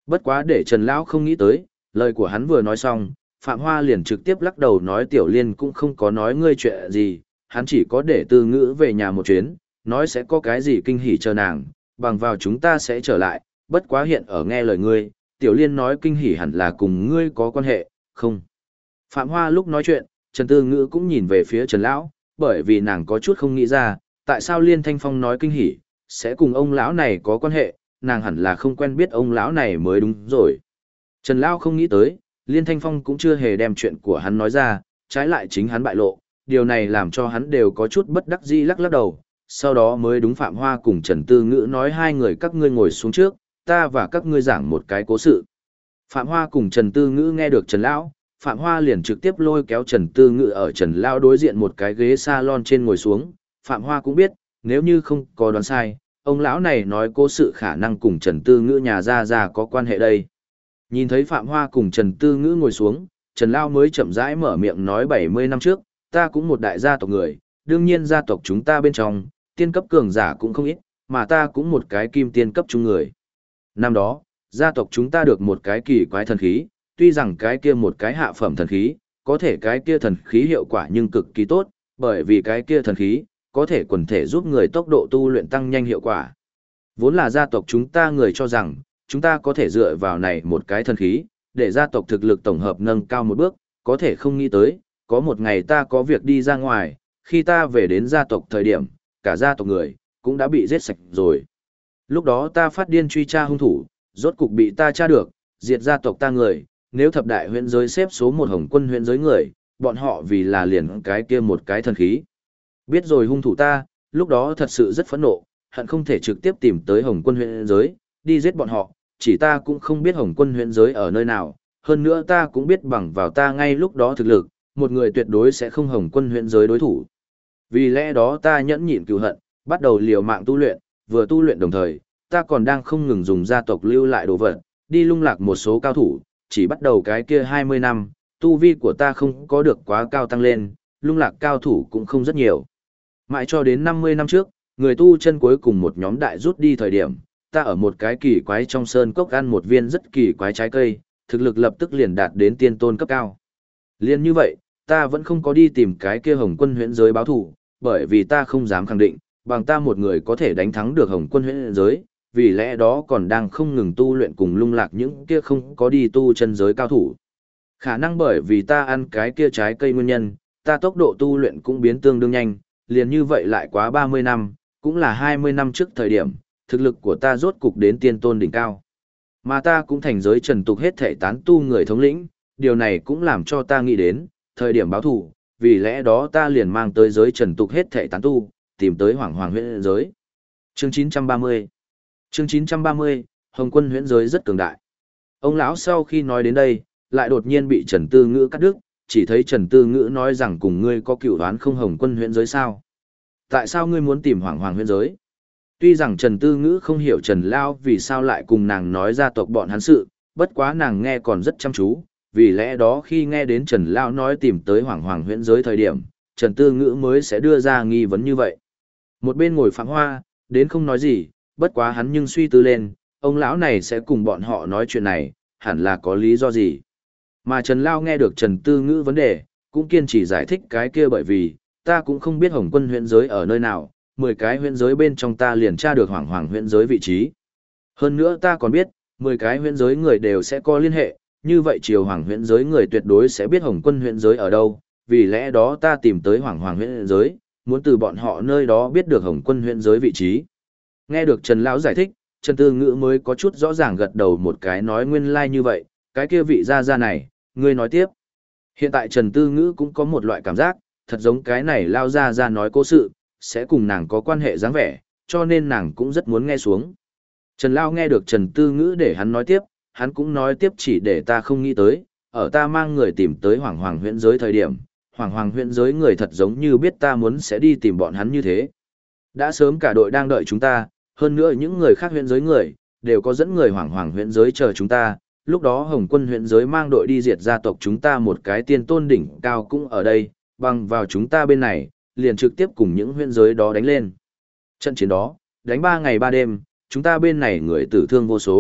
Bất quá để Trần Lão không nghĩ tới, lời của hắn vừa nói xong, Phạm Hoa liền trực tiếp lắc đầu nói Tiểu Liên cũng không có nói ngươi chuyện gì, hắn chỉ có để Tư Ngữ về nhà một chuyến, nói sẽ có cái gì kinh hỉ chờ nàng, bằng vào chúng ta sẽ trở lại, bất quá hiện ở nghe lời ngươi, Tiểu Liên nói kinh hỉ hẳn là cùng ngươi có quan hệ, không. Phạm Hoa lúc nói chuyện, Trần Tư Ngữ cũng nhìn về phía Trần Lão, bởi vì nàng có chút không nghĩ ra, tại sao Liên Thanh Phong nói kinh hỉ, sẽ cùng ông lão này có quan hệ, nàng hẳn là không quen biết ông lão này mới đúng rồi. Trần Lão không nghĩ tới, Liên Thanh Phong cũng chưa hề đem chuyện của hắn nói ra, trái lại chính hắn bại lộ, điều này làm cho hắn đều có chút bất đắc dĩ lắc lắc đầu, sau đó mới đúng Phạm Hoa cùng Trần Tư Ngữ nói hai người các ngươi ngồi xuống trước, ta và các ngươi giảng một cái cố sự. Phạm Hoa cùng Trần Tư Ngữ nghe được Trần Lão, Phạm Hoa liền trực tiếp lôi kéo Trần Tư Ngữ ở Trần Lão đối diện một cái ghế salon trên ngồi xuống, Phạm Hoa cũng biết, nếu như không có đoán sai, ông lão này nói cố sự khả năng cùng Trần Tư Ngữ nhà ra có quan hệ đây. Nhìn thấy Phạm Hoa cùng Trần Tư Ngữ ngồi xuống, Trần Lão mới chậm rãi mở miệng nói 70 năm trước, ta cũng một đại gia tộc người, đương nhiên gia tộc chúng ta bên trong, tiên cấp cường giả cũng không ít, mà ta cũng một cái kim tiên cấp trung người. Năm đó, gia tộc chúng ta được một cái kỳ quái thần khí, tuy rằng cái kia một cái hạ phẩm thần khí, có thể cái kia thần khí hiệu quả nhưng cực kỳ tốt, bởi vì cái kia thần khí, có thể quần thể giúp người tốc độ tu luyện tăng nhanh hiệu quả. Vốn là gia tộc chúng ta người cho rằng, chúng ta có thể dựa vào này một cái thần khí, để gia tộc thực lực tổng hợp nâng cao một bước, có thể không nghĩ tới, có một ngày ta có việc đi ra ngoài, khi ta về đến gia tộc thời điểm, cả gia tộc người, cũng đã bị giết sạch rồi. Lúc đó ta phát điên truy tra hung thủ, rốt cục bị ta tra được, diệt gia tộc ta người, nếu thập đại huyện giới xếp số một Hồng Quân huyện giới người, bọn họ vì là liền cái kia một cái thần khí. Biết rồi hung thủ ta, lúc đó thật sự rất phẫn nộ, hận không thể trực tiếp tìm tới Hồng Quân huyện giới, đi giết bọn họ, chỉ ta cũng không biết Hồng Quân huyện giới ở nơi nào, hơn nữa ta cũng biết bằng vào ta ngay lúc đó thực lực, một người tuyệt đối sẽ không Hồng Quân huyện giới đối thủ. Vì lẽ đó ta nhẫn nhịn cừu hận, bắt đầu liều mạng tu luyện, vừa tu luyện đồng thời, ta còn đang không ngừng dùng gia tộc lưu lại đồ vật, đi lung lạc một số cao thủ, chỉ bắt đầu cái kia 20 năm, tu vi của ta không có được quá cao tăng lên, lung lạc cao thủ cũng không rất nhiều. Mãi cho đến 50 năm trước, người tu chân cuối cùng một nhóm đại rút đi thời điểm, ta ở một cái kỳ quái trong sơn cốc ăn một viên rất kỳ quái trái cây, thực lực lập tức liền đạt đến tiên tôn cấp cao. Liên như vậy, ta vẫn không có đi tìm cái kia Hồng Quân huyễn giới báo thủ, bởi vì ta không dám khẳng định, bằng ta một người có thể đánh thắng được Hồng Quân huyễn giới, vì lẽ đó còn đang không ngừng tu luyện cùng lung lạc những kia không có đi tu chân giới cao thủ. Khả năng bởi vì ta ăn cái kia trái cây nguyên nhân, ta tốc độ tu luyện cũng biến tương đương nhanh, liền như vậy lại quá 30 năm, cũng là 20 năm trước thời điểm, thực lực của ta rốt cục đến tiên tôn đỉnh cao. Mà ta cũng thành giới trần tục hết thể tán tu người thống lĩnh, điều này cũng làm cho ta nghĩ đến, thời điểm báo thủ, vì lẽ đó ta liền mang tới giới trần tục hết thể tán tu, tìm tới Hoàng Hoàng huyễn giới. Chương 930 Chương 930, Hồng Quân huyễn giới rất cường đại. Ông lão sau khi nói đến đây, lại đột nhiên bị Trần Tư Ngữ cắt đứt, chỉ thấy Trần Tư Ngữ nói rằng cùng ngươi có cựu đoán không Hồng Quân huyễn giới sao? Tại sao ngươi muốn tìm Hoàng Hoàng huyễn giới? Tuy rằng Trần Tư Ngữ không hiểu Trần Lão vì sao lại cùng nàng nói gia tộc bọn hắn sự, bất quá nàng nghe còn rất chăm chú, vì lẽ đó khi nghe đến Trần Lão nói tìm tới Hoàng Hoàng huyễn giới thời điểm, Trần Tư Ngữ mới sẽ đưa ra nghi vấn như vậy. Một bên ngồi Phạm Hoa, đến không nói gì, bất quá hắn nhưng suy tư lên, ông lão này sẽ cùng bọn họ nói chuyện này, hẳn là có lý do gì. Mà Trần Lão nghe được Trần Tư Ngữ vấn đề, cũng kiên trì giải thích cái kia bởi vì, ta cũng không biết Hồng Quân huyễn giới ở nơi nào, 10 cái huyễn giới bên trong ta liền tra được Hoàng Hoàng huyễn giới vị trí. Hơn nữa ta còn biết, 10 cái huyễn giới người đều sẽ có liên hệ, như vậy Triều Hoàng huyễn giới người tuyệt đối sẽ biết Hồng Quân huyễn giới ở đâu, vì lẽ đó ta tìm tới Hoàng Hoàng huyễn giới, muốn từ bọn họ nơi đó biết được Hồng Quân huyễn giới vị trí. Nghe được Trần Lão giải thích, Trần Tư Ngữ mới có chút rõ ràng gật đầu một cái nói nguyên lai like như vậy, cái kia vị gia này, ngươi nói tiếp. Hiện tại Trần Tư Ngữ cũng có một loại cảm giác, thật giống cái này lao gia nói cố sự, sẽ cùng nàng có quan hệ dáng vẻ, cho nên nàng cũng rất muốn nghe xuống. Trần Lão nghe được Trần Tư Ngữ để hắn nói tiếp, hắn cũng nói tiếp chỉ để ta không nghĩ tới, ở ta mang người tìm tới Hoàng Hoàng huyễn giới thời điểm, Hoàng Hoàng huyễn giới người thật giống như biết ta muốn sẽ đi tìm bọn hắn như thế. Đã sớm cả đội đang đợi chúng ta, hơn nữa những người khác huyễn giới người, đều có dẫn người Hoàng Hoàng huyễn giới chờ chúng ta, lúc đó Hồng Quân huyễn giới mang đội đi diệt gia tộc chúng ta một cái tiên tôn đỉnh cao cũng ở đây, bằng vào chúng ta bên này, liền trực tiếp cùng những huyễn giới đó đánh lên. Trận chiến đó, đánh 3 ngày 3 đêm, chúng ta bên này người tử thương vô số,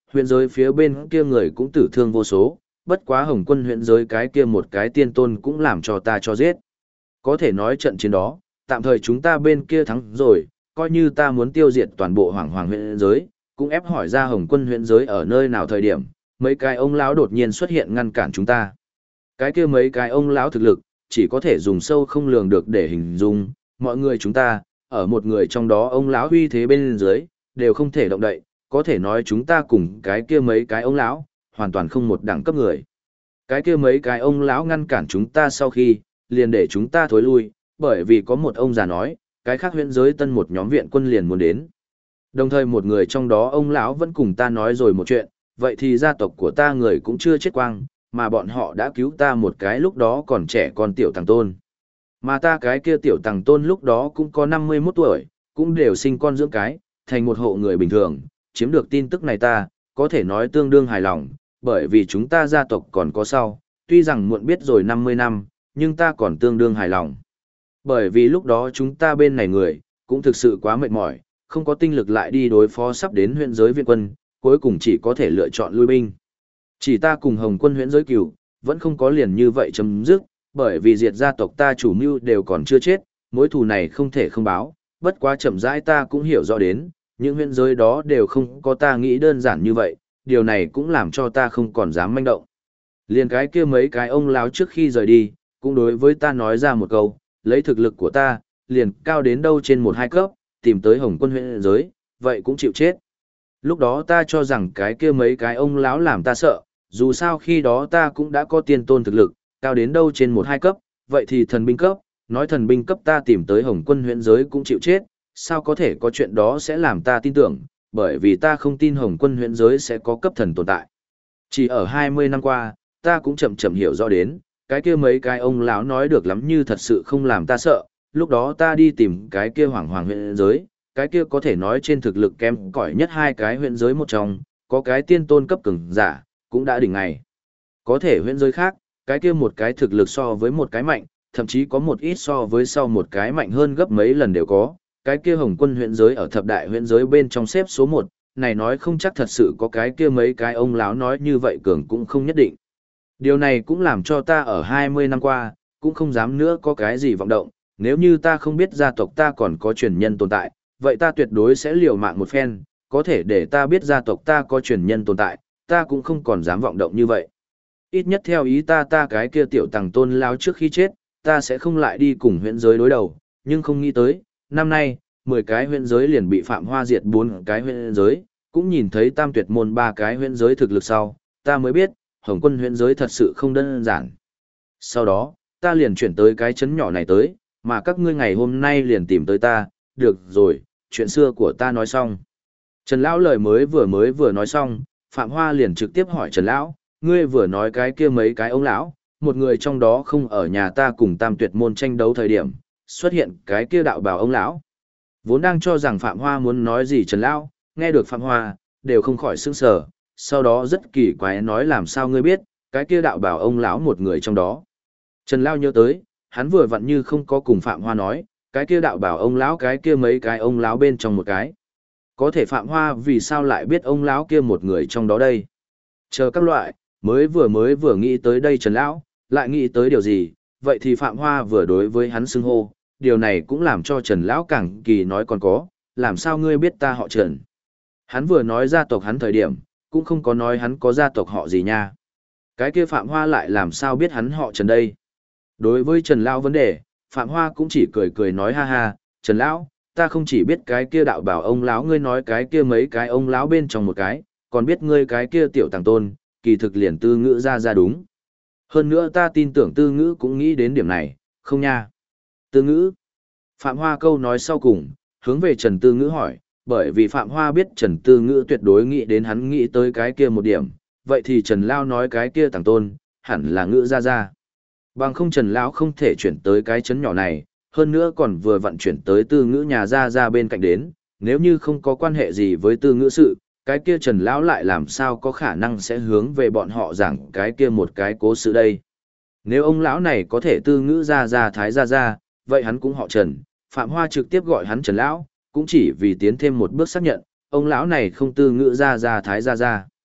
huyện giới phía bên kia người cũng tử thương vô số, bất quá Hồng Quân huyện giới cái kia một cái tiên tôn cũng làm cho ta cho giết. Có thể nói trận chiến đó, tạm thời chúng ta bên kia thắng rồi, coi như ta muốn tiêu diệt toàn bộ Hoàng Hoàng huyện giới, cũng ép hỏi ra Hồng Quân huyện giới ở nơi nào thời điểm, mấy cái ông lão đột nhiên xuất hiện ngăn cản chúng ta. Cái kia mấy cái ông lão thực lực, chỉ có thể dùng sâu không lường được để hình dung, mọi người chúng ta, ở một người trong đó ông lão uy thế bên dưới, đều không thể động đậy, có thể nói chúng ta cùng cái kia mấy cái ông lão, hoàn toàn không một đẳng cấp người. Cái kia mấy cái ông lão ngăn cản chúng ta sau khi, liền để chúng ta thối lui, bởi vì có một ông già nói, cái khác huyện giới tân một nhóm viện quân liền muốn đến. Đồng thời một người trong đó ông lão vẫn cùng ta nói rồi một chuyện, vậy thì gia tộc của ta người cũng chưa chết quang, mà bọn họ đã cứu ta một cái lúc đó còn trẻ con tiểu tàng tôn. Mà ta cái kia tiểu tàng tôn lúc đó cũng có 51 tuổi, cũng đều sinh con dưỡng cái, thành một hộ người bình thường, chiếm được tin tức này ta, có thể nói tương đương hài lòng, bởi vì chúng ta gia tộc còn có sau, tuy rằng muộn biết rồi 50 năm, nhưng ta còn tương đương hài lòng. Bởi vì lúc đó chúng ta bên này người, cũng thực sự quá mệt mỏi, không có tinh lực lại đi đối phó sắp đến huyện giới viện quân, cuối cùng chỉ có thể lựa chọn lui binh. Chỉ ta cùng Hồng Quân huyện giới cửu, vẫn không có liền như vậy chấm dứt, bởi vì diệt gia tộc ta chủ mưu đều còn chưa chết, mối thù này không thể không báo, bất quá chậm rãi ta cũng hiểu rõ đến, những huyện giới đó đều không có ta nghĩ đơn giản như vậy, điều này cũng làm cho ta không còn dám manh động. Liền cái kia mấy cái ông lão trước khi rời đi, cũng đối với ta nói ra một câu, lấy thực lực của ta, liền cao đến đâu trên 1-2 cấp, tìm tới Hồng Quân huyện giới, vậy cũng chịu chết. Lúc đó ta cho rằng cái kia mấy cái ông lão làm ta sợ, dù sao khi đó ta cũng đã có tiên tôn thực lực, cao đến đâu trên 1-2 cấp, vậy thì thần binh cấp, nói thần binh cấp ta tìm tới Hồng Quân huyện giới cũng chịu chết, sao có thể có chuyện đó sẽ làm ta tin tưởng, bởi vì ta không tin Hồng Quân huyện giới sẽ có cấp thần tồn tại. Chỉ ở 20 năm qua, ta cũng chậm chậm hiểu rõ đến, cái kia mấy cái ông lão nói được lắm như thật sự không làm ta sợ, lúc đó ta đi tìm cái kia Hoàng Hoàng huyện giới, cái kia có thể nói trên thực lực kém cỏi nhất 2 cái huyện giới một trong, có cái tiên tôn cấp cường giả, cũng đã đỉnh ngày. Có thể huyện giới khác, cái kia một cái thực lực so với một cái mạnh, thậm chí có một ít so với sau một cái mạnh hơn gấp mấy lần đều có, cái kia Hồng Quân huyện giới ở thập đại huyện giới bên trong xếp số 1, này nói không chắc thật sự có cái kia mấy cái ông lão nói như vậy cường cũng không nhất định. Điều này cũng làm cho ta ở 20 năm qua, cũng không dám nữa có cái gì vọng động, nếu như ta không biết gia tộc ta còn có truyền nhân tồn tại, vậy ta tuyệt đối sẽ liều mạng một phen, có thể để ta biết gia tộc ta có truyền nhân tồn tại, ta cũng không còn dám vọng động như vậy. Ít nhất theo ý ta cái kia tiểu tàng tôn lao trước khi chết, ta sẽ không lại đi cùng huyện giới đối đầu, nhưng không nghĩ tới, năm nay, 10 cái huyện giới liền bị Phạm Hoa diệt 4 cái huyện giới, cũng nhìn thấy tam tuyệt môn 3 cái huyện giới thực lực sau, ta mới biết, Hồng Quân huyện giới thật sự không đơn giản. Sau đó, ta liền chuyển tới cái chấn nhỏ này tới, mà các ngươi ngày hôm nay liền tìm tới ta, được rồi, chuyện xưa của ta nói xong. Trần Lão lời mới vừa nói xong, Phạm Hoa liền trực tiếp hỏi Trần Lão, ngươi vừa nói cái kia mấy cái ông lão, một người trong đó không ở nhà ta cùng tam tuyệt môn tranh đấu thời điểm, xuất hiện cái kia đạo bào ông lão. Vốn đang cho rằng Phạm Hoa muốn nói gì Trần Lão, nghe được Phạm Hoa, đều không khỏi sững sờ, sau đó rất kỳ quái nói làm sao ngươi biết, cái kia đạo bào ông lão một người trong đó. Trần Lão nhớ tới, hắn vừa vặn như không có cùng Phạm Hoa nói, cái kia đạo bào ông lão cái kia mấy cái ông lão bên trong một cái. Có thể Phạm Hoa vì sao lại biết ông lão kia một người trong đó đây? Chờ các loại, mới vừa nghĩ tới đây Trần Lão, lại nghĩ tới điều gì, vậy thì Phạm Hoa vừa đối với hắn xưng hô, điều này cũng làm cho Trần Lão càng kỳ nói còn có, làm sao ngươi biết ta họ Trần? Hắn vừa nói gia tộc hắn thời điểm, cũng không có nói hắn có gia tộc họ gì nha. Cái kia Phạm Hoa lại làm sao biết hắn họ Trần đây? Đối với Trần Lão vấn đề, Phạm Hoa cũng chỉ cười cười nói ha ha, Trần Lão, ta không chỉ biết cái kia đạo bảo ông lão ngươi nói cái kia mấy cái ông lão bên trong một cái, còn biết ngươi cái kia tiểu tàng tôn, kỳ thực liền Tư Ngữ ra đúng. Hơn nữa ta tin tưởng Tư Ngữ cũng nghĩ đến điểm này, không nha. Tư Ngữ. Phạm Hoa câu nói sau cùng, hướng về Trần Tư Ngữ hỏi, bởi vì Phạm Hoa biết Trần Tư Ngữ tuyệt đối nghĩ đến hắn nghĩ tới cái kia một điểm, vậy thì Trần Lao nói cái kia tàng tôn, hẳn là Ngữ ra. Bằng không Trần Lão không thể chuyển tới cái chấn nhỏ này, hơn nữa còn vừa vận chuyển tới Tư Ngữ nhà ra bên cạnh đến, nếu như không có quan hệ gì với Tư Ngữ sự, cái kia Trần Lão lại làm sao có khả năng sẽ hướng về bọn họ giảng cái kia một cái cố sự đây. Nếu ông lão này có thể Tư Ngữ ra thái ra, vậy hắn cũng họ Trần, Phạm Hoa trực tiếp gọi hắn Trần Lão, cũng chỉ vì tiến thêm một bước xác nhận, ông lão này không Tư Ngữ ra thái ra.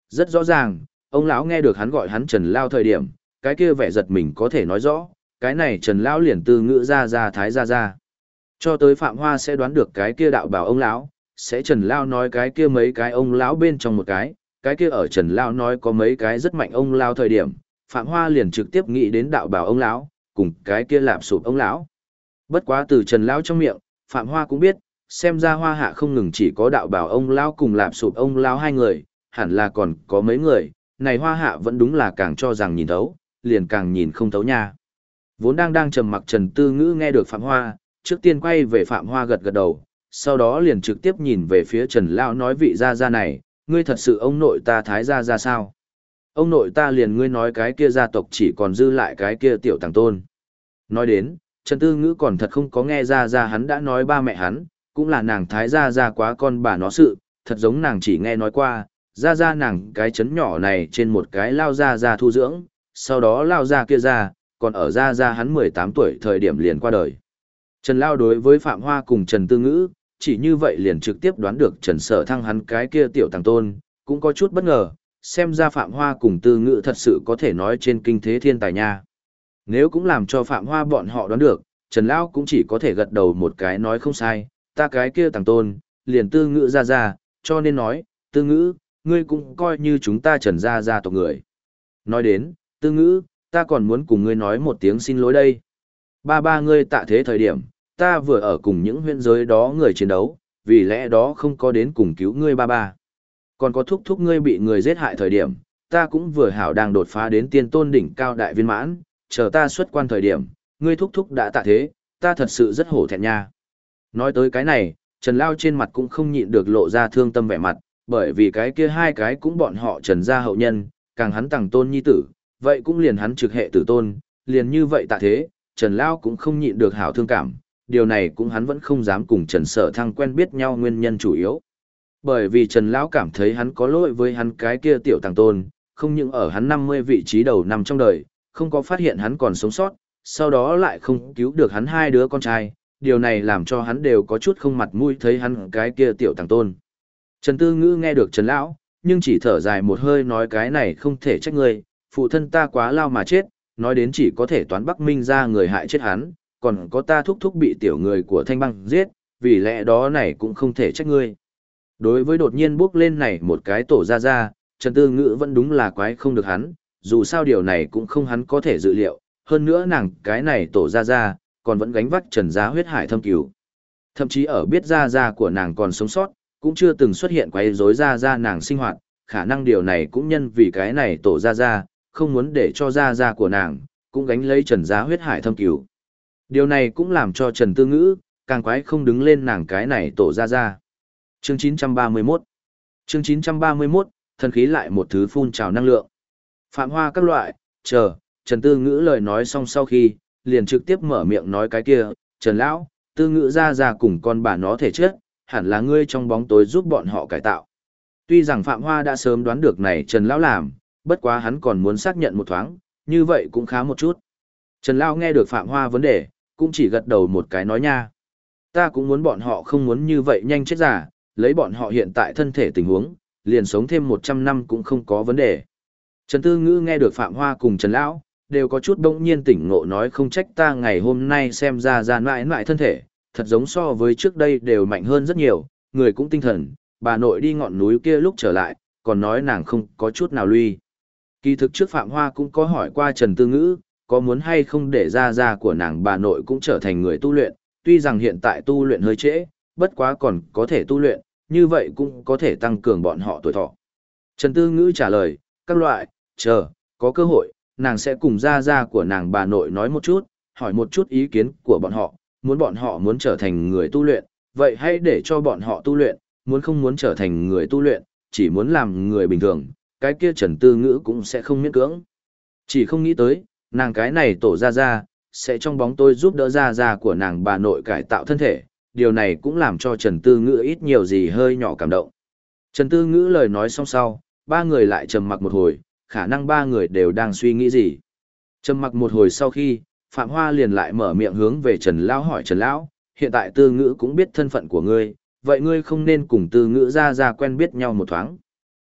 Rất rõ ràng, ông lão nghe được hắn gọi hắn Trần Lao thời điểm, cái kia vẻ giật mình có thể nói rõ, cái này Trần Lão liền từ ngữ ra thái ra. Cho tới Phạm Hoa sẽ đoán được cái kia đạo bảo ông lão, sẽ Trần Lao nói cái kia mấy cái ông lão bên trong một cái kia ở Trần Lao nói có mấy cái rất mạnh ông lão thời điểm, Phạm Hoa liền trực tiếp nghĩ đến đạo bảo ông lão, cùng cái kia lạp sụp ông lão. Bất quá từ Trần Lão trong miệng, Phạm Hoa cũng biết, xem ra Hoa Hạ không ngừng chỉ có đạo bảo ông lão cùng lạp sụp ông lão hai người, hẳn là còn có mấy người, này Hoa Hạ vẫn đúng là càng cho rằng nhìn thấu, liền càng nhìn không thấu nha. Vốn đang trầm mặc Trần Tư Ngữ nghe được Phạm Hoa, trước tiên quay về Phạm Hoa gật gật đầu, sau đó liền trực tiếp nhìn về phía Trần Lão nói vị gia gia này, ngươi thật sự ông nội ta thái gia gia sao? Ông nội ta liền ngươi nói cái kia gia tộc chỉ còn dư lại cái kia tiểu tàng tôn. Nói đến, Trần Tư Ngữ còn thật không có nghe ra hắn đã nói ba mẹ hắn, cũng là nàng thái gia gia quá con bà nó sự, thật giống nàng chỉ nghe nói qua, gia nàng cái chấn nhỏ này trên một cái lao gia thu dưỡng, sau đó lao gia kia ra, còn ở gia hắn 18 tuổi thời điểm liền qua đời. Trần Lao đối với Phạm Hoa cùng Trần Tư Ngữ, chỉ như vậy liền trực tiếp đoán được Trần Sở Thăng hắn cái kia tiểu tàng tôn, cũng có chút bất ngờ, xem ra Phạm Hoa cùng Tư Ngữ thật sự có thể nói trên kinh thế thiên tài nha. Nếu cũng làm cho Phạm Hoa bọn họ đoán được, Trần Lão cũng chỉ có thể gật đầu một cái nói không sai, ta cái kia tàng tôn, liền Tư Ngữ ra, cho nên nói, Tư Ngữ, ngươi cũng coi như chúng ta Trần gia tộc người. Nói đến, Tư Ngữ, ta còn muốn cùng ngươi nói một tiếng xin lỗi đây. Ba ngươi tạ thế thời điểm, ta vừa ở cùng những huyện giới đó người chiến đấu, vì lẽ đó không có đến cùng cứu ngươi ba. Còn có thúc ngươi bị người giết hại thời điểm, ta cũng vừa hảo đang đột phá đến tiên tôn đỉnh cao đại viên mãn, chờ ta xuất quan thời điểm, ngươi thúc đã tạ thế, ta thật sự rất hổ thẹn nha. Nói tới cái này, Trần Lao trên mặt cũng không nhịn được lộ ra thương tâm vẻ mặt, bởi vì cái kia hai cái cũng bọn họ Trần gia hậu nhân, càng hắn tàng tôn nhi tử, vậy cũng liền hắn trực hệ tử tôn, liền như vậy tạ thế, Trần Lao cũng không nhịn được hảo thương cảm, điều này cũng hắn vẫn không dám cùng Trần Sở Thăng quen biết nhau nguyên nhân chủ yếu. Bởi vì Trần Lão cảm thấy hắn có lỗi với hắn cái kia tiểu tàng tôn, không những ở hắn 50 vị trí đầu năm trong đời, không có phát hiện hắn còn sống sót, sau đó lại không cứu được hắn hai đứa con trai, điều này làm cho hắn đều có chút không mặt mũi thấy hắn cái kia tiểu tàng tôn. Trần Tư Ngữ nghe được Trần Lão, nhưng chỉ thở dài một hơi nói cái này không thể trách ngươi, phụ thân ta quá lao mà chết, nói đến chỉ có thể toán Bắc Minh ra người hại chết hắn, còn có ta thúc bị tiểu người của Thanh Băng giết, vì lẽ đó này cũng không thể trách ngươi. Đối với đột nhiên bước lên này một cái tổ ra, Trần Tư Ngữ vẫn đúng là quái không được hắn, dù sao điều này cũng không hắn có thể dự liệu, hơn nữa nàng cái này tổ ra, còn vẫn gánh vác Trần gia huyết hải thâm cứu. Thậm chí ở biết ra của nàng còn sống sót, cũng chưa từng xuất hiện quấy rối ra nàng sinh hoạt, khả năng điều này cũng nhân vì cái này tổ ra, không muốn để cho ra của nàng, cũng gánh lấy Trần gia huyết hải thâm cứu. Điều này cũng làm cho Trần Tư Ngữ, càng quái không đứng lên nàng cái này tổ ra. Chương 931 Chương 931, thần khí lại một thứ phun trào năng lượng. Phạm Hoa các loại, Trần Tư Ngữ lời nói xong sau khi, liền trực tiếp mở miệng nói cái kia, Trần Lão, Tư Ngữ ra cùng con bà nó thể chết, hẳn là ngươi trong bóng tối giúp bọn họ cải tạo. Tuy rằng Phạm Hoa đã sớm đoán được này Trần Lão làm, bất quá hắn còn muốn xác nhận một thoáng, như vậy cũng khá một chút. Trần Lão nghe được Phạm Hoa vấn đề, cũng chỉ gật đầu một cái nói nha. Ta cũng muốn bọn họ không muốn như vậy nhanh chết giả, lấy bọn họ hiện tại thân thể tình huống, liền sống thêm 100 năm cũng không có vấn đề. Trần Tư Ngữ nghe được Phạm Hoa cùng Trần Lão, đều có chút bỗng nhiên tỉnh ngộ nói không trách ta ngày hôm nay xem ra mãi thân thể, thật giống so với trước đây đều mạnh hơn rất nhiều, người cũng tinh thần, bà nội đi ngọn núi kia lúc trở lại, còn nói nàng không có chút nào lui. Kỳ thực trước Phạm Hoa cũng có hỏi qua Trần Tư Ngữ, có muốn hay không để ra của nàng bà nội cũng trở thành người tu luyện, tuy rằng hiện tại tu luyện hơi trễ, bất quá còn có thể tu luyện, như vậy cũng có thể tăng cường bọn họ tuổi thọ. Trần Tư Ngữ trả lời, các loại, có cơ hội, nàng sẽ cùng ra của nàng bà nội nói một chút, hỏi một chút ý kiến của bọn họ muốn trở thành người tu luyện, vậy hãy để cho bọn họ tu luyện, muốn không muốn trở thành người tu luyện, chỉ muốn làm người bình thường, cái kia Trần Tư Ngữ cũng sẽ không miễn cưỡng. Chỉ không nghĩ tới, nàng cái này tổ ra, sẽ trong bóng tôi giúp đỡ ra của nàng bà nội cải tạo thân thể, điều này cũng làm cho Trần Tư Ngữ ít nhiều gì hơi nhỏ cảm động. Trần Tư Ngữ lời nói xong sau, ba người lại trầm mặc một hồi, khả năng ba người đều đang suy nghĩ gì. Trầm mặc một hồi sau khi, Phạm Hoa liền lại mở miệng hướng về Trần Lão hỏi Trần Lão, hiện tại Tư Ngữ cũng biết thân phận của ngươi, vậy ngươi không nên cùng Tư Ngữ ra quen biết nhau một thoáng.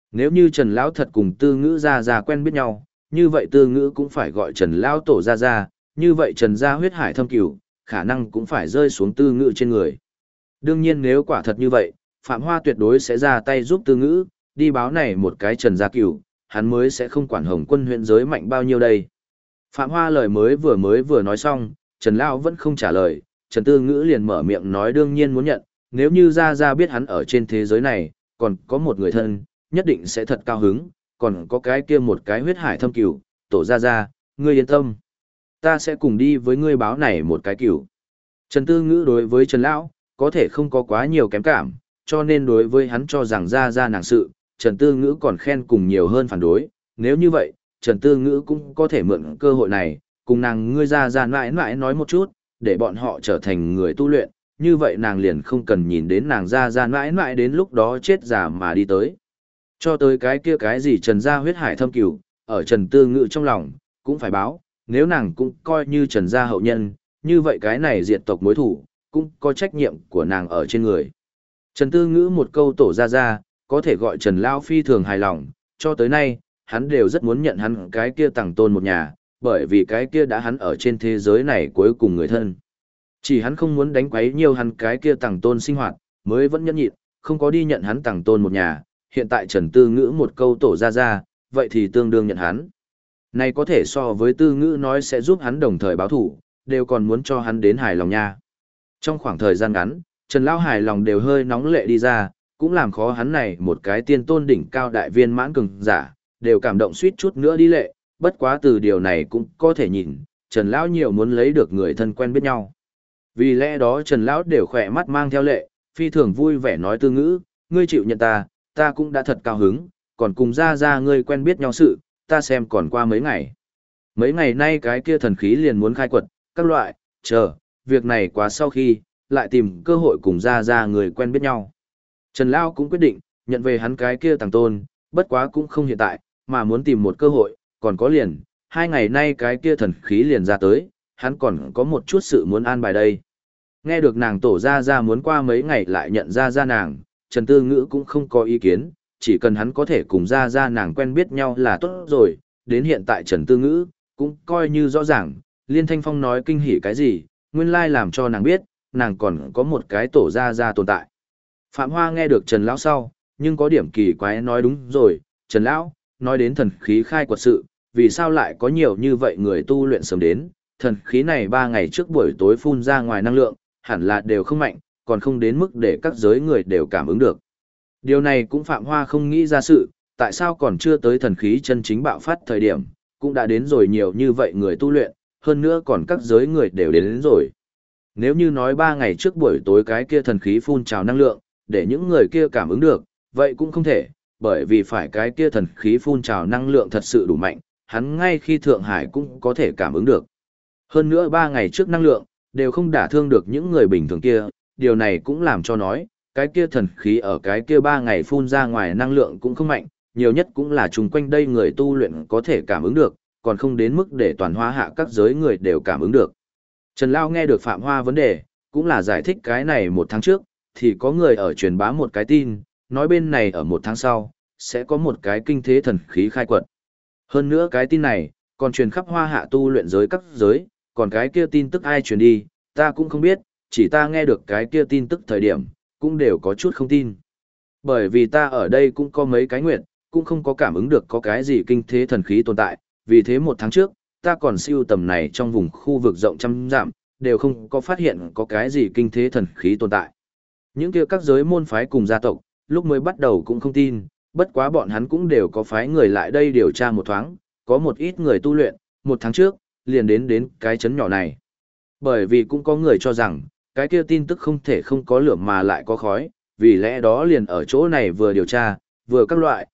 Nếu như Trần Lão thật cùng Tư Ngữ Gia Gia quen biết nhau, như vậy Tư Ngữ cũng phải gọi Trần Lão tổ Gia Gia, như vậy Trần gia huyết hải thâm cửu, khả năng cũng phải rơi xuống Tư Ngữ trên người. Đương nhiên nếu quả thật như vậy, Phạm Hoa tuyệt đối sẽ ra tay giúp Tư Ngữ, đi báo này một cái Trần gia cửu, hắn mới sẽ không quản Hồng Quân huyện giới mạnh bao nhiêu đây. Phạm Hoa lời mới vừa nói xong, Trần Lão vẫn không trả lời, Trần Tư Ngữ liền mở miệng nói đương nhiên muốn nhận, nếu như Gia Gia biết hắn ở trên thế giới này, còn có một người thân, nhất định sẽ thật cao hứng, còn có cái kia một cái huyết hải thâm cửu, tổ Gia Gia, ngươi yên tâm. Ta sẽ cùng đi với ngươi báo này một cái cửu. Trần Tư Ngữ đối với Trần Lão, có thể không có quá nhiều kém cảm, cho nên đối với hắn cho rằng Gia Gia nàng sự, Trần Tư Ngữ còn khen cùng nhiều hơn phản đối, nếu như vậy, Trần Tư Ngữ cũng có thể mượn cơ hội này, cùng nàng ngươi Gia Gia mãi mãi nói một chút, để bọn họ trở thành người tu luyện, như vậy nàng liền không cần nhìn đến nàng Gia Gia mãi mãi đến lúc đó chết già mà đi tới. Cho tới cái kia cái gì Trần gia huyết hải thâm cửu, ở Trần Tư Ngữ trong lòng, cũng phải báo, nếu nàng cũng coi như Trần gia hậu nhân, như vậy cái này diệt tộc mối thủ, cũng có trách nhiệm của nàng ở trên người. Trần Tư Ngữ một câu tổ Gia, có thể gọi Trần Lão phi thường hài lòng, cho tới nay, hắn đều rất muốn nhận hắn cái kia tàng tôn một nhà, bởi vì cái kia đã hắn ở trên thế giới này cuối cùng người thân. Chỉ hắn không muốn đánh quấy nhiều hắn cái kia tàng tôn sinh hoạt, mới vẫn nhẫn nhịn, không có đi nhận hắn tàng tôn một nhà, hiện tại Trần Tư Ngữ một câu tổ Gia, vậy thì tương đương nhận hắn. Này có thể so với Tư Ngữ nói sẽ giúp hắn đồng thời báo thủ, đều còn muốn cho hắn đến hài lòng nha. Trong khoảng thời gian ngắn, Trần Lão hài lòng đều hơi nóng lệ đi ra, cũng làm khó hắn này một cái tiên tôn đỉnh cao đại viên mãn cường giả, đều cảm động suýt chút nữa đi lệ, bất quá từ điều này cũng có thể nhìn, Trần Lão nhiều muốn lấy được người thân quen biết nhau. Vì lẽ đó Trần Lão đều khỏe mắt mang theo lệ, phi thường vui vẻ nói Tư Ngữ, ngươi chịu nhận ta cũng đã thật cao hứng, còn cùng Gia ngươi quen biết nhau sự, ta xem còn qua mấy ngày. Mấy ngày nay cái kia thần khí liền muốn khai quật, các loại, việc này quá sau khi, lại tìm cơ hội cùng Gia người quen biết nhau. Trần Lão cũng quyết định, nhận về hắn cái kia tàng tôn, bất quá cũng không hiện tại, mà muốn tìm một cơ hội, còn có liền, 2 ngày nay cái kia thần khí liền ra tới, hắn còn có một chút sự muốn an bài đây. Nghe được nàng tổ Gia muốn qua mấy ngày lại nhận ra nàng, Trần Tư Ngữ cũng không có ý kiến, chỉ cần hắn có thể cùng Gia nàng quen biết nhau là tốt rồi, đến hiện tại Trần Tư Ngữ, cũng coi như rõ ràng, Liên Thanh Phong nói kinh hỉ cái gì, nguyên lai làm cho nàng biết, nàng còn có một cái tổ Gia tồn tại. Phạm Hoa nghe được Trần Lão sau, nhưng có điểm kỳ quái nói đúng rồi, Trần Lão, nói đến thần khí khai quật sự, vì sao lại có nhiều như vậy người tu luyện sớm đến, thần khí này 3 ngày trước buổi tối phun ra ngoài năng lượng, hẳn là đều không mạnh, còn không đến mức để các giới người đều cảm ứng được. Điều này cũng Phạm Hoa không nghĩ ra sự, tại sao còn chưa tới thần khí chân chính bạo phát thời điểm, cũng đã đến rồi nhiều như vậy người tu luyện, hơn nữa còn các giới người đều đến rồi. Nếu như nói 3 ngày trước buổi tối cái kia thần khí phun trào năng lượng, để những người kia cảm ứng được, vậy cũng không thể, bởi vì phải cái kia thần khí phun trào năng lượng thật sự đủ mạnh, hắn ngay khi Thượng Hải cũng có thể cảm ứng được. Hơn nữa 3 ngày trước năng lượng, đều không đả thương được những người bình thường kia, điều này cũng làm cho nói, cái kia thần khí ở cái kia 3 ngày phun ra ngoài năng lượng cũng không mạnh, nhiều nhất cũng là chung quanh đây người tu luyện có thể cảm ứng được, còn không đến mức để toàn Hoa hạ các giới người đều cảm ứng được. Trần Lão nghe được Phạm Hoa vấn đề, cũng là giải thích cái này 1 tháng trước, thì có người ở truyền bá một cái tin, nói bên này ở 1 tháng sau, sẽ có một cái kinh thế thần khí khai quật. Hơn nữa cái tin này, còn truyền khắp Hoa hạ tu luyện giới các giới, còn cái kia tin tức ai truyền đi, ta cũng không biết, chỉ ta nghe được cái kia tin tức thời điểm, cũng đều có chút không tin. Bởi vì ta ở đây cũng có mấy cái nguyện, cũng không có cảm ứng được có cái gì kinh thế thần khí tồn tại, vì thế 1 tháng trước, ta còn siêu tầm này trong vùng khu vực rộng trăm dặm, đều không có phát hiện có cái gì kinh thế thần khí tồn tại. Những kia các giới môn phái cùng gia tộc, lúc mới bắt đầu cũng không tin, bất quá bọn hắn cũng đều có phái người lại đây điều tra một thoáng, có một ít người tu luyện, 1 tháng trước, liền đến cái chấn nhỏ này. Bởi vì cũng có người cho rằng, cái kia tin tức không thể không có lửa mà lại có khói, vì lẽ đó liền ở chỗ này vừa điều tra, vừa các loại,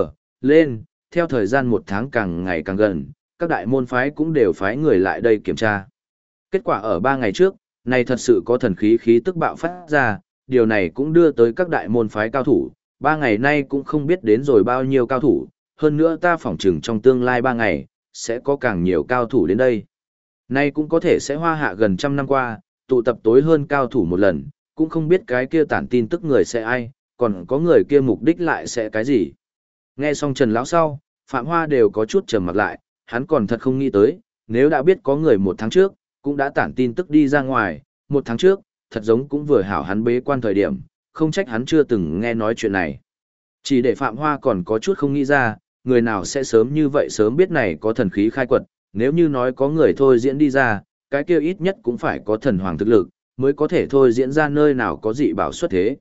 lên, theo thời gian 1 tháng càng ngày càng gần, các đại môn phái cũng đều phái người lại đây kiểm tra. Kết quả ở 3 ngày trước, này thật sự có thần khí khí tức bạo phát ra, điều này cũng đưa tới các đại môn phái cao thủ, 3 ngày nay cũng không biết đến rồi bao nhiêu cao thủ, hơn nữa ta phỏng chừng trong tương lai 3 ngày, sẽ có càng nhiều cao thủ đến đây. Nay cũng có thể sẽ Hoa hạ gần 100 năm qua, tụ tập tối hơn cao thủ một lần, cũng không biết cái kia tản tin tức người sẽ ai, còn có người kia mục đích lại sẽ cái gì. Nghe xong Trần lão sau, Phạm Hoa đều có chút trầm mặt lại, hắn còn thật không nghĩ tới, nếu đã biết có người 1 tháng trước, cũng đã tản tin tức đi ra ngoài, 1 tháng trước, thật giống cũng vừa hảo hắn bế quan thời điểm, không trách hắn chưa từng nghe nói chuyện này. Chỉ để Phạm Hoa còn có chút không nghĩ ra, người nào sẽ sớm như vậy sớm biết này có thần khí khai quật, nếu như nói có người thôi diễn đi ra, cái kia ít nhất cũng phải có thần hoàng thực lực, mới có thể thôi diễn ra nơi nào có dị bảo xuất thế.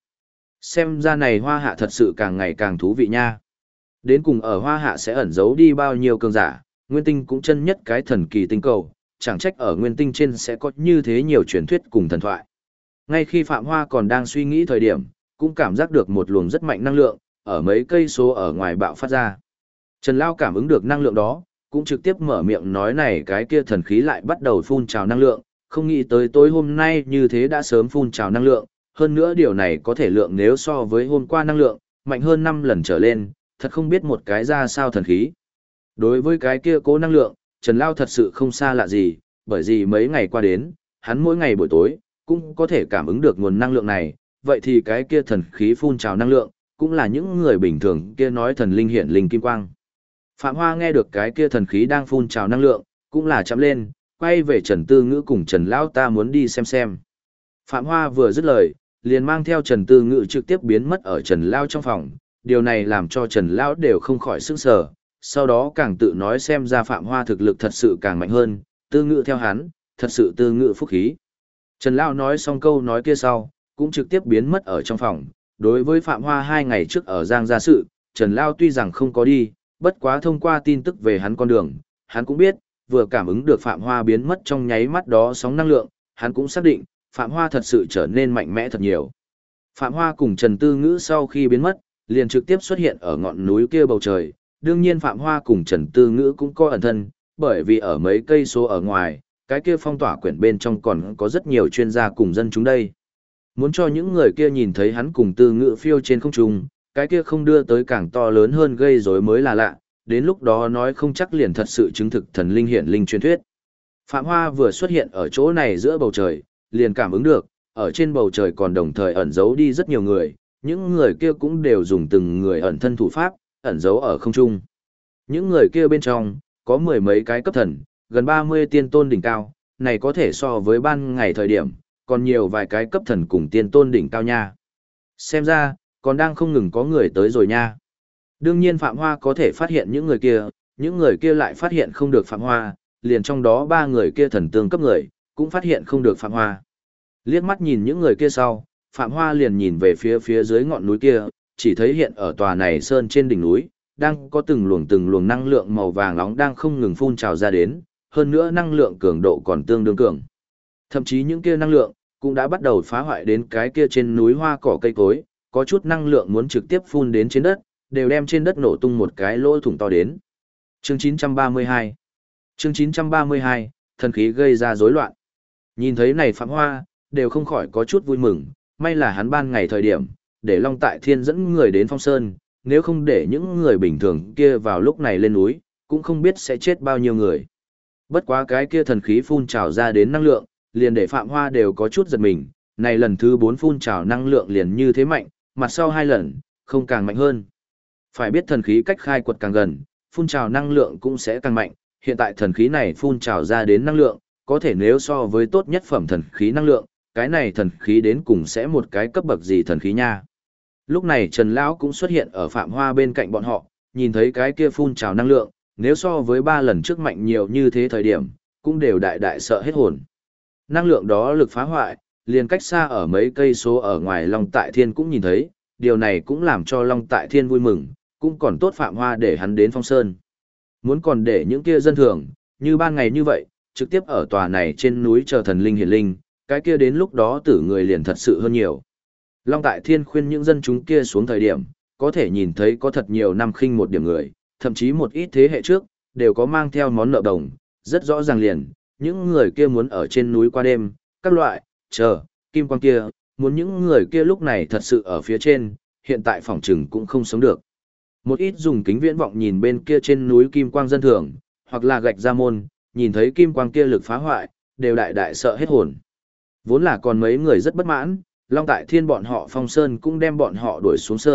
Xem ra này Hoa Hạ thật sự càng ngày càng thú vị nha. Đến cùng ở Hoa Hạ sẽ ẩn giấu đi bao nhiêu cường giả, Nguyên Tinh cũng chân nhất cái thần kỳ tinh cầu, chẳng trách ở Nguyên Tinh trên sẽ có như thế nhiều truyền thuyết cùng thần thoại. Ngay khi Phạm Hoa còn đang suy nghĩ thời điểm, cũng cảm giác được một luồng rất mạnh năng lượng, ở mấy cây số ở ngoài bạo phát ra. Trần Lao cảm ứng được năng lượng đó, cũng trực tiếp mở miệng nói này cái kia thần khí lại bắt đầu phun trào năng lượng, không nghĩ tới tối hôm nay như thế đã sớm phun trào năng lượng, hơn nữa điều này có thể lượng nếu so với hôm qua năng lượng, mạnh hơn 5 lần trở lên, thật không biết một cái ra sao thần khí. Đối với cái kia cố năng lượng, Trần Lao thật sự không xa lạ gì, bởi vì mấy ngày qua đến, hắn mỗi ngày buổi tối, cũng có thể cảm ứng được nguồn năng lượng này, vậy thì cái kia thần khí phun trào năng lượng, cũng là những người bình thường kia nói thần linh hiển linh kim quang. Phạm Hoa nghe được cái kia thần khí đang phun trào năng lượng, cũng là chạm lên, quay về Trần Tư Ngữ cùng Trần Lão ta muốn đi xem. Phạm Hoa vừa dứt lời, liền mang theo Trần Tư Ngữ trực tiếp biến mất ở Trần Lão trong phòng, điều này làm cho Trần Lão đều không khỏi sửng sở, sau đó càng tự nói xem ra Phạm Hoa thực lực thật sự càng mạnh hơn, Tư Ngữ theo hắn, thật sự Tư Ngữ phúc khí. Trần Lão nói xong câu nói kia sau, cũng trực tiếp biến mất ở trong phòng, đối với Phạm Hoa 2 ngày trước ở Giang gia sự, Trần Lão tuy rằng không có đi, bất quá thông qua tin tức về hắn con đường, hắn cũng biết, vừa cảm ứng được Phạm Hoa biến mất trong nháy mắt đó sóng năng lượng, hắn cũng xác định, Phạm Hoa thật sự trở nên mạnh mẽ thật nhiều. Phạm Hoa cùng Trần Tư Ngữ sau khi biến mất, liền trực tiếp xuất hiện ở ngọn núi kia bầu trời, đương nhiên Phạm Hoa cùng Trần Tư Ngữ cũng có ẩn thân, bởi vì ở mấy cây số ở ngoài, cái kia phong tỏa quyển bên trong còn có rất nhiều chuyên gia cùng dân chúng đây. Muốn cho những người kia nhìn thấy hắn cùng Tư Ngữ phiêu trên không trung, cái kia không đưa tới càng to lớn hơn gây rối mới là lạ, đến lúc đó nói không chắc liền thật sự chứng thực thần linh hiển linh truyền thuyết. Phạm Hoa vừa xuất hiện ở chỗ này giữa bầu trời, liền cảm ứng được, ở trên bầu trời còn đồng thời ẩn giấu đi rất nhiều người, những người kia cũng đều dùng từng người ẩn thân thủ pháp, ẩn giấu ở không trung. Những người kia bên trong, có 10 mấy cái cấp thần, gần 30 tiên tôn đỉnh cao, này có thể so với ban ngày thời điểm, còn nhiều vài cái cấp thần cùng tiên tôn đỉnh cao nha. Xem ra, còn đang không ngừng có người tới rồi nha. Đương nhiên Phạm Hoa có thể phát hiện những người kia lại phát hiện không được Phạm Hoa, liền trong đó 3 người kia thần tương cấp người, cũng phát hiện không được Phạm Hoa. Liếc mắt nhìn những người kia sau, Phạm Hoa liền nhìn về phía dưới ngọn núi kia, chỉ thấy hiện ở tòa này sơn trên đỉnh núi, đang có từng luồng năng lượng màu vàng nóng đang không ngừng phun trào ra đến, hơn nữa năng lượng cường độ còn tương đương cường. Thậm chí những kia năng lượng, cũng đã bắt đầu phá hoại đến cái kia trên núi hoa cỏ cây cối, có chút năng lượng muốn trực tiếp phun đến trên đất, đều đem trên đất nổ tung một cái lỗ thủng to đến. Chương 932 Chương 932, thần khí gây ra rối loạn. Nhìn thấy này Phạm Hoa, đều không khỏi có chút vui mừng, may là hắn ban ngày thời điểm, để Long Tại Thiên dẫn người đến Phong Sơn, nếu không để những người bình thường kia vào lúc này lên núi, cũng không biết sẽ chết bao nhiêu người. Bất quá cái kia thần khí phun trào ra đến năng lượng, liền để Phạm Hoa đều có chút giật mình, này lần thứ 4 phun trào năng lượng liền như thế mạnh, mặt sau 2 lần, không càng mạnh hơn. Phải biết thần khí cách khai quật càng gần, phun trào năng lượng cũng sẽ càng mạnh, hiện tại thần khí này phun trào ra đến năng lượng, có thể nếu so với tốt nhất phẩm thần khí năng lượng, cái này thần khí đến cùng sẽ một cái cấp bậc gì thần khí nha. Lúc này Trần Lão cũng xuất hiện ở Phạm Hoa bên cạnh bọn họ, nhìn thấy cái kia phun trào năng lượng, nếu so với 3 lần trước mạnh nhiều như thế thời điểm, cũng đều đại sợ hết hồn. Năng lượng đó lực phá hoại, liền cách xa ở mấy cây số ở ngoài Long Tại Thiên cũng nhìn thấy, điều này cũng làm cho Long Tại Thiên vui mừng, cũng còn tốt Phạm Hoa để hắn đến Phong Sơn. Muốn còn để những kia dân thường, như ban ngày như vậy, trực tiếp ở tòa này trên núi chờ thần linh hiển linh, cái kia đến lúc đó tử người liền thật sự hơn nhiều. Long Tại Thiên khuyên những dân chúng kia xuống thời điểm, có thể nhìn thấy có thật nhiều năm khinh một điểm người, thậm chí một ít thế hệ trước, đều có mang theo món nợ đồng, rất rõ ràng liền, những người kia muốn ở trên núi qua đêm, các loại, kim quang kia, muốn những người kia lúc này thật sự ở phía trên, hiện tại phòng trừng cũng không sống được. Một ít dùng kính viễn vọng nhìn bên kia trên núi kim quang dân thường, hoặc là gạch ra môn, nhìn thấy kim quang kia lực phá hoại, đều đại sợ hết hồn. Vốn là còn mấy người rất bất mãn, Long Tại Thiên bọn họ Phong Sơn cũng đem bọn họ đuổi xuống sơn,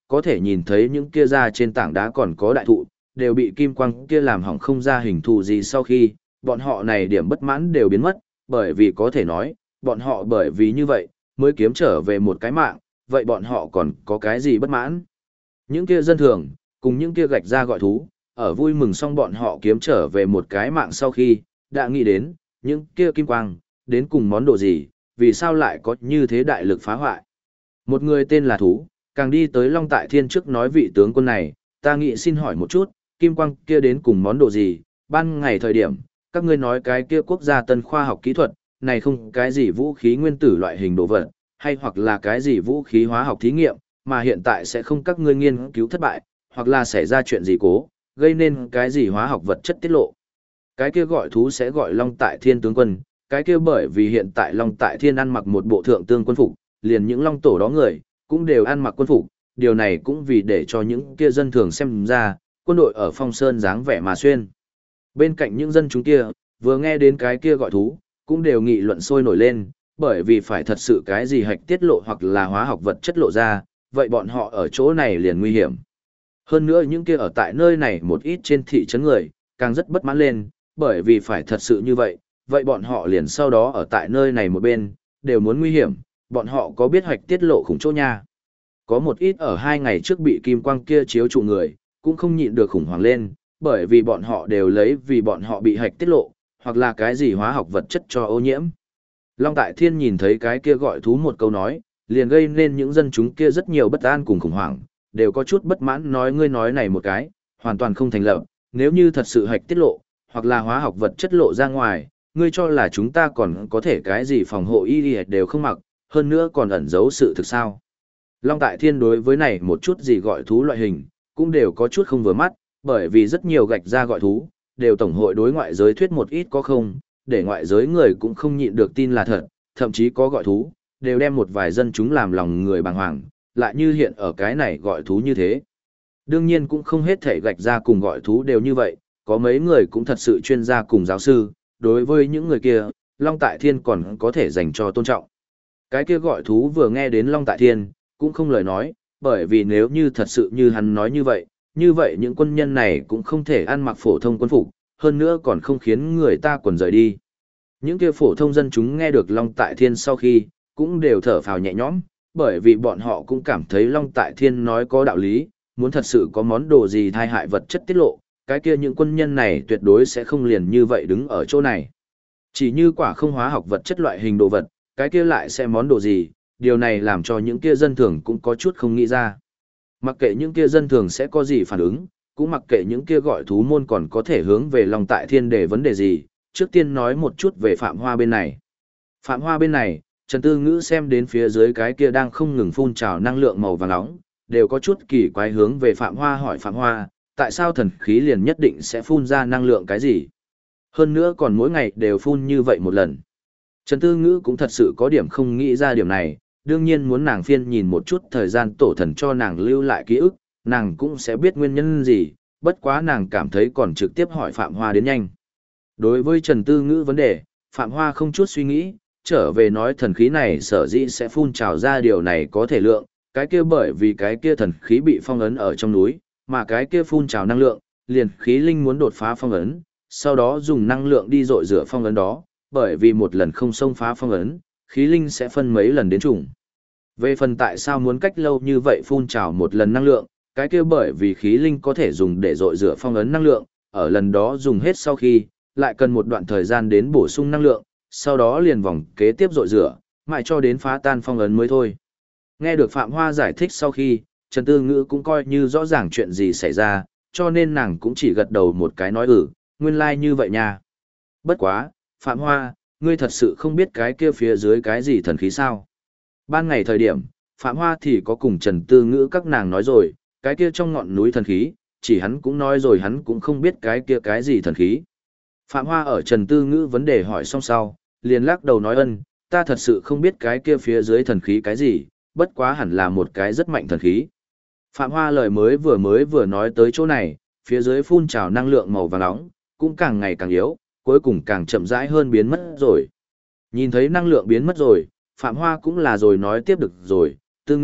có thể nhìn thấy những kia ra trên tảng đá còn có đại thụ, đều bị kim quang kia làm hỏng không ra hình thù gì sau khi, bọn họ này điểm bất mãn đều biến mất, bởi vì có thể nói, bọn họ bởi vì như vậy, mới kiếm trở về một cái mạng, vậy bọn họ còn có cái gì bất mãn? Những kia dân thường, cùng những kia gạch ra gọi thú, ở vui mừng xong bọn họ kiếm trở về một cái mạng sau khi, đã nghĩ đến, những kia kim quang, đến cùng món đồ gì, vì sao lại có như thế đại lực phá hoại. Một người tên là Thú, càng đi tới Long Tại Thiên trước nói vị tướng quân này, ta nghĩ xin hỏi một chút, kim quang kia đến cùng món đồ gì, ban ngày thời điểm, các ngươi nói cái kia quốc gia tân khoa học kỹ thuật, này không cái gì vũ khí nguyên tử loại hình đồ vật, hay hoặc là cái gì vũ khí hóa học thí nghiệm, mà hiện tại sẽ không các ngươi nghiên cứu thất bại, hoặc là xảy ra chuyện gì cố, gây nên cái gì hóa học vật chất tiết lộ. Cái kia gọi Thú sẽ gọi Long Tại Thiên tướng quân, cái kia bởi vì hiện tại Long Tại Thiên ăn mặc một bộ thượng tương quân phục, liền những Long Tổ đó người, cũng đều ăn mặc quân phục, điều này cũng vì để cho những kia dân thường xem ra, quân đội ở Phong Sơn dáng vẻ mà xuyên. Bên cạnh những dân chúng kia, vừa nghe đến cái kia gọi Thú, cũng đều nghị luận sôi nổi lên, bởi vì phải thật sự cái gì hạch tiết lộ hoặc là hóa học vật chất lộ ra, vậy bọn họ ở chỗ này liền nguy hiểm. Hơn nữa những kia ở tại nơi này một ít trên thị trấn người, càng rất bất mãn lên, bởi vì phải thật sự như vậy bọn họ liền sau đó ở tại nơi này một bên, đều muốn nguy hiểm, bọn họ có biết hạch tiết lộ khủng chỗ nha. Có một ít ở 2 ngày trước bị kim quang kia chiếu trụ người, cũng không nhịn được khủng hoảng lên, bởi vì bọn họ đều lấy vì bọn họ bị hạch tiết lộ, hoặc là cái gì hóa học vật chất cho ô nhiễm. Long Tại Thiên nhìn thấy cái kia gọi Thú một câu nói, liền gây nên những dân chúng kia rất nhiều bất an cùng khủng hoảng, đều có chút bất mãn nói ngươi nói này một cái, hoàn toàn không thành lập, nếu như thật sự hạch tiết lộ, hoặc là hóa học vật chất lộ ra ngoài, ngươi cho là chúng ta còn có thể cái gì phòng hộ y đều không mặc, hơn nữa còn ẩn giấu sự thực sao. Long Tại Thiên đối với này một chút gì gọi Thú loại hình, cũng đều có chút không vừa mắt, bởi vì rất nhiều gạch ra gọi Thú, đều tổng hội đối ngoại giới thuyết một ít có không, để ngoại giới người cũng không nhịn được tin là thật, thậm chí có gọi Thú, đều đem một vài dân chúng làm lòng người bàng hoàng, lại như hiện ở cái này gọi Thú như thế. Đương nhiên cũng không hết thể gạch ra cùng gọi Thú đều như vậy, có mấy người cũng thật sự chuyên gia cùng giáo sư, đối với những người kia, Long Tại Thiên còn có thể dành cho tôn trọng. Cái kia gọi Thú vừa nghe đến Long Tại Thiên, cũng không lời nói, bởi vì nếu như thật sự như hắn nói như vậy những quân nhân này cũng không thể ăn mặc phổ thông quân phục, hơn nữa còn không khiến người ta quần rời đi. Những kia phổ thông dân chúng nghe được Long Tại Thiên sau khi, cũng đều thở phào nhẹ nhõm, bởi vì bọn họ cũng cảm thấy Long Tại Thiên nói có đạo lý, muốn thật sự có món đồ gì thai hại vật chất tiết lộ, cái kia những quân nhân này tuyệt đối sẽ không liền như vậy đứng ở chỗ này. Chỉ như quả không hóa học vật chất loại hình đồ vật, cái kia lại sẽ món đồ gì, điều này làm cho những kia dân thường cũng có chút không nghĩ ra. Mặc kệ những kia dân thường sẽ có gì phản ứng, cũng mặc kệ những kia gọi Thú môn còn có thể hướng về Long Tại Thiên để vấn đề gì, trước tiên nói một chút về Phạm Hoa bên này. Phạm Hoa bên này, Trần Tư Ngữ xem đến phía dưới cái kia đang không ngừng phun trào năng lượng màu vàng nóng, đều có chút kỳ quái hướng về Phạm Hoa hỏi Phạm Hoa, tại sao thần khí liền nhất định sẽ phun ra năng lượng cái gì? Hơn nữa còn mỗi ngày đều phun như vậy một lần. Trần Tư Ngữ cũng thật sự có điểm không nghĩ ra điểm này, đương nhiên muốn nàng phiên nhìn một chút thời gian tổ thần cho nàng lưu lại ký ức, nàng cũng sẽ biết nguyên nhân gì, bất quá nàng cảm thấy còn trực tiếp hỏi Phạm Hoa đến nhanh. Đối với Trần Tư Ngữ vấn đề, Phạm Hoa không chút suy nghĩ, trở về nói thần khí này sở dĩ sẽ phun trào ra điều này có thể lượng, cái kia bởi vì cái kia thần khí bị phong ấn ở trong núi, mà cái kia phun trào năng lượng, liền khí linh muốn đột phá phong ấn, sau đó dùng năng lượng đi dội rửa phong ấn đó, bởi vì một lần không xông phá phong ấn, khí linh sẽ phân mấy lần đến trùng. Về phần tại sao muốn cách lâu như vậy phun trào một lần năng lượng, cái kia bởi vì khí linh có thể dùng để dội rửa phong ấn năng lượng, ở lần đó dùng hết sau khi, lại cần một đoạn thời gian đến bổ sung năng lượng, sau đó liền vòng kế tiếp dội rửa, mãi cho đến phá tan phong ấn mới thôi. Nghe được Phạm Hoa giải thích sau khi, Trần Tư Ngữ cũng coi như rõ ràng chuyện gì xảy ra, cho nên nàng cũng chỉ gật đầu một cái nói nguyên lai như vậy nha. Bất quá, Phạm Hoa, ngươi thật sự không biết cái kia phía dưới cái gì thần khí sao? Ban ngày thời điểm, Phạm Hoa thì có cùng Trần Tư Ngữ các nàng nói rồi, cái kia trong ngọn núi thần khí, chỉ hắn cũng nói rồi hắn cũng không biết cái kia cái gì thần khí. Phạm Hoa ở Trần Tư Ngữ vấn đề hỏi xong sau, liền lắc đầu nói ta thật sự không biết cái kia phía dưới thần khí cái gì, bất quá hẳn là một cái rất mạnh thần khí. Phạm Hoa lời mới vừa nói tới chỗ này, phía dưới phun trào năng lượng màu vàng nóng, cũng càng ngày càng yếu, cuối cùng càng chậm rãi hơn biến mất rồi. Nhìn thấy năng lượng biến mất rồi, Phạm Hoa cũng là rồi nói tiếp được rồi, Tư Ngữ,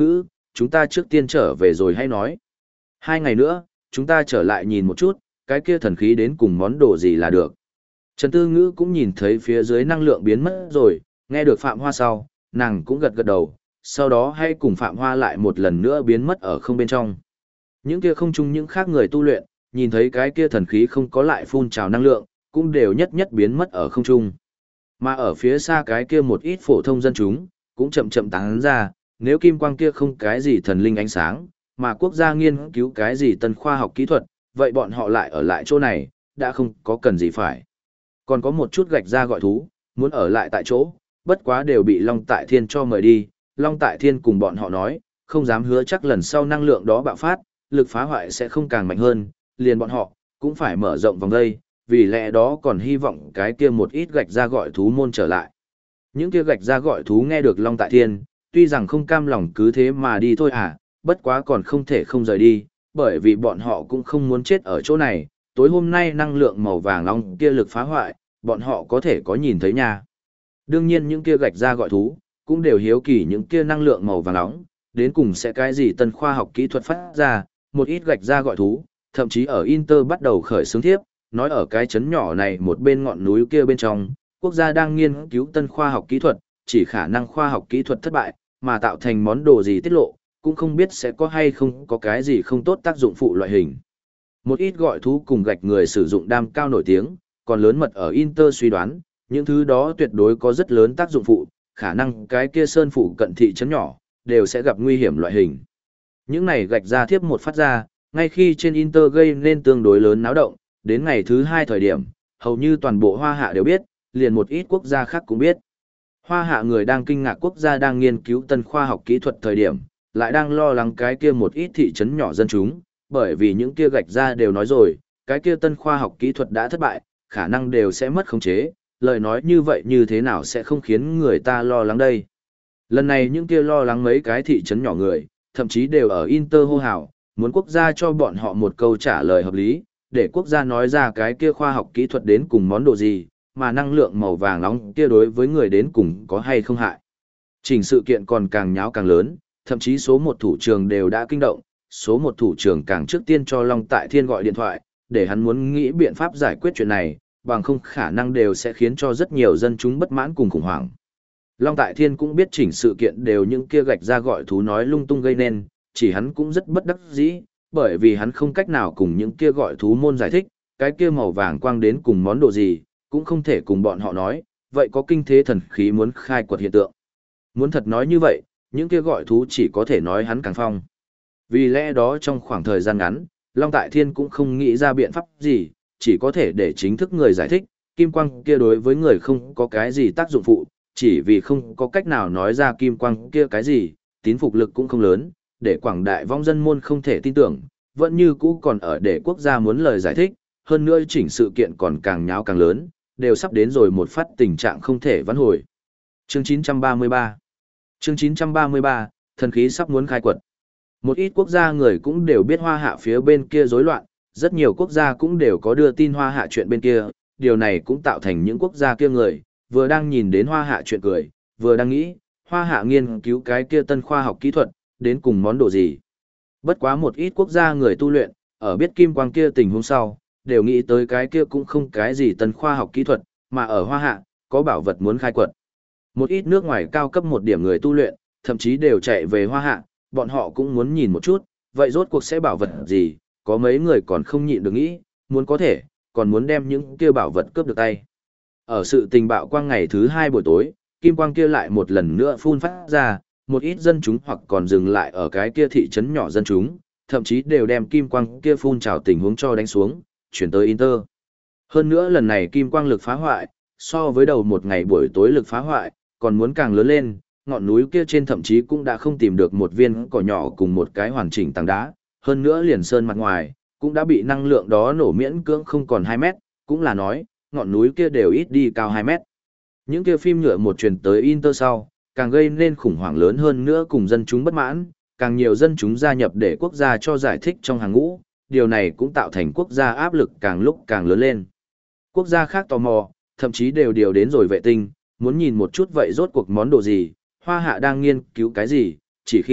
chúng ta trước tiên trở về rồi hay nói. 2 ngày nữa, chúng ta trở lại nhìn một chút, cái kia thần khí đến cùng món đồ gì là được. Trần Tư Ngữ cũng nhìn thấy phía dưới năng lượng biến mất rồi, nghe được Phạm Hoa sau, nàng cũng gật gật đầu, sau đó hãy cùng Phạm Hoa lại một lần nữa biến mất ở không bên trong. Những kia không chung những khác người tu luyện, nhìn thấy cái kia thần khí không có lại phun trào năng lượng, cũng đều nhất nhất biến mất ở không trung. Mà ở phía xa cái kia một ít phổ thông dân chúng, cũng chậm chậm tán ra, nếu kim quang kia không cái gì thần linh ánh sáng, mà quốc gia nghiên cứu cái gì tân khoa học kỹ thuật, vậy bọn họ lại ở lại chỗ này, đã không có cần gì phải. Còn có một chút gạch ra gọi thú, muốn ở lại tại chỗ, bất quá đều bị Long Tại Thiên cho mời đi. Long Tại Thiên cùng bọn họ nói, không dám hứa chắc lần sau năng lượng đó bạo phát, lực phá hoại sẽ không càng mạnh hơn, liền bọn họ, cũng phải mở rộng vòng đây, vì lẽ đó còn hy vọng cái kia một ít gạch ra gọi thú môn trở lại. Những kia gạch ra gọi thú nghe được Long Tại Thiên, tuy rằng không cam lòng cứ thế mà đi thôi à, bất quá còn không thể không rời đi, bởi vì bọn họ cũng không muốn chết ở chỗ này, tối hôm nay năng lượng màu vàng long kia lực phá hoại, bọn họ có thể có nhìn thấy nha. Đương nhiên những kia gạch ra gọi thú, cũng đều hiếu kỳ những kia năng lượng màu vàng nóng, đến cùng sẽ cái gì tân khoa học kỹ thuật phát ra, một ít gạch ra gọi thú, thậm chí ở Inter bắt đầu khởi xướng thiếp, nói ở cái chấn nhỏ này một bên ngọn núi kia bên trong, quốc gia đang nghiên cứu tân khoa học kỹ thuật, chỉ khả năng khoa học kỹ thuật thất bại, mà tạo thành món đồ gì tiết lộ, cũng không biết sẽ có hay không có cái gì không tốt tác dụng phụ loại hình. Một ít gọi thú cùng gạch người sử dụng đam cao nổi tiếng, còn lớn mật ở Inter suy đoán, những thứ đó tuyệt đối có rất lớn tác dụng phụ, khả năng cái kia sơn phụ cận thị trấn nhỏ, đều sẽ gặp nguy hiểm loại hình. Những này gạch ra thiếp một phát ra, ngay khi trên Inter gây nên tương đối lớn náo động, đến ngày thứ 2 thời điểm, hầu như toàn bộ Hoa Hạ đều biết, liền một ít quốc gia khác cũng biết. Hoa Hạ người đang kinh ngạc quốc gia đang nghiên cứu tân khoa học kỹ thuật thời điểm, lại đang lo lắng cái kia một ít thị trấn nhỏ dân chúng, bởi vì những kia gạch ra đều nói rồi, cái kia tân khoa học kỹ thuật đã thất bại, khả năng đều sẽ mất khống chế, lời nói như vậy như thế nào sẽ không khiến người ta lo lắng đây. Lần này những kia lo lắng mấy cái thị trấn nhỏ người, thậm chí đều ở Inter hô hào, muốn quốc gia cho bọn họ một câu trả lời hợp lý, để quốc gia nói ra cái kia khoa học kỹ thuật đến cùng món đồ gì, mà năng lượng màu vàng nóng kia đối với người đến cùng có hay không hại. Chỉnh sự kiện còn càng nháo càng lớn, thậm chí số một thủ trưởng đều đã kinh động, số một thủ trưởng càng trước tiên cho Long Tại Thiên gọi điện thoại, để hắn muốn nghĩ biện pháp giải quyết chuyện này, bằng không khả năng đều sẽ khiến cho rất nhiều dân chúng bất mãn cùng khủng hoảng. Long Tại Thiên cũng biết chỉnh sự kiện đều những kia gạch ra gọi thú nói lung tung gây nên, chỉ hắn cũng rất bất đắc dĩ, bởi vì hắn không cách nào cùng những kia gọi thú môn giải thích, cái kia màu vàng quang đến cùng món đồ gì, cũng không thể cùng bọn họ nói, vậy có kinh thế thần khí muốn khai quật hiện tượng. Muốn thật nói như vậy, những kia gọi thú chỉ có thể nói hắn càng phong. Vì lẽ đó trong khoảng thời gian ngắn, Long Tại Thiên cũng không nghĩ ra biện pháp gì, chỉ có thể để chính thức người giải thích, kim quang kia đối với người không có cái gì tác dụng phụ, chỉ vì không có cách nào nói ra kim quang kia cái gì, tín phục lực cũng không lớn, để quảng đại vong dân môn không thể tin tưởng, vẫn như cũ còn ở để quốc gia muốn lời giải thích, hơn nữa chỉnh sự kiện còn càng nháo càng lớn, đều sắp đến rồi một phát tình trạng không thể vãn hồi. Chương 933 Chương 933, thần khí sắp muốn khai quật. Một ít quốc gia người cũng đều biết Hoa Hạ phía bên kia rối loạn, rất nhiều quốc gia cũng đều có đưa tin Hoa Hạ chuyện bên kia, điều này cũng tạo thành những quốc gia kia người, vừa đang nhìn đến Hoa Hạ chuyện cười, vừa đang nghĩ, Hoa Hạ nghiên cứu cái kia tân khoa học kỹ thuật, đến cùng món đồ gì. Bất quá một ít quốc gia người tu luyện, ở biết kim quang kia tình huống sau, đều nghĩ tới cái kia cũng không cái gì tân khoa học kỹ thuật, mà ở Hoa Hạ, có bảo vật muốn khai quật. Một ít nước ngoài cao cấp một điểm người tu luyện, thậm chí đều chạy về Hoa Hạ, bọn họ cũng muốn nhìn một chút, vậy rốt cuộc sẽ bảo vật gì, có mấy người còn không nhịn được nghĩ, muốn có thể, còn muốn đem những kia bảo vật cướp được tay. Ở sự tình bạo quang ngày thứ 2 buổi tối, kim quang kia lại một lần nữa phun phát ra, một ít dân chúng hoặc còn dừng lại ở cái kia thị trấn nhỏ dân chúng, thậm chí đều đem kim quang kia phun trào tình huống cho đánh xuống, chuyển tới Inter. Hơn nữa lần này kim quang lực phá hoại, so với đầu một ngày buổi tối lực phá hoại, còn muốn càng lớn lên, ngọn núi kia trên thậm chí cũng đã không tìm được một viên cỏ nhỏ cùng một cái hoàn chỉnh tảng đá, hơn nữa liền sơn mặt ngoài, cũng đã bị năng lượng đó nổ miễn cưỡng không còn 2 mét, cũng là nói, ngọn núi kia đều ít đi cao 2 mét. Những kia phim nhựa một truyền tới Inter sau, càng gây nên khủng hoảng lớn hơn nữa cùng dân chúng bất mãn, càng nhiều dân chúng gia nhập để quốc gia cho giải thích trong hàng ngũ, điều này cũng tạo thành quốc gia áp lực càng lúc càng lớn lên. Quốc gia khác tò mò, thậm chí đều điều đến rồi vệ tinh, muốn nhìn một chút vậy rốt cuộc món đồ gì, Hoa Hạ đang nghiên cứu cái gì, chỉ khi,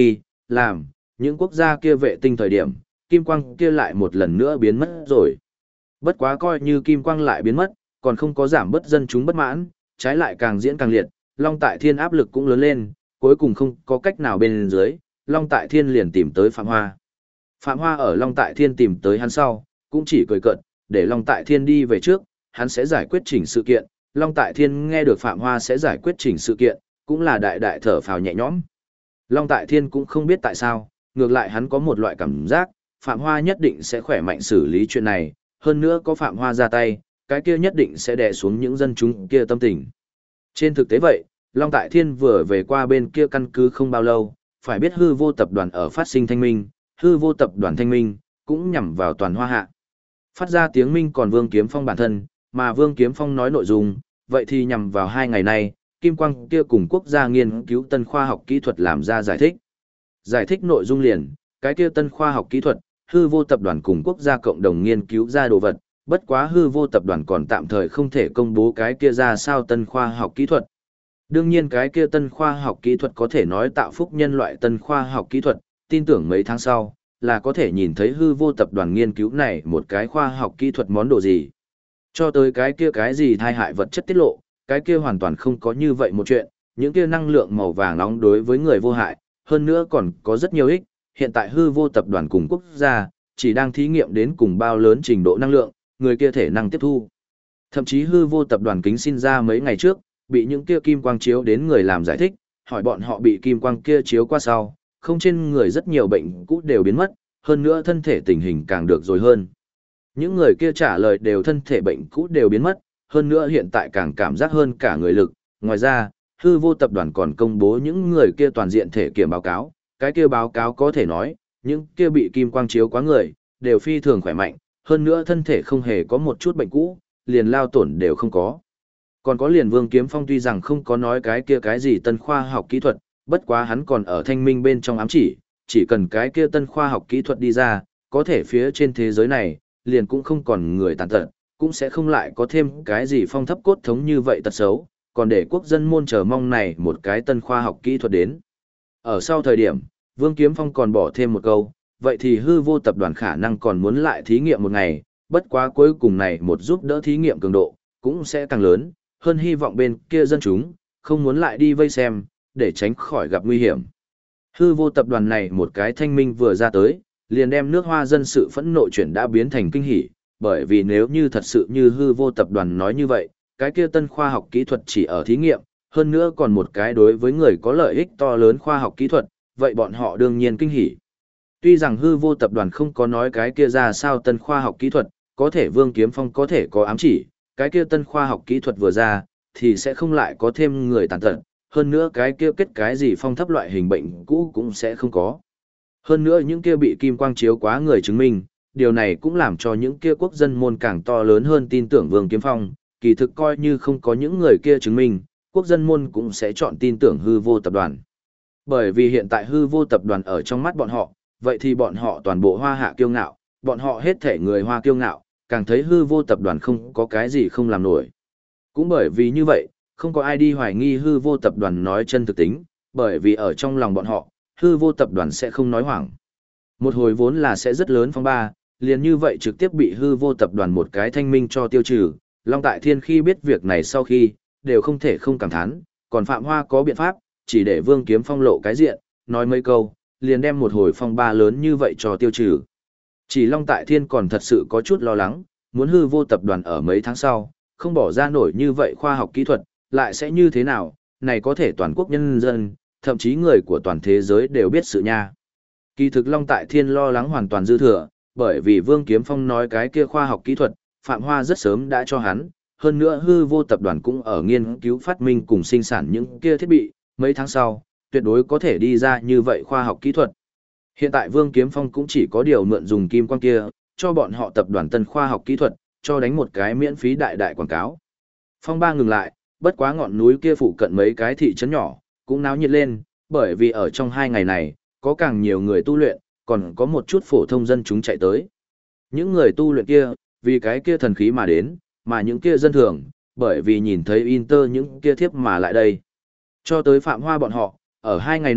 làm, những quốc gia kia vệ tinh thời điểm, kim quang kia lại một lần nữa biến mất rồi. Bất quá coi như kim quang lại biến mất, còn không có giảm bớt dân chúng bất mãn, trái lại càng diễn càng liệt, Long Tại Thiên áp lực cũng lớn lên, cuối cùng không có cách nào bên dưới, Long Tại Thiên liền tìm tới Phạm Hoa. Phạm Hoa ở Long Tại Thiên tìm tới hắn sau, cũng chỉ cười cợt, để Long Tại Thiên đi về trước, hắn sẽ giải quyết chỉnh sự kiện. Long Tại Thiên nghe được Phạm Hoa sẽ giải quyết chỉnh sự kiện, cũng là đại đại thở phào nhẹ nhõm. Long Tại Thiên cũng không biết tại sao, ngược lại hắn có một loại cảm giác, Phạm Hoa nhất định sẽ khỏe mạnh xử lý chuyện này, hơn nữa có Phạm Hoa ra tay, cái kia nhất định sẽ đè xuống những dân chúng kia tâm tình. Trên thực tế vậy, Long Tại Thiên vừa về qua bên kia căn cứ không bao lâu, phải biết hư vô tập đoàn ở phát sinh thanh minh, hư vô tập đoàn thanh minh, cũng nhằm vào toàn hoa hạ. Phát ra tiếng minh còn Vương Kiếm Phong bản thân, mà Vương Kiếm Phong nói nội dung, vậy thì nhằm vào 2 ngày nay, Kim Quang kia cùng quốc gia nghiên cứu tân khoa học kỹ thuật làm ra giải thích. Giải thích nội dung liền, cái kia tân khoa học kỹ thuật, hư vô tập đoàn cùng quốc gia cộng đồng nghiên cứu ra đồ vật, bất quá hư vô tập đoàn còn tạm thời không thể công bố cái kia ra sao tân khoa học kỹ thuật. Đương nhiên cái kia tân khoa học kỹ thuật có thể nói tạo phúc nhân loại tân khoa học kỹ thuật, tin tưởng mấy tháng sau, là có thể nhìn thấy hư vô tập đoàn nghiên cứu này một cái khoa học kỹ thuật món đồ gì. Cho tới cái kia cái gì thai hại vật chất tiết lộ, cái kia hoàn toàn không có như vậy một chuyện, những kia năng lượng màu vàng nóng đối với người vô hại, hơn nữa còn có rất nhiều ích, hiện tại hư vô tập đoàn cùng quốc gia, chỉ đang thí nghiệm đến cùng bao lớn trình độ năng lượng, người kia thể năng tiếp thu. Thậm chí hư vô tập đoàn kính xin ra mấy ngày trước, bị những kia kim quang chiếu đến người làm giải thích, hỏi bọn họ bị kim quang kia chiếu qua sau, không trên người rất nhiều bệnh cũ đều biến mất, hơn nữa thân thể tình hình càng được rồi hơn. Những người kia trả lời đều thân thể bệnh cũ đều biến mất, hơn nữa hiện tại càng cảm giác hơn cả người lực. Ngoài ra, hư vô tập đoàn còn công bố những người kia toàn diện thể kiểm báo cáo, cái kia báo cáo có thể nói, những kia bị kim quang chiếu quá người, đều phi thường khỏe mạnh, hơn nữa thân thể không hề có một chút bệnh cũ, liền lao tổn đều không có. Còn có liền Vương Kiếm Phong tuy rằng không có nói cái kia cái gì tân khoa học kỹ thuật, bất quá hắn còn ở thanh minh bên trong ám chỉ cần cái kia tân khoa học kỹ thuật đi ra, có thể phía trên thế giới này, liền cũng không còn người tàn tật, cũng sẽ không lại có thêm cái gì phong thấp cốt thống như vậy tật xấu, còn để quốc dân môn chờ mong này một cái tân khoa học kỹ thuật đến. Ở sau thời điểm, Vương Kiếm Phong còn bỏ thêm một câu, vậy thì hư vô tập đoàn khả năng còn muốn lại thí nghiệm một ngày, bất quá cuối cùng này một giúp đỡ thí nghiệm cường độ, cũng sẽ càng lớn, hơn hy vọng bên kia dân chúng, không muốn lại đi vây xem, để tránh khỏi gặp nguy hiểm. Hư vô tập đoàn này một cái thanh minh vừa ra tới, liền đem nước Hoa dân sự phẫn nộ chuyển đã biến thành kinh hỉ, bởi vì nếu như thật sự như hư vô tập đoàn nói như vậy, cái kia tân khoa học kỹ thuật chỉ ở thí nghiệm, hơn nữa còn một cái đối với người có lợi ích to lớn khoa học kỹ thuật, vậy bọn họ đương nhiên kinh hỉ. Tuy rằng hư vô tập đoàn không có nói cái kia ra sao tân khoa học kỹ thuật, có thể Vương Kiếm Phong có thể có ám chỉ, cái kia tân khoa học kỹ thuật vừa ra, thì sẽ không lại có thêm người tàn tật, hơn nữa cái kia kết cái gì phong thấp loại hình bệnh cũ cũng sẽ không có. Hơn nữa những kia bị kim quang chiếu quá người chứng minh, điều này cũng làm cho những kia quốc dân môn càng to lớn hơn tin tưởng Vương Kiếm Phong, kỳ thực coi như không có những người kia chứng minh, quốc dân môn cũng sẽ chọn tin tưởng hư vô tập đoàn. Bởi vì hiện tại hư vô tập đoàn ở trong mắt bọn họ, vậy thì bọn họ toàn bộ Hoa hạ kiêu ngạo, bọn họ hết thể người Hoa kiêu ngạo, càng thấy hư vô tập đoàn không có cái gì không làm nổi. Cũng bởi vì như vậy, không có ai đi hoài nghi hư vô tập đoàn nói chân thực tính, bởi vì ở trong lòng bọn họ, hư vô tập đoàn sẽ không nói hoảng. Một hồi vốn là sẽ rất lớn phong ba, liền như vậy trực tiếp bị hư vô tập đoàn một cái thanh minh cho tiêu trừ. Long Tại Thiên khi biết việc này sau khi, đều không thể không cảm thán, còn Phạm Hoa có biện pháp, chỉ để Vương Kiếm Phong lộ cái diện, nói mấy câu, liền đem một hồi phong ba lớn như vậy cho tiêu trừ. Chỉ Long Tại Thiên còn thật sự có chút lo lắng, muốn hư vô tập đoàn ở mấy tháng sau, không bỏ ra nổi như vậy khoa học kỹ thuật, lại sẽ như thế nào, này có thể toàn quốc nhân dân, thậm chí người của toàn thế giới đều biết sự nha. Kỳ thực Long Tại Thiên lo lắng hoàn toàn dư thừa, bởi vì Vương Kiếm Phong nói cái kia khoa học kỹ thuật, Phạm Hoa rất sớm đã cho hắn, hơn nữa hư vô tập đoàn cũng ở nghiên cứu phát minh cùng sinh sản những kia thiết bị, mấy tháng sau, tuyệt đối có thể đi ra như vậy khoa học kỹ thuật. Hiện tại Vương Kiếm Phong cũng chỉ có điều mượn dùng kim quang kia, cho bọn họ tập đoàn tân khoa học kỹ thuật, cho đánh một cái miễn phí đại đại quảng cáo. Phong ba ngừng lại, bất quá ngọn núi kia phụ cận mấy cái thị trấn nhỏ, cũng náo nhiệt lên, bởi vì ở trong 2 ngày này, có càng nhiều người tu luyện, còn có một chút phổ thông dân chúng chạy tới. Những người tu luyện kia, vì cái kia thần khí mà đến, mà những kia dân thường, bởi vì nhìn thấy Inter những kia thiếp mà lại đây. Cho tới Phạm Hoa bọn họ, ở 2 ngày nay,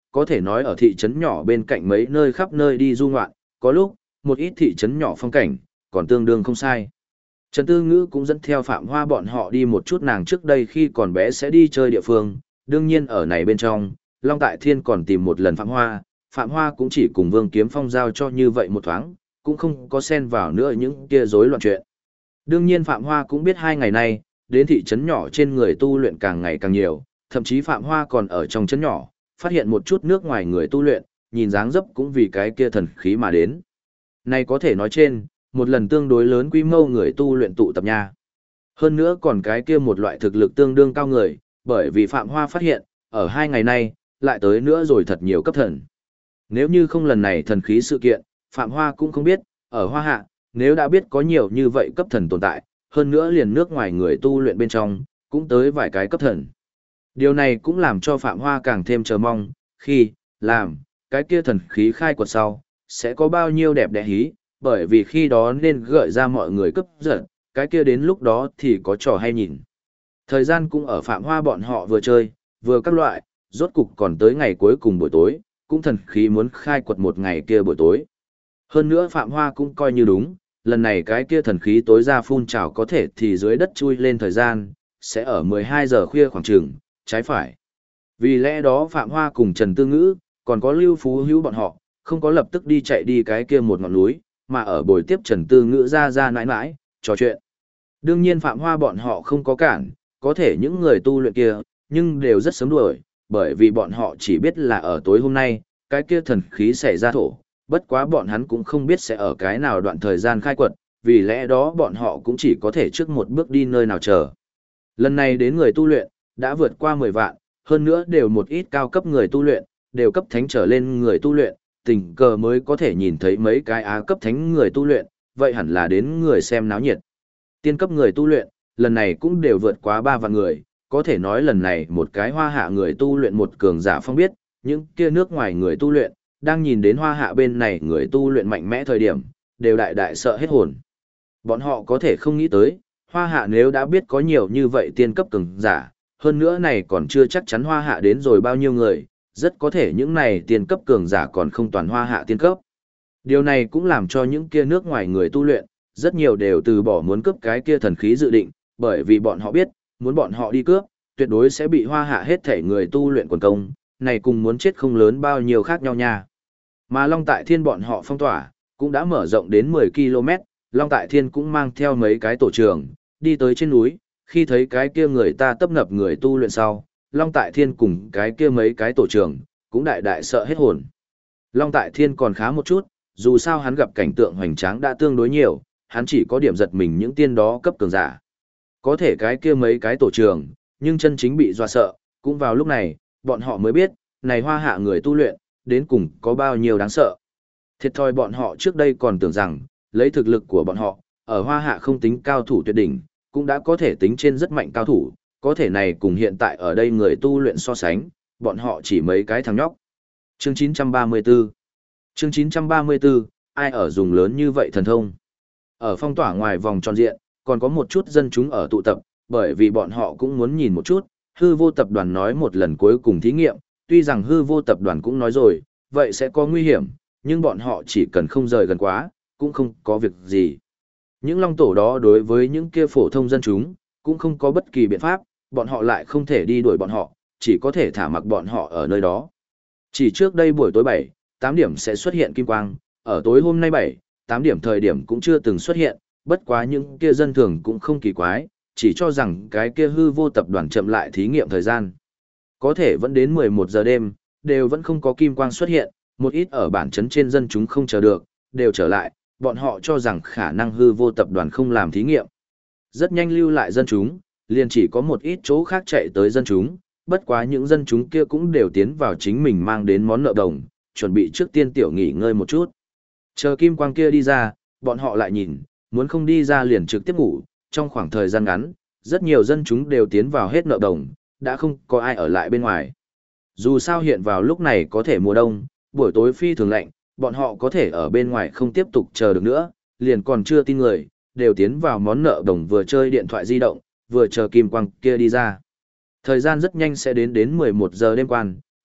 có thể nói ở thị trấn nhỏ bên cạnh mấy nơi khắp nơi đi du ngoạn, có lúc, một ít thị trấn nhỏ phong cảnh, còn tương đương không sai. Trần Tư Ngữ cũng dẫn theo Phạm Hoa bọn họ đi một chút nàng trước đây khi còn bé sẽ đi chơi địa phương, đương nhiên ở này bên trong, Long Tại Thiên còn tìm một lần Phạm Hoa cũng chỉ cùng Vương Kiếm Phong giao cho như vậy một thoáng, cũng không có xen vào nữa những kia rối loạn chuyện. Đương nhiên Phạm Hoa cũng biết 2 ngày nay, đến thị trấn nhỏ trên người tu luyện càng ngày càng nhiều, thậm chí Phạm Hoa còn ở trong trấn nhỏ, phát hiện một chút nước ngoài người tu luyện, nhìn dáng dấp cũng vì cái kia thần khí mà đến. Này có thể nói trên, một lần tương đối lớn quy mô người tu luyện tụ tập nha. Hơn nữa còn cái kia một loại thực lực tương đương cao người, bởi vì Phạm Hoa phát hiện, ở 2 ngày nay, lại tới nữa rồi thật nhiều cấp thần. Nếu như không lần này thần khí sự kiện, Phạm Hoa cũng không biết, ở Hoa Hạ, nếu đã biết có nhiều như vậy cấp thần tồn tại, hơn nữa liền nước ngoài người tu luyện bên trong, cũng tới vài cái cấp thần. Điều này cũng làm cho Phạm Hoa càng thêm chờ mong, khi, làm, cái kia thần khí khai quật sau, sẽ có bao nhiêu đẹp đẽ hí, bởi vì khi đó nên gợi ra mọi người cấp giận, cái kia đến lúc đó thì có trò hay nhìn. Thời gian cũng ở Phạm Hoa bọn họ vừa chơi, vừa các loại, rốt cục còn tới ngày cuối cùng buổi tối, cũng thần khí muốn khai quật một ngày kia buổi tối. Hơn nữa Phạm Hoa cũng coi như đúng, lần này cái kia thần khí tối ra phun trào có thể thì dưới đất chui lên thời gian, sẽ ở 12 giờ khuya khoảng chừng, trái phải. Vì lẽ đó Phạm Hoa cùng Trần Tư Ngữ, còn có Lưu Phú Hữu bọn họ, không có lập tức đi chạy đi cái kia một ngọn núi, mà ở buổi tiếp Trần Tư Ngữ ra nãi nãi, trò chuyện. Đương nhiên Phạm Hoa bọn họ không có cản, có thể những người tu luyện kia, nhưng đều rất sớm đuổi, bởi vì bọn họ chỉ biết là ở tối hôm nay, cái kia thần khí xảy ra thổ, bất quá bọn hắn cũng không biết sẽ ở cái nào đoạn thời gian khai quật, vì lẽ đó bọn họ cũng chỉ có thể trước một bước đi nơi nào chờ. Lần này đến người tu luyện, đã vượt qua 10 vạn, hơn nữa đều một ít cao cấp người tu luyện, đều cấp thánh trở lên người tu luyện, tình cờ mới có thể nhìn thấy mấy cái á cấp thánh người tu luyện, vậy hẳn là đến người xem náo nhiệt. Tiên cấp người tu luyện, lần này cũng đều vượt quá 3 vạn người, có thể nói lần này một cái Hoa Hạ người tu luyện một cường giả phong biết, những kia nước ngoài người tu luyện, đang nhìn đến Hoa Hạ bên này người tu luyện mạnh mẽ thời điểm, đều đại sợ hết hồn. Bọn họ có thể không nghĩ tới, Hoa Hạ nếu đã biết có nhiều như vậy tiên cấp cường giả, hơn nữa này còn chưa chắc chắn Hoa Hạ đến rồi bao nhiêu người, rất có thể những này tiên cấp cường giả còn không toàn Hoa Hạ tiên cấp. Điều này cũng làm cho những kia nước ngoài người tu luyện, rất nhiều đều từ bỏ muốn cướp cái kia thần khí dự định, bởi vì bọn họ biết, muốn bọn họ đi cướp, tuyệt đối sẽ bị Hoa Hạ hết thể người tu luyện quần công, này cùng muốn chết không lớn bao nhiêu khác nhau nha. Mà Long Tại Thiên bọn họ phong tỏa, cũng đã mở rộng đến 10 km, Long Tại Thiên cũng mang theo mấy cái tổ trưởng, đi tới trên núi, khi thấy cái kia người ta tấp nập người tu luyện sau, Long Tại Thiên cùng cái kia mấy cái tổ trưởng, cũng đại sợ hết hồn. Long Tại Thiên còn khá một chút, dù sao hắn gặp cảnh tượng hoành tráng đã tương đối nhiều, hắn chỉ có điểm giật mình những tiên đó cấp cường giả. Có thể cái kia mấy cái tổ trưởng, nhưng chân chính bị dọa sợ, cũng vào lúc này, bọn họ mới biết, này Hoa Hạ người tu luyện, đến cùng có bao nhiêu đáng sợ. Thiệt thòi bọn họ trước đây còn tưởng rằng, lấy thực lực của bọn họ, ở Hoa Hạ không tính cao thủ tuyệt đỉnh, cũng đã có thể tính trên rất mạnh cao thủ, có thể này cùng hiện tại ở đây người tu luyện so sánh, bọn họ chỉ mấy cái thằng nhóc. Chương 934 Chương 934, ai ở dùng lớn như vậy thần thông? Ở phong tỏa ngoài vòng tròn diện, còn có một chút dân chúng ở tụ tập, bởi vì bọn họ cũng muốn nhìn một chút, hư vô tập đoàn nói một lần cuối cùng thí nghiệm, tuy rằng hư vô tập đoàn cũng nói rồi, vậy sẽ có nguy hiểm, nhưng bọn họ chỉ cần không rời gần quá, cũng không có việc gì. Những long tổ đó đối với những kia phổ thông dân chúng, cũng không có bất kỳ biện pháp, bọn họ lại không thể đi đuổi bọn họ, chỉ có thể thả mặc bọn họ ở nơi đó. Chỉ trước đây buổi tối 7, 8 điểm sẽ xuất hiện kim quang, ở tối hôm nay 7, 8 điểm thời điểm cũng chưa từng xuất hiện, bất quá những kia dân thường cũng không kỳ quái, chỉ cho rằng cái kia hư vô tập đoàn chậm lại thí nghiệm thời gian. Có thể vẫn đến 11 giờ đêm, đều vẫn không có kim quang xuất hiện, một ít ở bản trấn trên dân chúng không chờ được, đều trở lại, bọn họ cho rằng khả năng hư vô tập đoàn không làm thí nghiệm. Rất nhanh lưu lại dân chúng, liền chỉ có một ít chỗ khác chạy tới dân chúng, bất quá những dân chúng kia cũng đều tiến vào chính mình mang đến món nợ đồng, chuẩn bị trước tiên tiểu nghỉ ngơi một chút. Chờ kim quang kia đi ra, bọn họ lại nhìn, muốn không đi ra liền trực tiếp ngủ, trong khoảng thời gian ngắn, rất nhiều dân chúng đều tiến vào hết nợ đồng, đã không có ai ở lại bên ngoài. Dù sao hiện vào lúc này có thể mùa đông, buổi tối phi thường lạnh, bọn họ có thể ở bên ngoài không tiếp tục chờ được nữa, liền còn chưa tin người, đều tiến vào món nợ đồng vừa chơi điện thoại di động, vừa chờ kim quang kia đi ra. Thời gian rất nhanh sẽ đến 11 giờ đêm quan,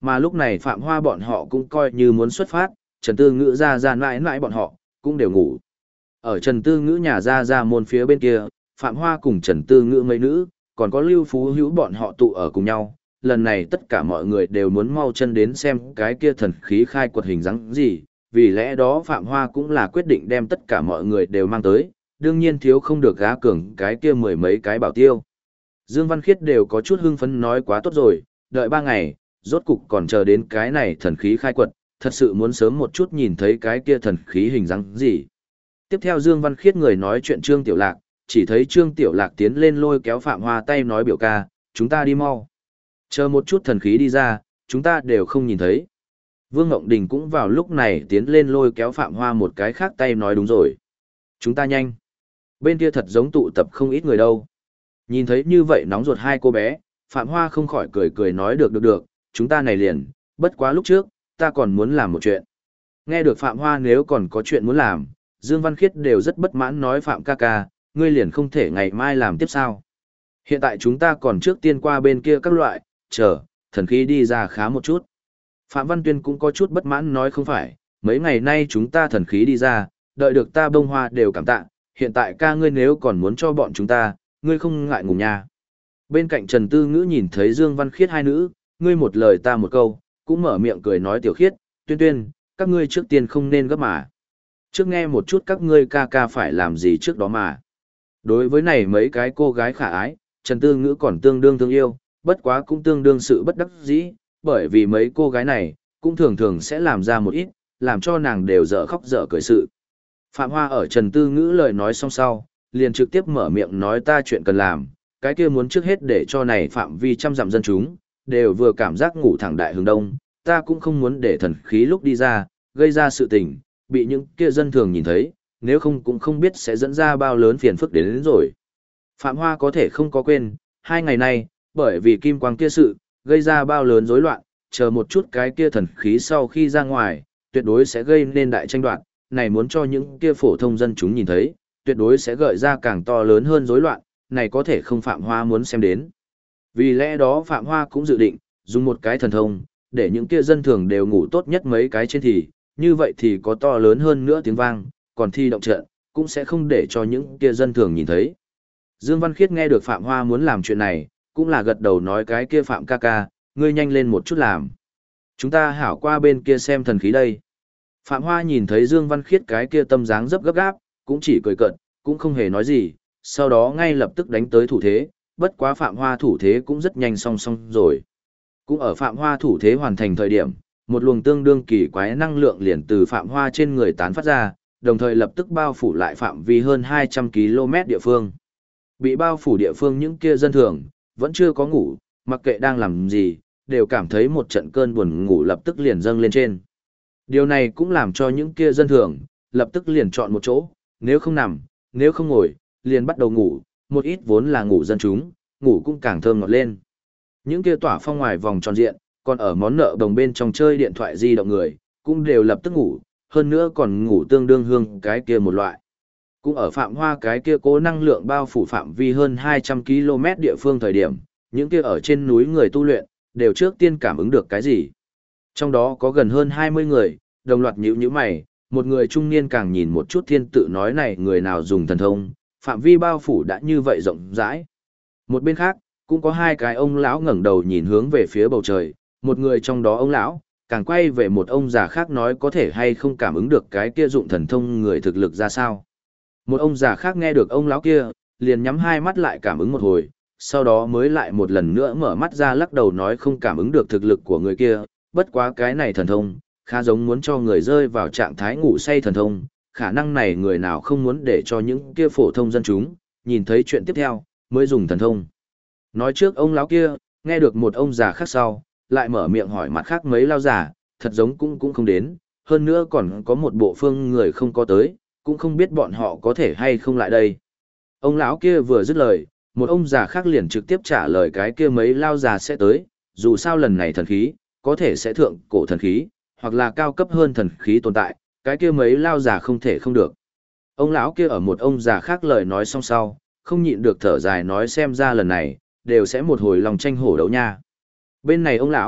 Mà lúc này Phạm Hoa bọn họ cũng coi như muốn xuất phát, Trần Tư Ngữ ra mãi mãi bọn họ, cũng đều ngủ. Ở Trần Tư Ngữ nhà ra môn phía bên kia, Phạm Hoa cùng Trần Tư Ngữ mấy nữ, còn có Lưu Phú Hữu bọn họ tụ ở cùng nhau. Lần này tất cả mọi người đều muốn mau chân đến xem cái kia thần khí khai quật hình dáng gì, vì lẽ đó Phạm Hoa cũng là quyết định đem tất cả mọi người đều mang tới, đương nhiên thiếu không được gá cường cái kia mười mấy cái bảo tiêu. Dương Văn Khiết đều có chút hưng phấn nói quá tốt rồi, đợi 3 ngày, rốt cục còn chờ đến cái này thần khí khai quật, thật sự muốn sớm một chút nhìn thấy cái kia thần khí hình dáng gì. Tiếp theo Dương Văn Khiết người nói chuyện Trương Tiểu Lạc, chỉ thấy Trương Tiểu Lạc tiến lên lôi kéo Phạm Hoa tay nói biểu ca, chúng ta đi mau. Chờ một chút thần khí đi ra, chúng ta đều không nhìn thấy. Vương Ngộng Đình cũng vào lúc này tiến lên lôi kéo Phạm Hoa một cái khác tay nói đúng rồi. Chúng ta nhanh. Bên kia thật giống tụ tập không ít người đâu. Nhìn thấy như vậy nóng ruột hai cô bé, Phạm Hoa không khỏi cười nói được, chúng ta này liền, bất quá lúc trước, ta còn muốn làm một chuyện. Nghe được Phạm Hoa nếu còn có chuyện muốn làm, Dương Văn Khiết đều rất bất mãn nói Phạm ca ca, ngươi liền không thể ngày mai làm tiếp sao. Hiện tại chúng ta còn trước tiên qua bên kia các loại, chờ, thần khí đi ra khá một chút. Phạm Văn Tuyên cũng có chút bất mãn nói không phải, mấy ngày nay chúng ta thần khí đi ra, đợi được ta bông hoa đều cảm tạ, hiện tại ca ngươi nếu còn muốn cho bọn chúng ta, ngươi không ngại ngùng nha. Bên cạnh Trần Tư Ngữ nhìn thấy Dương Văn Khiết hai nữ, ngươi một lời ta một câu, cũng mở miệng cười nói Tiểu Khiết, Tuyên, các ngươi trước tiên không nên gấp mà. Trước nghe một chút các ngươi ca ca phải làm gì trước đó mà. Đối với này mấy cái cô gái khả ái, Trần Tư Ngữ còn tương đương thương yêu, bất quá cũng tương đương sự bất đắc dĩ, bởi vì mấy cô gái này, cũng thường sẽ làm ra một ít, làm cho nàng đều dở khóc dở cười sự. Phạm Hoa ở Trần Tư Ngữ lời nói xong sau, liền trực tiếp mở miệng nói ta chuyện cần làm, cái kia muốn trước hết để cho này phạm vi trăm dặm dân chúng, đều vừa cảm giác ngủ thẳng đại hướng đông, ta cũng không muốn để thần khí lúc đi ra, gây ra sự tình, bị những kia dân thường nhìn thấy, nếu không cũng không biết sẽ dẫn ra bao lớn phiền phức đến rồi. Phạm Hoa có thể không có quên, 2 ngày nay, bởi vì kim quang kia sự, gây ra bao lớn rối loạn, chờ một chút cái kia thần khí sau khi ra ngoài, tuyệt đối sẽ gây nên đại tranh đoạt, này muốn cho những kia phổ thông dân chúng nhìn thấy, tuyệt đối sẽ gợi ra càng to lớn hơn rối loạn, này có thể không Phạm Hoa muốn xem đến. Vì lẽ đó Phạm Hoa cũng dự định, dùng một cái thần thông, để những kia dân thường đều ngủ tốt nhất mấy cái trên thì, như vậy thì có to lớn hơn nữa tiếng vang, còn thi động trận, cũng sẽ không để cho những kia dân thường nhìn thấy. Dương Văn Khiết nghe được Phạm Hoa muốn làm chuyện này, cũng là gật đầu nói cái kia Phạm ca ca, ngươi nhanh lên một chút làm. Chúng ta hảo qua bên kia xem thần khí đây. Phạm Hoa nhìn thấy Dương Văn Khiết cái kia tâm dáng rất gấp gáp, cũng chỉ cười cợt, cũng không hề nói gì, sau đó ngay lập tức đánh tới thủ thế, bất quá Phạm Hoa thủ thế cũng rất nhanh song rồi. Cũng ở Phạm Hoa thủ thế hoàn thành thời điểm, một luồng tương đương kỳ quái năng lượng liền từ Phạm Hoa trên người tán phát ra, đồng thời lập tức bao phủ lại phạm vi hơn 200 km địa phương. Bị bao phủ địa phương những kia dân thường, vẫn chưa có ngủ, mặc kệ đang làm gì, đều cảm thấy một trận cơn buồn ngủ lập tức liền dâng lên trên. Điều này cũng làm cho những kia dân thường, lập tức liền chọn một chỗ, nếu không nằm, nếu không ngồi, liền bắt đầu ngủ, một ít vốn là ngủ dân chúng, ngủ cũng càng thơm ngọt lên. Những kia tỏa phong ngoài vòng tròn diện, còn ở món nợ đồng bên trong chơi điện thoại di động người, cũng đều lập tức ngủ, hơn nữa còn ngủ tương đương hương cái kia một loại. Cũng ở Phạm Hoa cái kia cố năng lượng bao phủ phạm vi hơn 200 km địa phương thời điểm, những kia ở trên núi người tu luyện, đều trước tiên cảm ứng được cái gì. Trong đó có gần hơn 20 người, đồng loạt nhíu mày, một người trung niên càng nhìn một chút thiên tự nói này người nào dùng thần thông, phạm vi bao phủ đã như vậy rộng rãi. Một bên khác, cũng có 2 cái ông lão ngẩng đầu nhìn hướng về phía bầu trời, một người trong đó ông lão, càng quay về một ông già khác nói có thể hay không cảm ứng được cái kia dụng thần thông người thực lực ra sao. Một ông già khác nghe được ông lão kia, liền nhắm 2 mắt lại cảm ứng một hồi, sau đó mới lại một lần nữa mở mắt ra lắc đầu nói không cảm ứng được thực lực của người kia, bất quá cái này thần thông, khá giống muốn cho người rơi vào trạng thái ngủ say thần thông, khả năng này người nào không muốn để cho những kia phổ thông dân chúng, nhìn thấy chuyện tiếp theo, mới dùng thần thông. Nói trước ông lão kia, nghe được một ông già khác sau, lại mở miệng hỏi mặt khác mấy lao giả, thật giống cũng không đến, hơn nữa còn có một bộ phương người không có tới, cũng không biết bọn họ có thể hay không lại đây. Ông lão kia vừa dứt lời, một ông già khác liền trực tiếp trả lời cái kia mấy lao già sẽ tới, dù sao lần này thần khí, có thể sẽ thượng cổ thần khí, hoặc là cao cấp hơn thần khí tồn tại, cái kia mấy lao già không thể không được. Ông lão kia ở một ông già khác lời nói xong sau, không nhịn được thở dài nói xem ra lần này, đều sẽ một hồi lòng tranh hổ đấu nha. Bên này ông lão,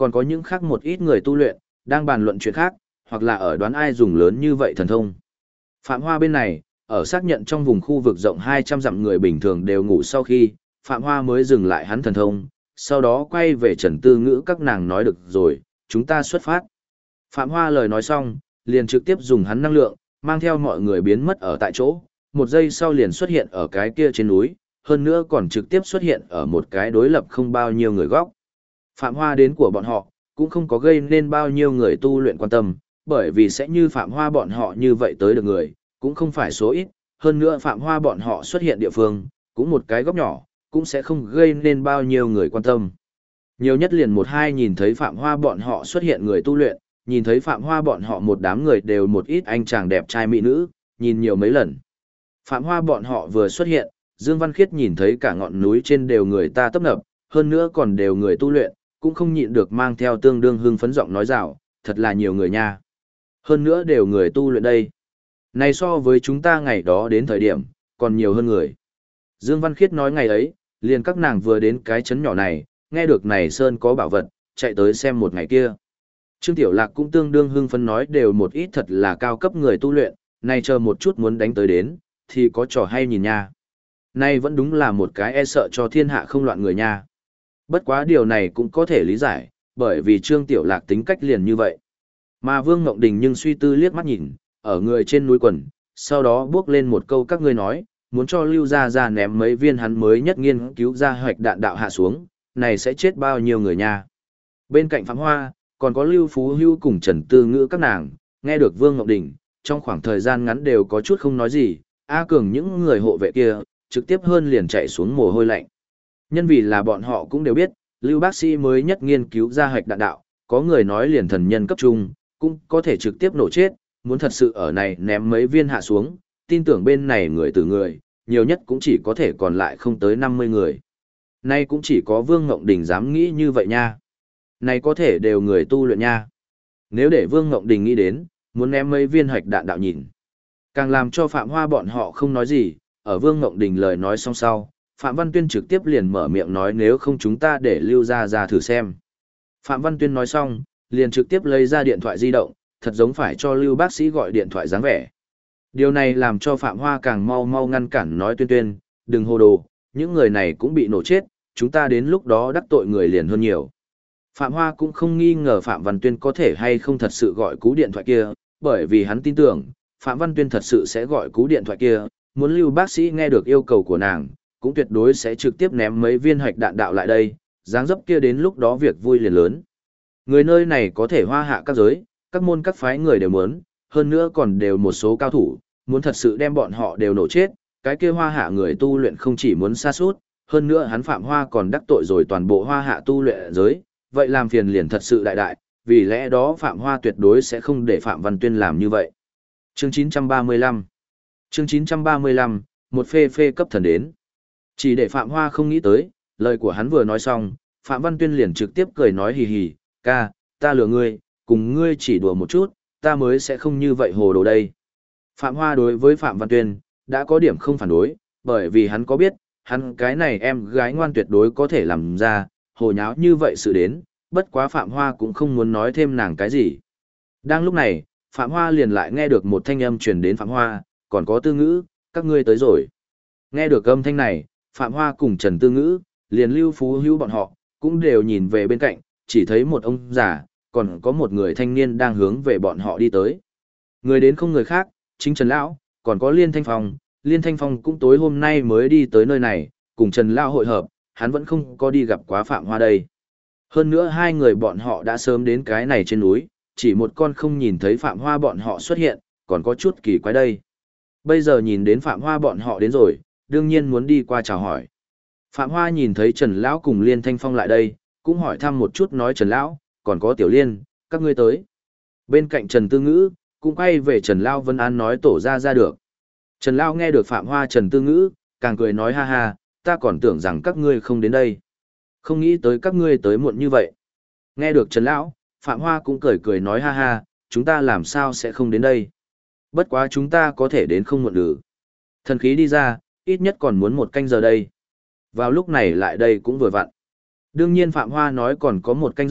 còn có những khác một ít người tu luyện, đang bàn luận chuyện khác, hoặc là ở đoán ai dùng lớn như vậy thần thông. Phạm Hoa bên này, ở xác nhận trong vùng khu vực rộng 200 dặm người bình thường đều ngủ sau khi, Phạm Hoa mới dừng lại hắn thần thông, sau đó quay về Trần Tư Ngữ các nàng nói được rồi, chúng ta xuất phát. Phạm Hoa lời nói xong, liền trực tiếp dùng hắn năng lượng, mang theo mọi người biến mất ở tại chỗ, một giây sau liền xuất hiện ở cái kia trên núi, hơn nữa còn trực tiếp xuất hiện ở một cái đối lập không bao nhiêu người góc. Phạm Hoa đến của bọn họ, cũng không có gây nên bao nhiêu người tu luyện quan tâm, bởi vì sẽ như Phạm Hoa bọn họ như vậy tới được người, cũng không phải số ít, hơn nữa Phạm Hoa bọn họ xuất hiện địa phương, cũng một cái góc nhỏ, cũng sẽ không gây nên bao nhiêu người quan tâm. Nhiều nhất liền một hai nhìn thấy Phạm Hoa bọn họ xuất hiện người tu luyện, nhìn thấy Phạm Hoa bọn họ một đám người đều một ít anh chàng đẹp trai mỹ nữ, nhìn nhiều mấy lần. Phạm Hoa bọn họ vừa xuất hiện, Dương Văn Khiết nhìn thấy cả ngọn núi trên đều người ta tấp nập, hơn nữa còn đều người tu luyện, cũng không nhịn được mang theo tương đương hưng phấn giọng nói rào, thật là nhiều người nha. Hơn nữa đều người tu luyện đây. Này so với chúng ta ngày đó đến thời điểm, còn nhiều hơn người. Dương Văn Khiết nói ngày ấy, liền các nàng vừa đến cái trấn nhỏ này, nghe được này Sơn có bảo vật, chạy tới xem một ngày kia. Trương Tiểu Lạc cũng tương đương hưng phấn nói đều một ít thật là cao cấp người tu luyện, này chờ một chút muốn đánh tới đến, thì có trò hay nhìn nha. Này vẫn đúng là một cái e sợ cho thiên hạ không loạn người nha. Bất quá điều này cũng có thể lý giải, bởi vì Trương Tiểu Lạc tính cách liền như vậy. Mà Vương Ngộng Đình nhưng suy tư liếc mắt nhìn, ở người trên núi quần, sau đó bước lên một câu các ngươi nói, muốn cho Lưu Gia Gia ném mấy viên hắn mới nhất nghiên cứu ra hoạch đạn đạo hạ xuống, này sẽ chết bao nhiêu người nha. Bên cạnh Phạm Hoa, còn có Lưu Phú Hưu cùng Trần Tư Ngữ các nàng, nghe được Vương Ngọc Đình, trong khoảng thời gian ngắn đều có chút không nói gì, A Cường những người hộ vệ kia, trực tiếp hơn liền chạy xuống mồ hôi lạnh. Nhân vì là bọn họ cũng đều biết, Lưu bác sĩ mới nhất nghiên cứu ra hoạch đạn đạo, có người nói liền thần nhân cấp trung, cũng có thể trực tiếp nổ chết, muốn thật sự ở này ném mấy viên hạ xuống, tin tưởng bên này người từ người, nhiều nhất cũng chỉ có thể còn lại không tới 50 người. Nay cũng chỉ có Vương Ngộng Đình dám nghĩ như vậy nha. Này có thể đều người tu luyện nha. Nếu để Vương Ngộng Đình nghĩ đến, muốn ném mấy viên hoạch đạn đạo nhìn. Càng làm cho Phạm Hoa bọn họ không nói gì, ở Vương Ngộng Đình lời nói xong sau, Phạm Văn Tuyên trực tiếp liền mở miệng nói nếu không chúng ta để Lưu Gia Gia thử xem. Phạm Văn Tuyên nói xong, liền trực tiếp lấy ra điện thoại di động, thật giống phải cho Lưu bác sĩ gọi điện thoại dáng vẻ. Điều này làm cho Phạm Hoa càng mau mau ngăn cản nói Tuyên Tuyên, đừng hồ đồ, những người này cũng bị nổ chết, chúng ta đến lúc đó đắc tội người liền hơn nhiều. Phạm Hoa cũng không nghi ngờ Phạm Văn Tuyên có thể hay không thật sự gọi cú điện thoại kia, bởi vì hắn tin tưởng, Phạm Văn Tuyên thật sự sẽ gọi cú điện thoại kia, muốn Lưu bác sĩ nghe được yêu cầu của nàng, cũng tuyệt đối sẽ trực tiếp ném mấy viên hoạch đạn đạo lại đây, dáng dấp kia đến lúc đó việc vui liền lớn. Người nơi này có thể hoa hạ các giới, các môn các phái người đều muốn, hơn nữa còn đều một số cao thủ, muốn thật sự đem bọn họ đều nổ chết, cái kia hoa hạ người tu luyện không chỉ muốn sa sút, hơn nữa hắn Phạm Hoa còn đắc tội rồi toàn bộ hoa hạ tu luyện giới, vậy làm phiền liền thật sự đại đại, vì lẽ đó Phạm Hoa tuyệt đối sẽ không để Phạm Văn Tuyên làm như vậy. Chương 935 Chương 935, một phê phê cấp thần đến. Chỉ để Phạm Hoa không nghĩ tới, lời của hắn vừa nói xong, Phạm Văn Tuyên liền trực tiếp cười nói hì hì, ca, ta lừa ngươi, cùng ngươi chỉ đùa một chút, ta mới sẽ không như vậy hồ đồ đây. Phạm Hoa đối với Phạm Văn Tuyên, đã có điểm không phản đối, bởi vì hắn có biết, hắn cái này em gái ngoan tuyệt đối có thể làm ra, hồ nháo như vậy sự đến, bất quá Phạm Hoa cũng không muốn nói thêm nàng cái gì. Đang lúc này, Phạm Hoa liền lại nghe được một thanh âm truyền đến Phạm Hoa, còn có Tư Ngữ, các ngươi tới rồi. Nghe được âm thanh này, Phạm Hoa cùng Trần Tư Ngữ, liền Lưu Phú Hữu bọn họ, cũng đều nhìn về bên cạnh, chỉ thấy một ông già, còn có một người thanh niên đang hướng về bọn họ đi tới. Người đến không người khác, chính Trần Lão, còn có Liên Thanh Phong. Liên Thanh Phong cũng tối hôm nay mới đi tới nơi này, cùng Trần Lão hội hợp, hắn vẫn không có đi gặp quá Phạm Hoa đây. Hơn nữa hai người bọn họ đã sớm đến cái này trên núi, chỉ một con không nhìn thấy Phạm Hoa bọn họ xuất hiện, còn có chút kỳ quái đây. Bây giờ nhìn đến Phạm Hoa bọn họ đến rồi, đương nhiên muốn đi qua chào hỏi. Phạm Hoa nhìn thấy Trần Lão cùng Liên Thanh Phong lại đây, cũng hỏi thăm một chút nói Trần Lão, còn có Tiểu Liên, các ngươi tới. Bên cạnh Trần Tư Ngữ, cũng quay về Trần Lão Vân An nói tổ ra được. Trần Lão nghe được Phạm Hoa Trần Tư Ngữ, càng cười nói ha ha, ta còn tưởng rằng các ngươi không đến đây. Không nghĩ tới các ngươi tới muộn như vậy. Nghe được Trần Lão, Phạm Hoa cũng cười cười nói ha ha, chúng ta làm sao sẽ không đến đây. Bất quá chúng ta có thể đến không muộn được. Thần khí đi ra, ít nhất còn muốn một canh giờ đây. Vào lúc này lại đây cũng vừa vặn. Đương nhiên Phạm Hoa nói còn có một canh giờ,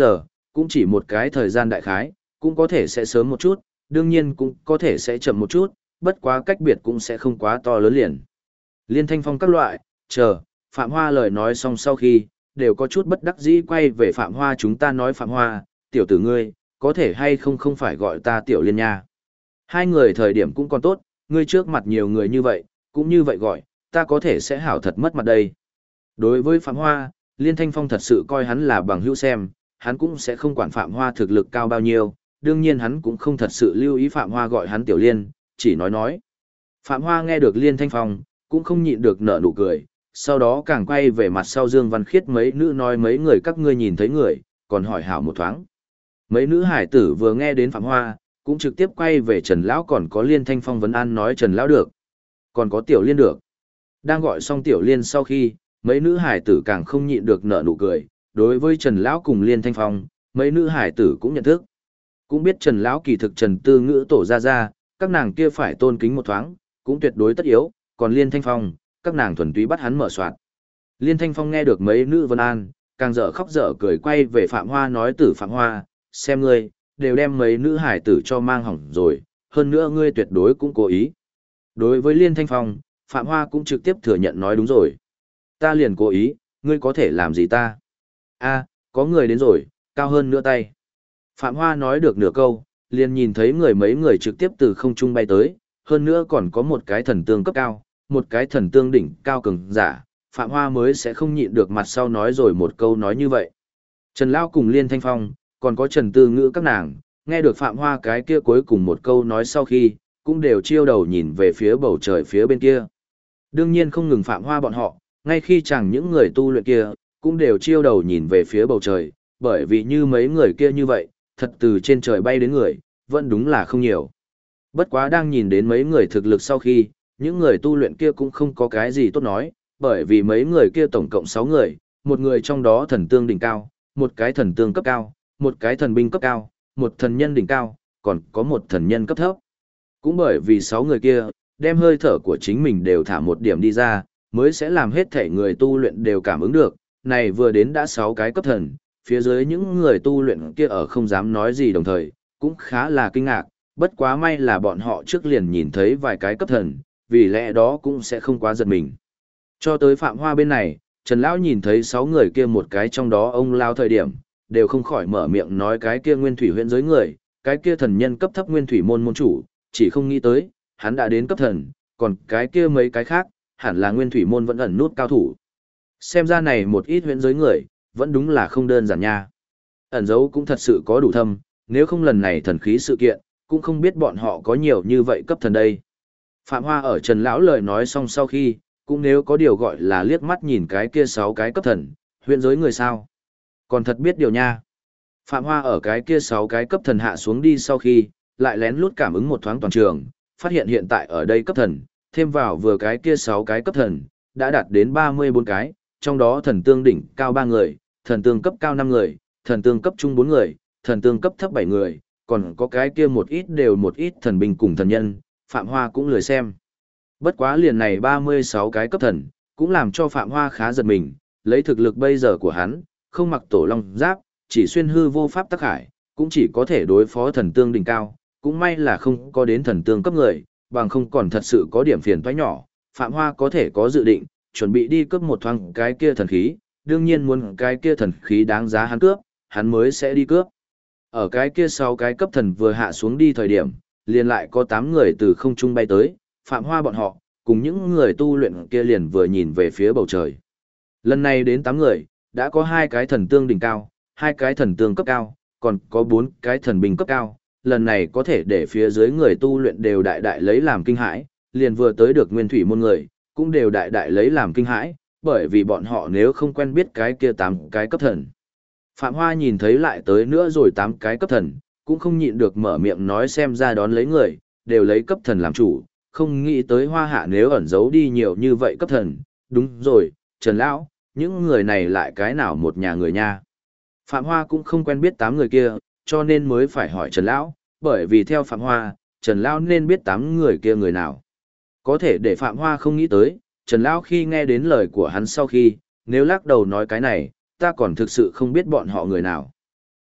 cũng chỉ một cái thời gian đại khái, cũng có thể sẽ sớm một chút, đương nhiên cũng có thể sẽ chậm một chút, bất quá cách biệt cũng sẽ không quá to lớn liền. Liên Thanh Phong các loại, chờ, Phạm Hoa lời nói xong sau khi, đều có chút bất đắc dĩ quay về Phạm Hoa, chúng ta nói Phạm Hoa, tiểu tử ngươi, có thể hay không không phải gọi ta tiểu Liên nha. Hai người thời điểm cũng còn tốt, ngươi trước mặt nhiều người như vậy, cũng như vậy gọi, ta có thể sẽ hảo thật mất mặt đây. Đối với Phạm Hoa, Liên Thanh Phong thật sự coi hắn là bằng hữu xem, hắn cũng sẽ không quản Phạm Hoa thực lực cao bao nhiêu, đương nhiên hắn cũng không thật sự lưu ý Phạm Hoa gọi hắn tiểu Liên, chỉ nói. Phạm Hoa nghe được Liên Thanh Phong, cũng không nhịn được nở nụ cười, sau đó càng quay về mặt sau Dương Văn Khiết mấy nữ nói mấy người các ngươi nhìn thấy người, còn hỏi hảo một thoáng. Mấy nữ hải tử vừa nghe đến Phạm Hoa, cũng trực tiếp quay về Trần Lão còn có Liên Thanh Phong vấn an nói Trần Lão được, còn có Tiểu Liên được. Đang gọi xong Tiểu Liên sau khi, mấy nữ hải tử càng không nhịn được nở nụ cười, đối với Trần Lão cùng Liên Thanh Phong, mấy nữ hải tử cũng nhận thức. Cũng biết Trần Lão kỳ thực Trần Tư Ngữ tổ ra, các nàng kia phải tôn kính một thoáng, cũng tuyệt đối tất yếu, còn Liên Thanh Phong, các nàng thuần túy bắt hắn mở soạn. Liên Thanh Phong nghe được mấy nữ vân an, càng dở khóc dở cười quay về Phạm Hoa nói tử Phạm Hoa, xem ngươi, đều đem mấy nữ hải tử cho mang hỏng rồi, hơn nữa ngươi tuyệt đối cũng cố ý. Đối với Liên Thanh Phong, Phạm Hoa cũng trực tiếp thừa nhận nói đúng rồi. Ta liền cố ý, ngươi có thể làm gì ta? A, có người đến rồi, cao hơn nửa tay. Phạm Hoa nói được nửa câu, liền nhìn thấy mấy người trực tiếp từ không trung bay tới, hơn nữa còn có một cái thần tương cấp cao, một cái thần tương đỉnh cao cường giả, Phạm Hoa mới sẽ không nhịn được mặt sau nói rồi một câu nói như vậy. Trần Lão cùng Liên Thanh Phong, còn có Trần Tư Ngữ các nàng, nghe được Phạm Hoa cái kia cuối cùng một câu nói sau khi, cũng đều chiêu đầu nhìn về phía bầu trời phía bên kia. Đương nhiên không ngừng Phạm Hoa bọn họ, ngay khi chẳng những người tu luyện kia, cũng đều chiêu đầu nhìn về phía bầu trời, bởi vì như mấy người kia như vậy, thật từ trên trời bay đến người, vẫn đúng là không nhiều. Bất quá đang nhìn đến mấy người thực lực sau khi, những người tu luyện kia cũng không có cái gì tốt nói, bởi vì mấy người kia tổng cộng 6 người, một người trong đó thần tương đỉnh cao, một cái thần tương cấp cao, một cái thần binh cấp cao, một thần nhân đỉnh cao, còn có một thần nhân cấp thấp. Cũng bởi vì 6 người kia, đem hơi thở của chính mình đều thả một điểm đi ra, mới sẽ làm hết thể người tu luyện đều cảm ứng được, này vừa đến đã 6 cái cấp thần, phía dưới những người tu luyện kia ở không dám nói gì đồng thời, cũng khá là kinh ngạc, bất quá may là bọn họ trước liền nhìn thấy vài cái cấp thần, vì lẽ đó cũng sẽ không quá giật mình. Cho tới Phạm Hoa bên này, Trần Lão nhìn thấy 6 người kia một cái trong đó ông lao thời điểm, đều không khỏi mở miệng nói cái kia nguyên thủy huyện giới người, cái kia thần nhân cấp thấp nguyên thủy môn môn chủ, chỉ không nghĩ tới, hắn đã đến cấp thần, còn cái kia mấy cái khác, hẳn là nguyên thủy môn vẫn ẩn nút cao thủ. Xem ra này một ít huyện giới người, vẫn đúng là không đơn giản nha. Ẩn dấu cũng thật sự có đủ thâm, nếu không lần này thần khí sự kiện, cũng không biết bọn họ có nhiều như vậy cấp thần đây. Phạm Hoa ở Trần Lão lời nói xong sau khi, cũng nếu có điều gọi là liếc mắt nhìn cái kia 6 cái cấp thần, huyện giới người sao. Còn thật biết điều nha. Phạm Hoa ở cái kia 6 cái cấp thần hạ xuống đi sau khi, lại lén lút cảm ứng một thoáng toàn trường, phát hiện hiện tại ở đây cấp thần, thêm vào vừa cái kia 6 cái cấp thần, đã đạt đến 34 cái, trong đó thần tương đỉnh cao 3 người, thần tương cấp cao 5 người, thần tương cấp trung 4 người, thần tương cấp thấp 7 người, còn có cái kia một ít thần binh cùng thần nhân, Phạm Hoa cũng lười xem. Bất quá liền này 36 cái cấp thần, cũng làm cho Phạm Hoa khá giật mình, lấy thực lực bây giờ của hắn, không mặc tổ long giáp, chỉ xuyên hư vô pháp tắc hải, cũng chỉ có thể đối phó thần tương đỉnh cao, cũng may là không có đến thần tương cấp người, bằng không còn thật sự có điểm phiền toái nhỏ, Phạm Hoa có thể có dự định, chuẩn bị đi cướp một thoáng cái kia thần khí, đương nhiên muốn cái kia thần khí đáng giá hắn cướp, hắn mới sẽ đi cướp. Ở cái kia 6 cái cấp thần vừa hạ xuống đi thời điểm, liền lại có 8 người từ không trung bay tới, Phạm Hoa bọn họ, cùng những người tu luyện kia liền vừa nhìn về phía bầu trời. Lần này đến 8 người, đã có 2 cái thần tương đỉnh cao, 2 cái thần tương cấp cao, còn có 4 cái thần binh cấp cao, lần này có thể để phía dưới người tu luyện đều đại đại lấy làm kinh hãi, liền vừa tới được nguyên thủy môn người, cũng đều đại đại lấy làm kinh hãi, bởi vì bọn họ nếu không quen biết cái kia 8 cái cấp thần. Phạm Hoa nhìn thấy lại tới nữa rồi 8 cái cấp thần, cũng không nhịn được mở miệng nói xem ra đón lấy người, đều lấy cấp thần làm chủ, không nghĩ tới Hoa Hạ nếu ẩn giấu đi nhiều như vậy cấp thần, đúng rồi, Trần Lão, những người này lại cái nào một nhà người nha. Phạm Hoa cũng không quen biết 8 người kia, cho nên mới phải hỏi Trần Lão, bởi vì theo Phạm Hoa, Trần Lão nên biết 8 người kia người nào. Có thể để Phạm Hoa không nghĩ tới, Trần Lão khi nghe đến lời của hắn sau khi, nếu lắc đầu nói cái này, ta còn thực sự không biết bọn họ người nào.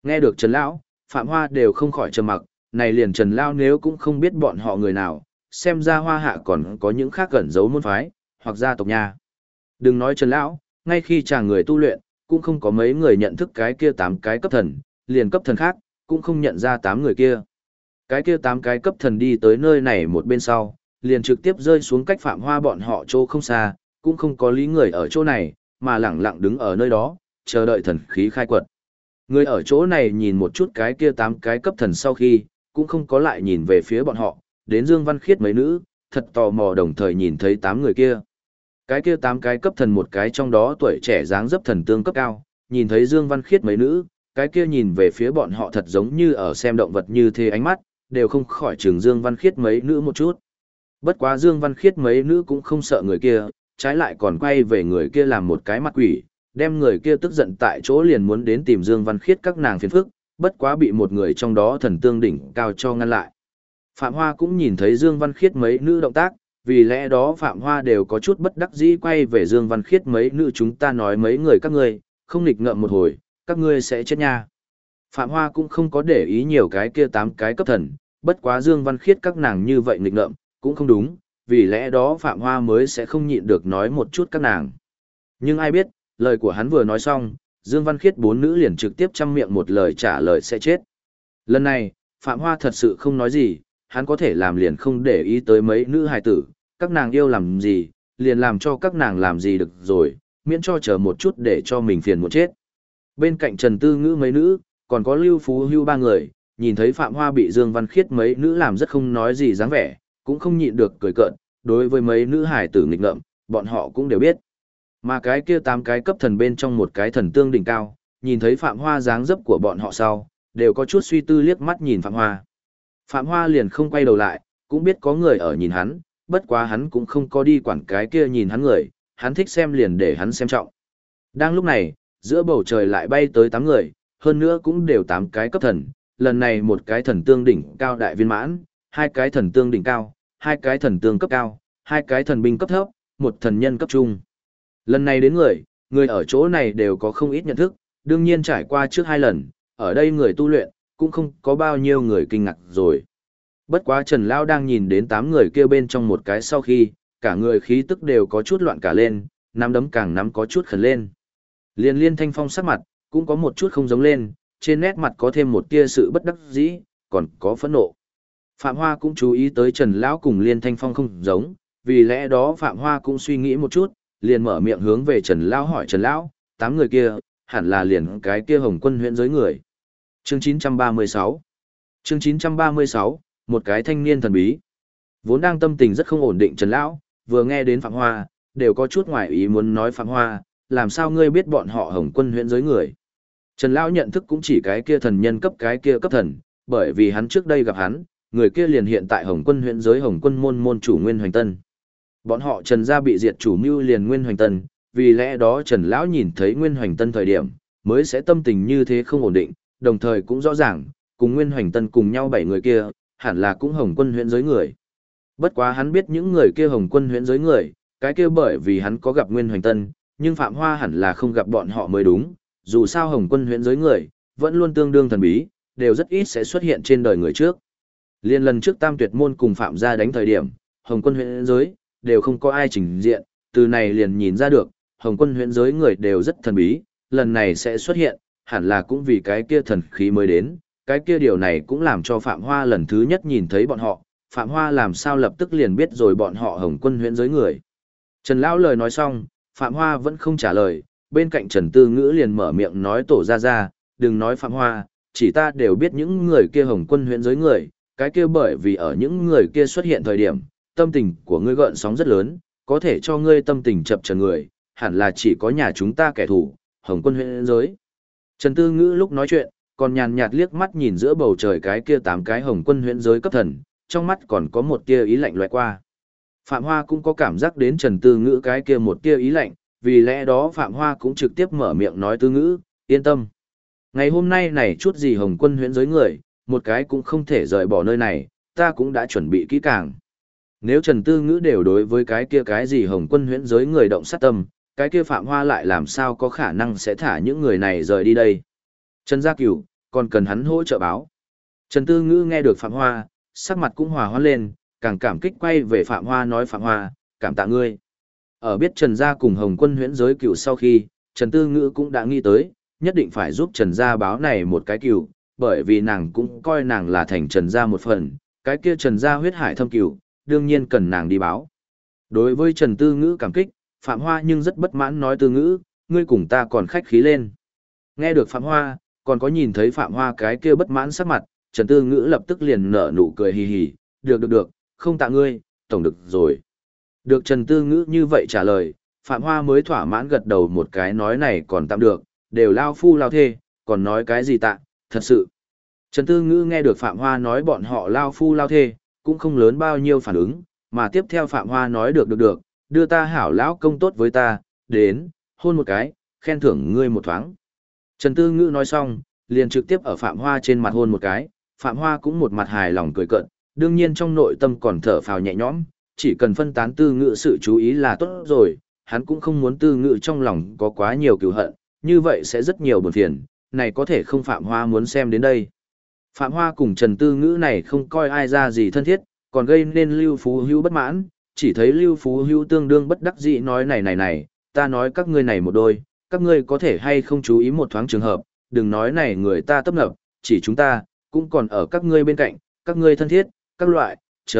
Nghe được Trần Lão, Phạm Hoa đều không khỏi trầm mặc, này liền Trần Lão nếu cũng không biết bọn họ người nào, xem ra Hoa Hạ còn có những khác gần giấu môn phái, hoặc gia tộc nha. Đừng nói Trần Lão, ngay khi chàng người tu luyện, cũng không có mấy người nhận thức cái kia 8 cái cấp thần, liền cấp thần khác, cũng không nhận ra 8 người kia. Cái kia 8 cái cấp thần đi tới nơi này một bên sau, liền trực tiếp rơi xuống cách Phạm Hoa bọn họ chỗ không xa, cũng không có lý người ở chỗ này, mà lẳng lặng đứng ở nơi đó, chờ đợi thần khí khai quật. Người ở chỗ này nhìn một chút cái kia 8 cái cấp thần sau khi, cũng không có lại nhìn về phía bọn họ, đến Dương Văn Khiết mấy nữ, thật tò mò đồng thời nhìn thấy 8 người kia. Cái kia 8 cái cấp thần một cái trong đó tuổi trẻ dáng dấp thần tương cấp cao, nhìn thấy Dương Văn Khiết mấy nữ, cái kia nhìn về phía bọn họ thật giống như ở xem động vật như thế ánh mắt, đều không khỏi chừng Dương Văn Khiết mấy nữ một chút. Bất quá Dương Văn Khiết mấy nữ cũng không sợ người kia, trái lại còn quay về người kia làm một cái mặt quỷ, đem người kia tức giận tại chỗ liền muốn đến tìm Dương Văn Khiết các nàng phiền phức, bất quá bị một người trong đó thần tương đỉnh cao cho ngăn lại. Phạm Hoa cũng nhìn thấy Dương Văn Khiết mấy nữ động tác, vì lẽ đó Phạm Hoa đều có chút bất đắc dĩ quay về Dương Văn Khiết mấy nữ chúng ta nói mấy người các ngươi, không nghịch ngợm một hồi, các ngươi sẽ chết nha. Phạm Hoa cũng không có để ý nhiều cái kia 8 cái cấp thần, bất quá Dương Văn Khiết các nàng như vậy nghịch ngợm, cũng không đúng, vì lẽ đó Phạm Hoa mới sẽ không nhịn được nói một chút các nàng. Nhưng ai biết, lời của hắn vừa nói xong, Dương Văn Khiết 4 nữ liền trực tiếp chăm miệng một lời trả lời sẽ chết. Lần này, Phạm Hoa thật sự không nói gì, hắn có thể làm liền không để ý tới mấy nữ hài tử, các nàng yêu làm gì, liền làm cho các nàng làm gì được rồi, miễn cho chờ một chút để cho mình phiền một chết. Bên cạnh Trần Tư Ngữ mấy nữ, còn có Lưu Phú Hưu 3 người, nhìn thấy Phạm Hoa bị Dương Văn Khiết mấy nữ làm rất không nói gì dáng vẻ, cũng không nhịn được cười cợt, đối với mấy nữ hài tử nghịch ngợm, bọn họ cũng đều biết. Mà cái kia 8 cái cấp thần bên trong một cái thần tương đỉnh cao, nhìn thấy Phạm Hoa dáng dấp của bọn họ sau, đều có chút suy tư liếc mắt nhìn Phạm Hoa. Phạm Hoa liền không quay đầu lại, cũng biết có người ở nhìn hắn, bất quá hắn cũng không có đi quản cái kia nhìn hắn người, hắn thích xem liền để hắn xem trọng. Đang lúc này, giữa bầu trời lại bay tới 8 người, hơn nữa cũng đều 8 cái cấp thần, lần này một cái thần tương đỉnh cao đại viên mãn, 2 cái thần tương đỉnh cao, 2 cái thần tương cấp cao, 2 cái thần binh cấp thấp, một thần nhân cấp trung. Lần này đến người ở chỗ này đều có không ít nhận thức, đương nhiên trải qua trước 2 lần, ở đây người tu luyện, cũng không có bao nhiêu người kinh ngạc rồi. Bất quá Trần Lão đang nhìn đến 8 người kia bên trong một cái sau khi, cả người khí tức đều có chút loạn cả lên, nắm đấm càng nắm có chút khẩn lên. Liên Thanh Phong sắc mặt, cũng có một chút không giống lên, trên nét mặt có thêm một tia sự bất đắc dĩ, còn có phẫn nộ. Phạm Hoa cũng chú ý tới Trần Lão cùng Liên Thanh Phong không giống, vì lẽ đó Phạm Hoa cũng suy nghĩ một chút, liền mở miệng hướng về Trần Lão hỏi Trần Lão, 8 người kia, hẳn là liền cái kia Hồng Quân huyện giới người. Chương 936 Chương 936, một cái thanh niên thần bí. Vốn đang tâm tình rất không ổn định Trần Lão, vừa nghe đến Phạm Hoa, đều có chút ngoài ý muốn nói Phạm Hoa, làm sao ngươi biết bọn họ Hồng Quân huyện giới người. Trần Lão nhận thức cũng chỉ cái kia thần nhân cấp cái kia cấp thần, bởi vì hắn trước đây gặp hắn, người kia liền hiện tại Hồng Quân huyện giới Hồng Quân môn môn chủ Nguyên Hoành Tân. Bọn họ Trần gia bị diệt chủ mưu liền Nguyên Hoành Tân, vì lẽ đó Trần Lão nhìn thấy Nguyên Hoành Tân thời điểm, mới sẽ tâm tình như thế không ổn định, đồng thời cũng rõ ràng, cùng Nguyên Hoành Tân cùng nhau 7 người kia, hẳn là cũng Hồng Quân huyện giới người. Bất quá hắn biết những người kia Hồng Quân huyện giới người, cái kia bởi vì hắn có gặp Nguyên Hoành Tân, nhưng Phạm Hoa hẳn là không gặp bọn họ mới đúng, dù sao Hồng Quân huyện giới người, vẫn luôn tương đương thần bí, đều rất ít sẽ xuất hiện trên đời người trước. Liên lần trước Tam Tuyệt môn cùng Phạm gia đánh thời điểm, Hồng Quân huyện giới, đều không có ai trình diện, từ này liền nhìn ra được, Hồng Quân huyện giới người đều rất thần bí, lần này sẽ xuất hiện, hẳn là cũng vì cái kia thần khí mới đến, cái kia điều này cũng làm cho Phạm Hoa lần thứ nhất nhìn thấy bọn họ, Phạm Hoa làm sao lập tức liền biết rồi bọn họ Hồng Quân huyện giới người. Trần Lão lời nói xong, Phạm Hoa vẫn không trả lời, bên cạnh Trần Tư Ngữ liền mở miệng nói tổ ra, đừng nói Phạm Hoa, chỉ ta đều biết những người kia Hồng Quân huyện giới người, cái kia bởi vì ở những người kia xuất hiện thời điểm, tâm tình của ngươi gợn sóng rất lớn, có thể cho ngươi tâm tình chập chờn người, hẳn là chỉ có nhà chúng ta kẻ thù, Hồng Quân huyện giới. Trần Tư Ngữ lúc nói chuyện, còn nhàn nhạt liếc mắt nhìn giữa bầu trời cái kia 8 cái Hồng Quân huyện giới cấp thần, trong mắt còn có một tia ý lạnh lóe qua. Phạm Hoa cũng có cảm giác đến Trần Tư Ngữ cái kia một tia ý lạnh, vì lẽ đó Phạm Hoa cũng trực tiếp mở miệng nói Tư Ngữ, yên tâm. Ngày hôm nay này chút gì Hồng Quân huyện giới người, một cái cũng không thể rời bỏ nơi này, ta cũng đã chuẩn bị kỹ càng. Nếu Trần Tư Ngữ đều đối với cái kia cái gì Hồng Quân huyện giới người động sát tâm, cái kia Phạm Hoa lại làm sao có khả năng sẽ thả những người này rời đi đây. Trần Gia Cửu, còn cần hắn hỗ trợ báo. Trần Tư Ngữ nghe được Phạm Hoa, sắc mặt cũng hòa hoãn lên, càng cảm kích quay về Phạm Hoa nói Phạm Hoa, cảm tạ ngươi. Ở biết Trần Gia cùng Hồng Quân huyễn giới cựu sau khi, Trần Tư Ngữ cũng đã nghĩ tới, nhất định phải giúp Trần Gia báo này một cái cựu, bởi vì nàng cũng coi nàng là thành Trần Gia một phần, cái kia Trần Gia huyết hải thâm cựu, đương nhiên cần nàng đi báo. Đối với Trần Tư Ngữ cảm kích, Phạm Hoa nhưng rất bất mãn nói Tư Ngữ, ngươi cùng ta còn khách khí lên. Nghe được Phạm Hoa, còn có nhìn thấy Phạm Hoa cái kia bất mãn sắc mặt, Trần Tư Ngữ lập tức liền nở nụ cười hì hì, được, không tạ ngươi, tổng được rồi. Được Trần Tư Ngữ như vậy trả lời, Phạm Hoa mới thỏa mãn gật đầu một cái nói này còn tạm được, đều lao phu lao thê, còn nói cái gì tạ, thật sự. Trần Tư Ngữ nghe được Phạm Hoa nói bọn họ lao phu lao thê, cũng không lớn bao nhiêu phản ứng, mà tiếp theo Phạm Hoa nói được, đưa ta hảo lão công tốt với ta, đến, hôn một cái, khen thưởng ngươi một thoáng. Trần Tư Ngữ nói xong, liền trực tiếp ở Phạm Hoa trên mặt hôn một cái, Phạm Hoa cũng một mặt hài lòng cười cợt, đương nhiên trong nội tâm còn thở phào nhẹ nhõm, chỉ cần phân tán Tư Ngữ sự chú ý là tốt rồi, hắn cũng không muốn Tư Ngữ trong lòng có quá nhiều cừu hận, như vậy sẽ rất nhiều buồn phiền, này có thể không Phạm Hoa muốn xem đến đây. Phạm Hoa cùng Trần Tư Ngữ này không coi ai ra gì thân thiết, còn gây nên Lưu Phú Hữu bất mãn, chỉ thấy Lưu Phú Hữu tương đương bất đắc dĩ nói này, ta nói các ngươi này một đôi, các ngươi có thể hay không chú ý một thoáng trường hợp, đừng nói này người ta tấp nập, chỉ chúng ta, cũng còn ở các ngươi bên cạnh, các ngươi thân thiết, các loại,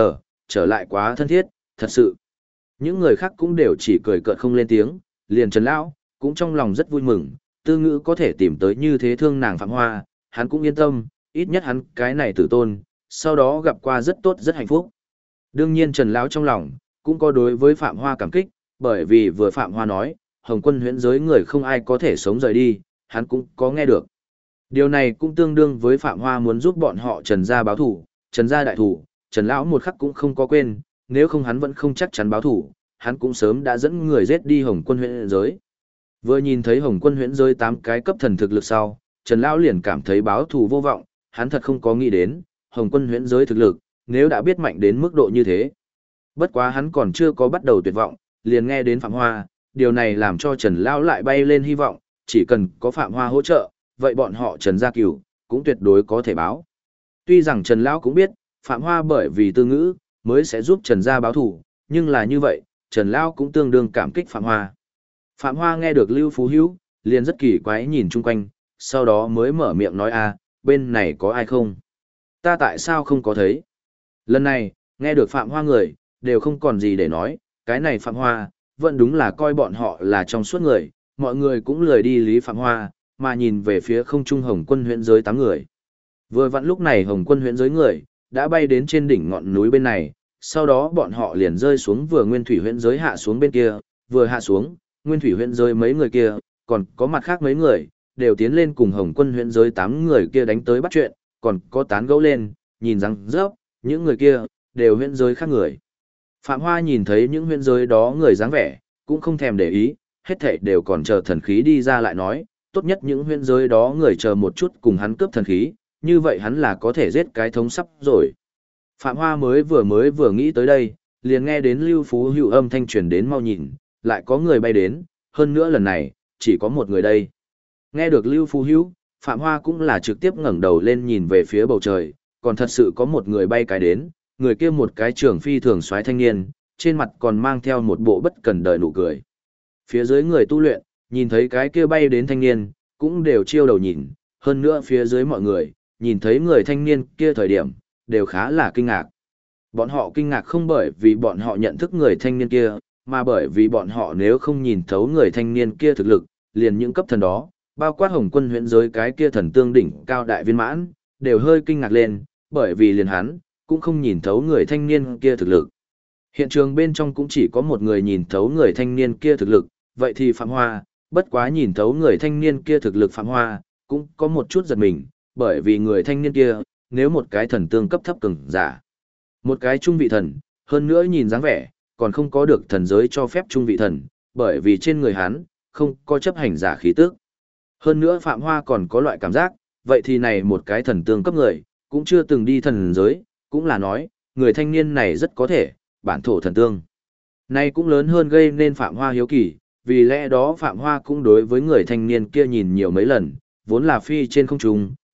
trở lại quá thân thiết, thật sự. Những người khác cũng đều chỉ cười cợt không lên tiếng, liền Trần Lão, cũng trong lòng rất vui mừng, Tư Ngữ có thể tìm tới như thế thương nàng Phạm Hoa, hắn cũng yên tâm, ít nhất hắn cái này tử tôn, sau đó gặp qua rất tốt rất hạnh phúc. Đương nhiên Trần Lão trong lòng, cũng có đối với Phạm Hoa cảm kích, bởi vì vừa Phạm Hoa nói, Hồng Quân huyễn giới người không ai có thể sống rời đi, hắn cũng có nghe được. Điều này cũng tương đương với Phạm Hoa muốn giúp bọn họ Trần Gia báo thủ, Trần Gia đại thủ, Trần Lão một khắc cũng không có quên, nếu không hắn vẫn không chắc chắn báo thủ, hắn cũng sớm đã dẫn người giết đi Hồng Quân huyễn giới. Vừa nhìn thấy Hồng Quân huyễn giới 8 cái cấp thần thực lực sau, Trần Lão liền cảm thấy báo thù vô vọng, hắn thật không có nghĩ đến, Hồng Quân huyễn giới thực lực, nếu đã biết mạnh đến mức độ như thế. Bất quá hắn còn chưa có bắt đầu tuyệt vọng, liền nghe đến Phạm Hoa, điều này làm cho Trần Lão lại bay lên hy vọng, chỉ cần có Phạm Hoa hỗ trợ, vậy bọn họ Trần Gia Cửu, cũng tuyệt đối có thể báo. Tuy rằng Trần Lão cũng biết, Phạm Hoa bởi vì Tư Ngữ, mới sẽ giúp Trần Gia báo thù, nhưng là như vậy, Trần Lão cũng tương đương cảm kích Phạm Hoa. Phạm Hoa nghe được Lưu Phú Hữu, liền rất kỳ quái nhìn chung quanh, sau đó mới mở miệng nói bên này có ai không? Ta tại sao không có thấy? Lần này, nghe được Phạm Hoa người, đều không còn gì để nói, cái này Phạm Hoa, vẫn đúng là coi bọn họ là trong suốt người, mọi người cũng lười đi lý Phạm Hoa, mà nhìn về phía không trung Hồng Quân huyễn giới 8 người. Vừa vặn lúc này Hồng Quân huyễn giới người, đã bay đến trên đỉnh ngọn núi bên này, sau đó bọn họ liền rơi xuống vừa Nguyên Thủy huyễn giới hạ xuống bên kia, vừa hạ xuống, Nguyên Thủy huyễn giới mấy người kia, còn có mặt khác mấy người, đều tiến lên cùng Hồng Quân huyễn giới 8 người kia đánh tới bắt chuyện, còn có tán gẫu lên, nhìn rằng rớp, những người kia, đều huyễn giới khác người. Phạm Hoa nhìn thấy những huyễn giới đó người dáng vẻ, cũng không thèm để ý, hết thảy đều còn chờ thần khí đi ra lại nói, tốt nhất những huyễn giới đó người chờ một chút cùng hắn cướp thần khí, như vậy hắn là có thể giết cái thống sắp rồi. Phạm Hoa mới vừa nghĩ tới đây, liền nghe đến Lưu Phú Hữu âm thanh truyền đến mau nhìn, lại có người bay đến, hơn nữa lần này, chỉ có một người đây. Nghe được Lưu Phú Hữu, Phạm Hoa cũng là trực tiếp ngẩng đầu lên nhìn về phía bầu trời, còn thật sự có một người bay cái đến, người kia một cái trưởng phi thường soái thanh niên, trên mặt còn mang theo một bộ bất cần đời nụ cười. Phía dưới người tu luyện, nhìn thấy cái kia bay đến thanh niên, cũng đều chiêu đầu nhìn, hơn nữa phía dưới mọi người, nhìn thấy người thanh niên kia thời điểm, đều khá là kinh ngạc. Bọn họ kinh ngạc không bởi vì bọn họ nhận thức người thanh niên kia, mà bởi vì bọn họ nếu không nhìn thấu người thanh niên kia thực lực, liền những cấp thần đó, bao quát Hồng Quân huyễn giới cái kia thần tương đỉnh cao đại viên mãn, đều hơi kinh ngạc lên, bởi vì liền hắn, cũng không nhìn thấu người thanh niên kia thực lực. Hiện trường bên trong cũng chỉ có một người nhìn thấu người thanh niên kia thực lực, vậy thì Phạm Hoa, bất quá nhìn thấu người thanh niên kia thực lực Phạm Hoa, cũng có một chút giật mình, bởi vì người thanh niên kia, nếu một cái thần tương cấp thấp cường giả, một cái trung vị thần, hơn nữa nhìn dáng vẻ, còn không có được thần giới cho phép trung vị thần, bởi vì trên người hắn, không có chấp hành giả khí tức. Hơn nữa Phạm Hoa còn có loại cảm giác, vậy thì này một cái thần tương cấp người, cũng chưa từng đi thần giới, cũng là nói, người thanh niên này rất có thể, bản thổ thần tương. Này cũng lớn hơn gây nên Phạm Hoa hiếu kỳ, vì lẽ đó Phạm Hoa cũng đối với người thanh niên kia nhìn nhiều mấy lần, vốn là phi trên không trung,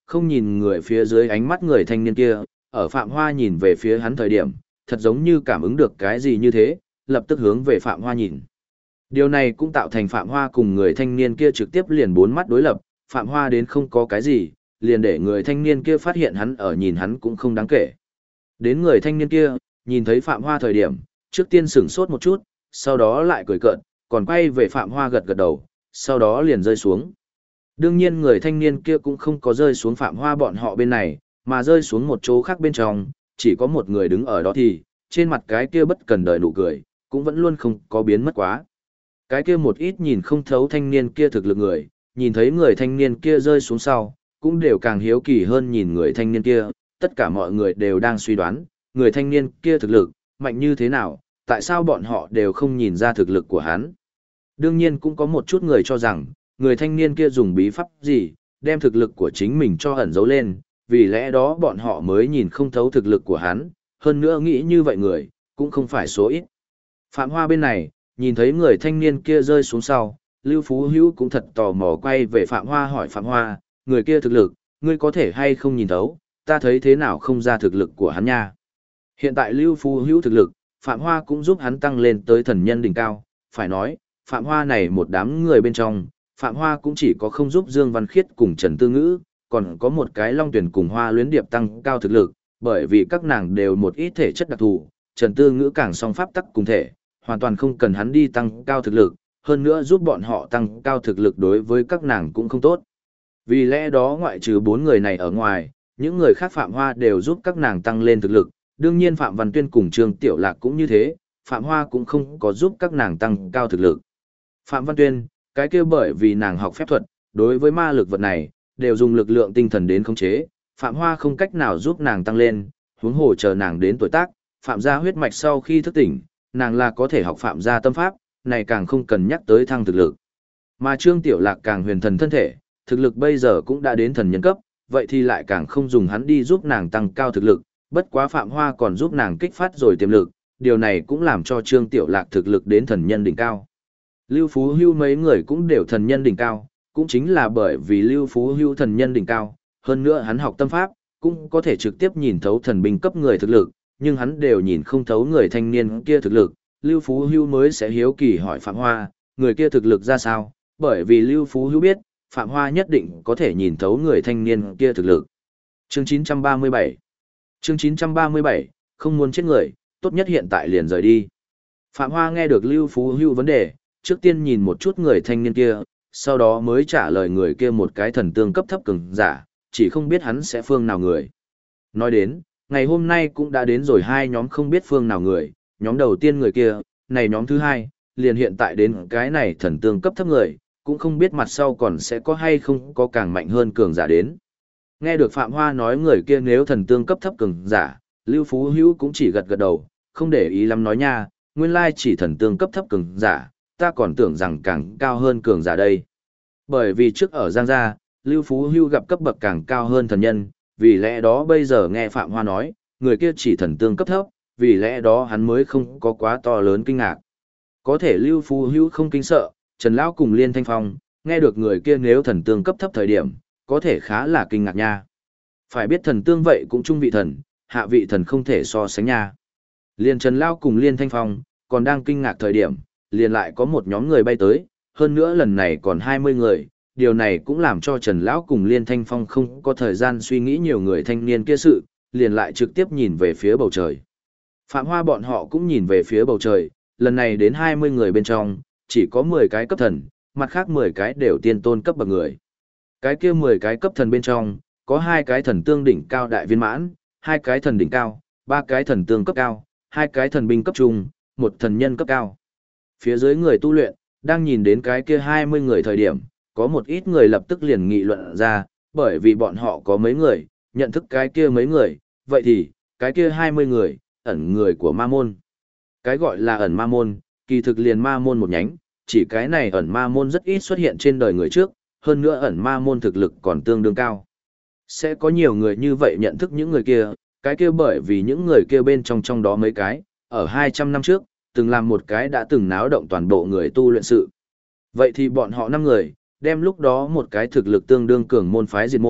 không nhìn người phía dưới ánh mắt người thanh niên kia, ở Phạm Hoa nhìn về phía hắn thời điểm, thật giống như cảm ứng được cái gì như thế, lập tức hướng về Phạm Hoa nhìn. Điều này cũng tạo thành Phạm Hoa cùng người thanh niên kia trực tiếp liền bốn mắt đối lập, Phạm Hoa đến không có cái gì, liền để người thanh niên kia phát hiện hắn ở nhìn hắn cũng không đáng kể. Đến người thanh niên kia, nhìn thấy Phạm Hoa thời điểm, trước tiên sửng sốt một chút, sau đó lại cười cợt, còn quay về Phạm Hoa gật gật đầu, sau đó liền rơi xuống. Đương nhiên người thanh niên kia cũng không có rơi xuống Phạm Hoa bọn họ bên này, mà rơi xuống một chỗ khác bên trong, chỉ có một người đứng ở đó thì, trên mặt cái kia bất cần đời nụ cười, cũng vẫn luôn không có biến mất quá. Cái kia một ít nhìn không thấu thanh niên kia thực lực người, nhìn thấy người thanh niên kia rơi xuống sau, cũng đều càng hiếu kỳ hơn nhìn người thanh niên kia, tất cả mọi người đều đang suy đoán, người thanh niên kia thực lực, mạnh như thế nào, tại sao bọn họ đều không nhìn ra thực lực của hắn. Đương nhiên cũng có một chút người cho rằng, người thanh niên kia dùng bí pháp gì, đem thực lực của chính mình cho ẩn giấu lên, vì lẽ đó bọn họ mới nhìn không thấu thực lực của hắn, hơn nữa nghĩ như vậy người, cũng không phải số ít. Phạm Hoa bên này, nhìn thấy người thanh niên kia rơi xuống sau, Lưu Phú Hữu cũng thật tò mò quay về Phạm Hoa hỏi Phạm Hoa, người kia thực lực, ngươi có thể hay không nhìn thấu, ta thấy thế nào không ra thực lực của hắn nha. Hiện tại Lưu Phú Hữu thực lực, Phạm Hoa cũng giúp hắn tăng lên tới thần nhân đỉnh cao, phải nói, Phạm Hoa này một đám người bên trong, Phạm Hoa cũng chỉ có không giúp Dương Văn Khiết cùng Trần Tư Ngữ, còn có một cái Long Tuyển cùng Hoa Luyến Điệp tăng cao thực lực, bởi vì các nàng đều một ít thể chất đặc thù, Trần Tư Ngữ càng song pháp tắc cùng thể, hoàn toàn không cần hắn đi tăng cao thực lực, hơn nữa giúp bọn họ tăng cao thực lực đối với các nàng cũng không tốt. Vì lẽ đó ngoại trừ 4 người này ở ngoài, những người khác Phạm Hoa đều giúp các nàng tăng lên thực lực, đương nhiên Phạm Văn Tuyên cùng Trương Tiểu Lạc cũng như thế, Phạm Hoa cũng không có giúp các nàng tăng cao thực lực. Phạm Văn Tuyên, cái kia bởi vì nàng học phép thuật, đối với ma lực vật này, đều dùng lực lượng tinh thần đến khống chế, Phạm Hoa không cách nào giúp nàng tăng lên, huống hồ chờ nàng đến tuổi tác, Phạm gia huyết mạch sau khi thức tỉnh, nàng là có thể học Phạm gia tâm pháp, này càng không cần nhắc tới thăng thực lực. Mà Trương Tiểu Lạc càng huyền thần thân thể, thực lực bây giờ cũng đã đến thần nhân cấp, vậy thì lại càng không dùng hắn đi giúp nàng tăng cao thực lực, bất quá Phạm Hoa còn giúp nàng kích phát rồi tiềm lực, điều này cũng làm cho Trương Tiểu Lạc thực lực đến thần nhân đỉnh cao. Lưu Phú Hưu mấy người cũng đều thần nhân đỉnh cao, cũng chính là bởi vì Lưu Phú Hưu thần nhân đỉnh cao, hơn nữa hắn học tâm pháp, cũng có thể trực tiếp nhìn thấu thần binh cấp người thực lực, nhưng hắn đều nhìn không thấu người thanh niên kia thực lực, Lưu Phú Hưu mới sẽ hiếu kỳ hỏi Phạm Hoa, người kia thực lực ra sao, bởi vì Lưu Phú Hưu biết, Phạm Hoa nhất định có thể nhìn thấu người thanh niên kia thực lực. Chương 937 Chương 937, không muốn chết người, tốt nhất hiện tại liền rời đi. Phạm Hoa nghe được Lưu Phú Hưu vấn đề, trước tiên nhìn một chút người thanh niên kia, sau đó mới trả lời người kia một cái thần tương cấp thấp cường giả, chỉ không biết hắn sẽ phương nào người. Nói đến, ngày hôm nay cũng đã đến rồi hai nhóm không biết phương nào người, nhóm đầu tiên người kia, này nhóm thứ hai, liền hiện tại đến cái này thần tương cấp thấp người, cũng không biết mặt sau còn sẽ có hay không có càng mạnh hơn cường giả đến. Nghe được Phạm Hoa nói người kia nếu thần tương cấp thấp cường giả, Lưu Phú Hữu cũng chỉ gật gật đầu, không để ý lắm nói nha, nguyên lai chỉ thần tương cấp thấp cường giả, ta còn tưởng rằng càng cao hơn cường giả đây. Bởi vì trước ở Giang Gia, Lưu Phú Hữu gặp cấp bậc càng cao hơn thần nhân, vì lẽ đó bây giờ nghe Phạm Hoa nói, người kia chỉ thần tương cấp thấp, vì lẽ đó hắn mới không có quá to lớn kinh ngạc. Có thể Lưu Phú Hữu không kinh sợ, Trần Lão cùng Liên Thanh Phong, nghe được người kia nếu thần tương cấp thấp thời điểm, có thể khá là kinh ngạc nha. Phải biết thần tương vậy cũng trung vị thần, hạ vị thần không thể so sánh nha. Liên Trần Lão cùng Liên Thanh Phong, còn đang kinh ngạc thời điểm, liền lại có một nhóm người bay tới, hơn nữa lần này còn 20 người, điều này cũng làm cho Trần Lão cùng Liên Thanh Phong không có thời gian suy nghĩ nhiều người thanh niên kia sự, liền lại trực tiếp nhìn về phía bầu trời. Phạm Hoa bọn họ cũng nhìn về phía bầu trời, lần này đến 20 người bên trong, chỉ có 10 cái cấp thần, mặt khác 10 cái đều tiên tôn cấp bậc người. Cái kia 10 cái cấp thần bên trong, có 2 cái thần tương đỉnh cao đại viên mãn, 2 cái thần đỉnh cao, 3 cái thần tương cấp cao, 2 cái thần binh cấp trung, 1 thần nhân cấp cao. Phía dưới người tu luyện, đang nhìn đến cái kia 20 người thời điểm, có một ít người lập tức liền nghị luận ra, bởi vì bọn họ có mấy người, nhận thức cái kia mấy người, vậy thì, cái kia 20 người, ẩn người của ma môn. Cái gọi là ẩn ma môn, kỳ thực liền ma môn một nhánh, chỉ cái này ẩn ma môn rất ít xuất hiện trên đời người trước, hơn nữa ẩn ma môn thực lực còn tương đương cao. Sẽ có nhiều người như vậy nhận thức những người kia, cái kia bởi vì những người kia bên trong đó mấy cái, ở 200 năm trước, từng làm một cái đã từng náo động toàn bộ người tu luyện sự. Vậy thì bọn họ 5 người, đem lúc đó một cái thực lực tương đương cường môn phái diệt môn,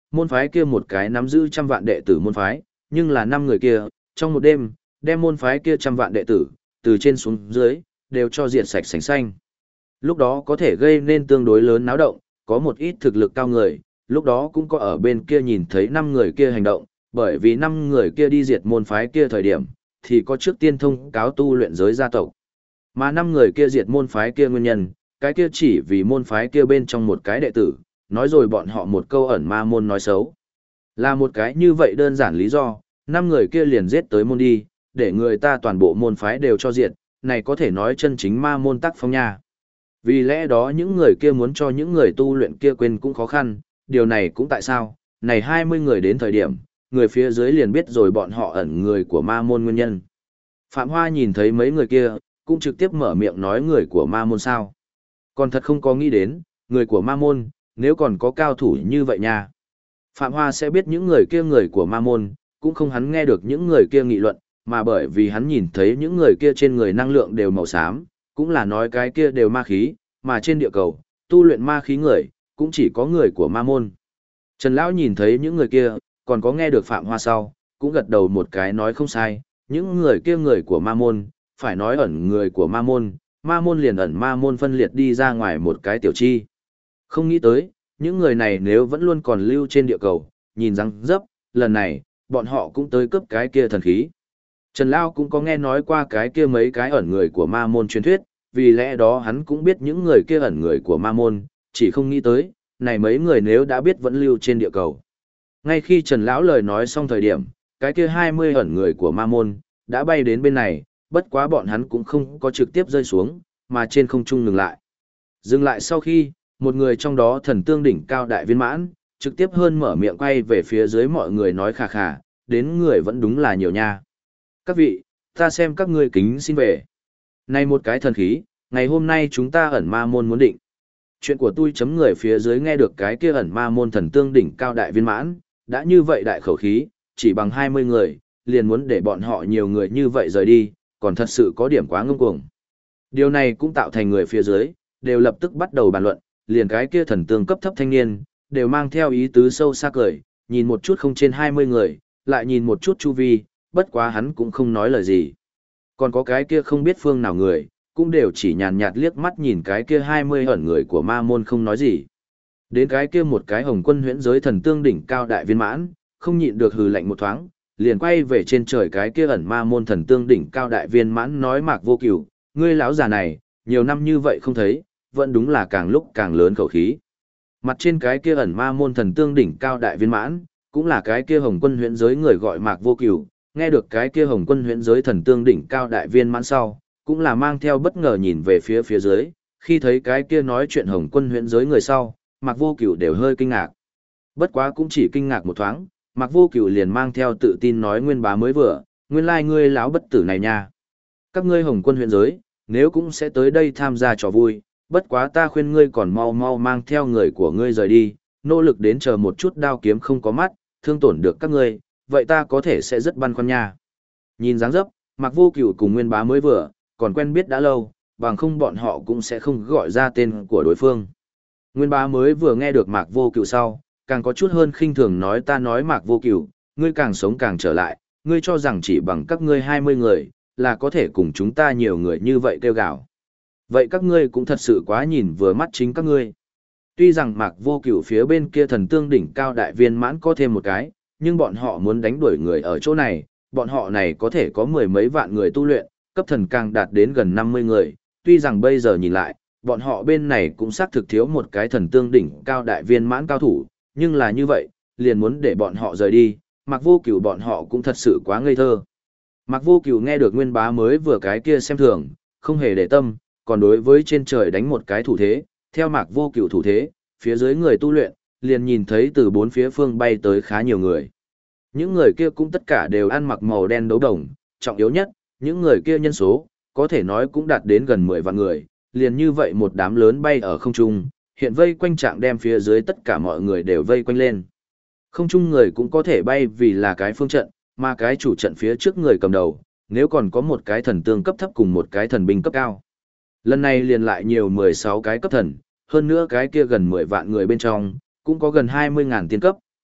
môn phái kia một cái nắm giữ 100 vạn đệ tử môn phái, nhưng là 5 người kia, trong một đêm, đem môn phái kia 100 vạn đệ tử, từ trên xuống dưới, đều cho diệt sạch sành xanh. Lúc đó có thể gây nên tương đối lớn náo động, có một ít thực lực cao người, lúc đó cũng có ở bên kia nhìn thấy 5 người kia hành động, bởi vì 5 người kia đi diệt môn phái kia thời điểm, thì có trước tiên thông cáo tu luyện giới gia tộc. Mà 5 người kia diệt môn phái kia nguyên nhân, cái kia chỉ vì môn phái kia bên trong một cái đệ tử, nói rồi bọn họ một câu ẩn ma môn nói xấu. Là một cái như vậy đơn giản lý do, 5 người kia liền giết tới môn đi, để người ta toàn bộ môn phái đều cho diệt, này có thể nói chân chính ma môn tác phong nha. Vì lẽ đó những người kia muốn cho những người tu luyện kia quên cũng khó khăn, điều này cũng tại sao, này 20 người đến thời điểm, người phía dưới liền biết rồi bọn họ ẩn người của ma môn nguyên nhân. Phạm Hoa nhìn thấy mấy người kia, cũng trực tiếp mở miệng nói người của ma môn sao. Còn thật không có nghĩ đến, người của ma môn, nếu còn có cao thủ như vậy nha. Phạm Hoa sẽ biết những người của ma môn, cũng không hắn nghe được những người kia nghị luận, mà bởi vì hắn nhìn thấy những người kia trên người năng lượng đều màu xám, cũng là nói cái kia đều ma khí, mà trên địa cầu, tu luyện ma khí người, cũng chỉ có người của ma môn. Trần Lão nhìn thấy những người kia, còn có nghe được Phạm Hoa sau, cũng gật đầu một cái nói không sai, những người kia người của ma môn, phải nói ẩn người của ma môn liền ẩn ma môn phân liệt đi ra ngoài một cái tiểu chi. Không nghĩ tới, những người này nếu vẫn luôn còn lưu trên địa cầu, nhìn răng dấp, lần này, bọn họ cũng tới cướp cái kia thần khí. Trần Lao cũng có nghe nói qua cái kia mấy cái ẩn người của ma môn truyền thuyết, vì lẽ đó hắn cũng biết những người kia ẩn người của ma môn, chỉ không nghĩ tới, này mấy người nếu đã biết vẫn lưu trên địa cầu. Ngay khi Trần Lão lời nói xong thời điểm, cái kia 20 ẩn người của ma môn, đã bay đến bên này, bất quá bọn hắn cũng không có trực tiếp rơi xuống, mà trên không trung ngừng lại. Dừng lại sau khi, một người trong đó thần tương đỉnh cao đại viên mãn, trực tiếp hơn mở miệng quay về phía dưới mọi người nói khà khà, đến người vẫn đúng là nhiều nha. Các vị, ta xem các ngươi kính xin về. Này một cái thần khí, ngày hôm nay chúng ta ẩn ma môn muốn định. Chuyện của tôi chấm người phía dưới nghe được cái kia ẩn ma môn thần tương đỉnh cao đại viên mãn, đã như vậy đại khẩu khí, chỉ bằng 20 người, liền muốn để bọn họ nhiều người như vậy rời đi, còn thật sự có điểm quá ngông cuồng. Điều này cũng tạo thành người phía dưới, đều lập tức bắt đầu bàn luận, liền cái kia thần tương cấp thấp thanh niên, đều mang theo ý tứ sâu xa cười, nhìn một chút không trên 20 người, lại nhìn một chút chu vi, bất quá hắn cũng không nói lời gì. Còn có cái kia không biết phương nào người, cũng đều chỉ nhàn nhạt liếc mắt nhìn cái kia 20 ẩn người của ma môn không nói gì. Đến cái kia một cái hồng quân huyễn giới thần tương đỉnh cao đại viên mãn, không nhịn được hừ lạnh một thoáng, liền quay về trên trời cái kia ẩn ma môn thần tương đỉnh cao đại viên mãn nói Mạc Vô Cửu, ngươi lão già này, nhiều năm như vậy không thấy, vẫn đúng là càng lúc càng lớn khẩu khí. Mặt trên cái kia ẩn ma môn thần tương đỉnh cao đại viên mãn, cũng là cái kia hồng quân huyễn giới người gọi Mạc Vô Cửu, nghe được cái kia hồng quân huyễn giới thần tương đỉnh cao đại viên mãn sau, cũng là mang theo bất ngờ nhìn về phía dưới, khi thấy cái kia nói chuyện hồng quân huyễn giới người sau, Mạc Vô Cửu đều hơi kinh ngạc. Bất quá cũng chỉ kinh ngạc một thoáng, Mạc Vô Cửu liền mang theo tự tin nói Nguyên bá mới vừa, nguyên lai ngươi lão bất tử này nha. Các ngươi hồng quân huyễn giới, nếu cũng sẽ tới đây tham gia trò vui, bất quá ta khuyên ngươi còn mau mau mang theo người của ngươi rời đi, nỗ lực đến chờ một chút đao kiếm không có mắt, thương tổn được các ngươi, vậy ta có thể sẽ rất băn khoăn nha. Nhìn dáng dấp, Mạc Vô Cửu cùng Nguyên bá mới vừa, còn quen biết đã lâu, bằng không bọn họ cũng sẽ không gọi ra tên của đối phương. Nguyên bá mới vừa nghe được Mạc Vô Cửu sau, càng có chút hơn khinh thường nói ta nói Mạc Vô Cửu, ngươi càng sống càng trở lại, ngươi cho rằng chỉ bằng các ngươi 20 người, là có thể cùng chúng ta nhiều người như vậy kêu gào. Vậy các ngươi cũng thật sự quá nhìn vừa mắt chính các ngươi. Tuy rằng Mạc Vô Cửu phía bên kia thần tương đỉnh cao đại viên mãn có thêm một cái, nhưng bọn họ muốn đánh đuổi người ở chỗ này, bọn họ này có thể có mười mấy vạn người tu luyện, cấp thần càng đạt đến gần 50 người, tuy rằng bây giờ nhìn lại, bọn họ bên này cũng xác thực thiếu một cái thần tương đỉnh cao đại viên mãn cao thủ, nhưng là như vậy, liền muốn để bọn họ rời đi, Mạc Vô Cửu bọn họ cũng thật sự quá ngây thơ. Mạc Vô Cửu nghe được Nguyên bá mới vừa cái kia xem thường, không hề để tâm, còn đối với trên trời đánh một cái thủ thế, theo Mạc Vô Cửu thủ thế, phía dưới người tu luyện, liền nhìn thấy từ bốn phía phương bay tới khá nhiều người. Những người kia cũng tất cả đều ăn mặc màu đen đấu đồng, trọng yếu nhất, những người kia nhân số, có thể nói cũng đạt đến gần 10 vạn người, liền như vậy một đám lớn bay ở không trung, hiện vây quanh trạng đem phía dưới tất cả mọi người đều vây quanh lên. Không trung người cũng có thể bay vì là cái phương trận, mà cái chủ trận phía trước người cầm đầu, nếu còn có một cái thần tương cấp thấp cùng một cái thần binh cấp cao. Lần này liền lại nhiều 16 cái cấp thần, hơn nữa cái kia gần 10 vạn người bên trong, cũng có gần 20.000 tiên cấp,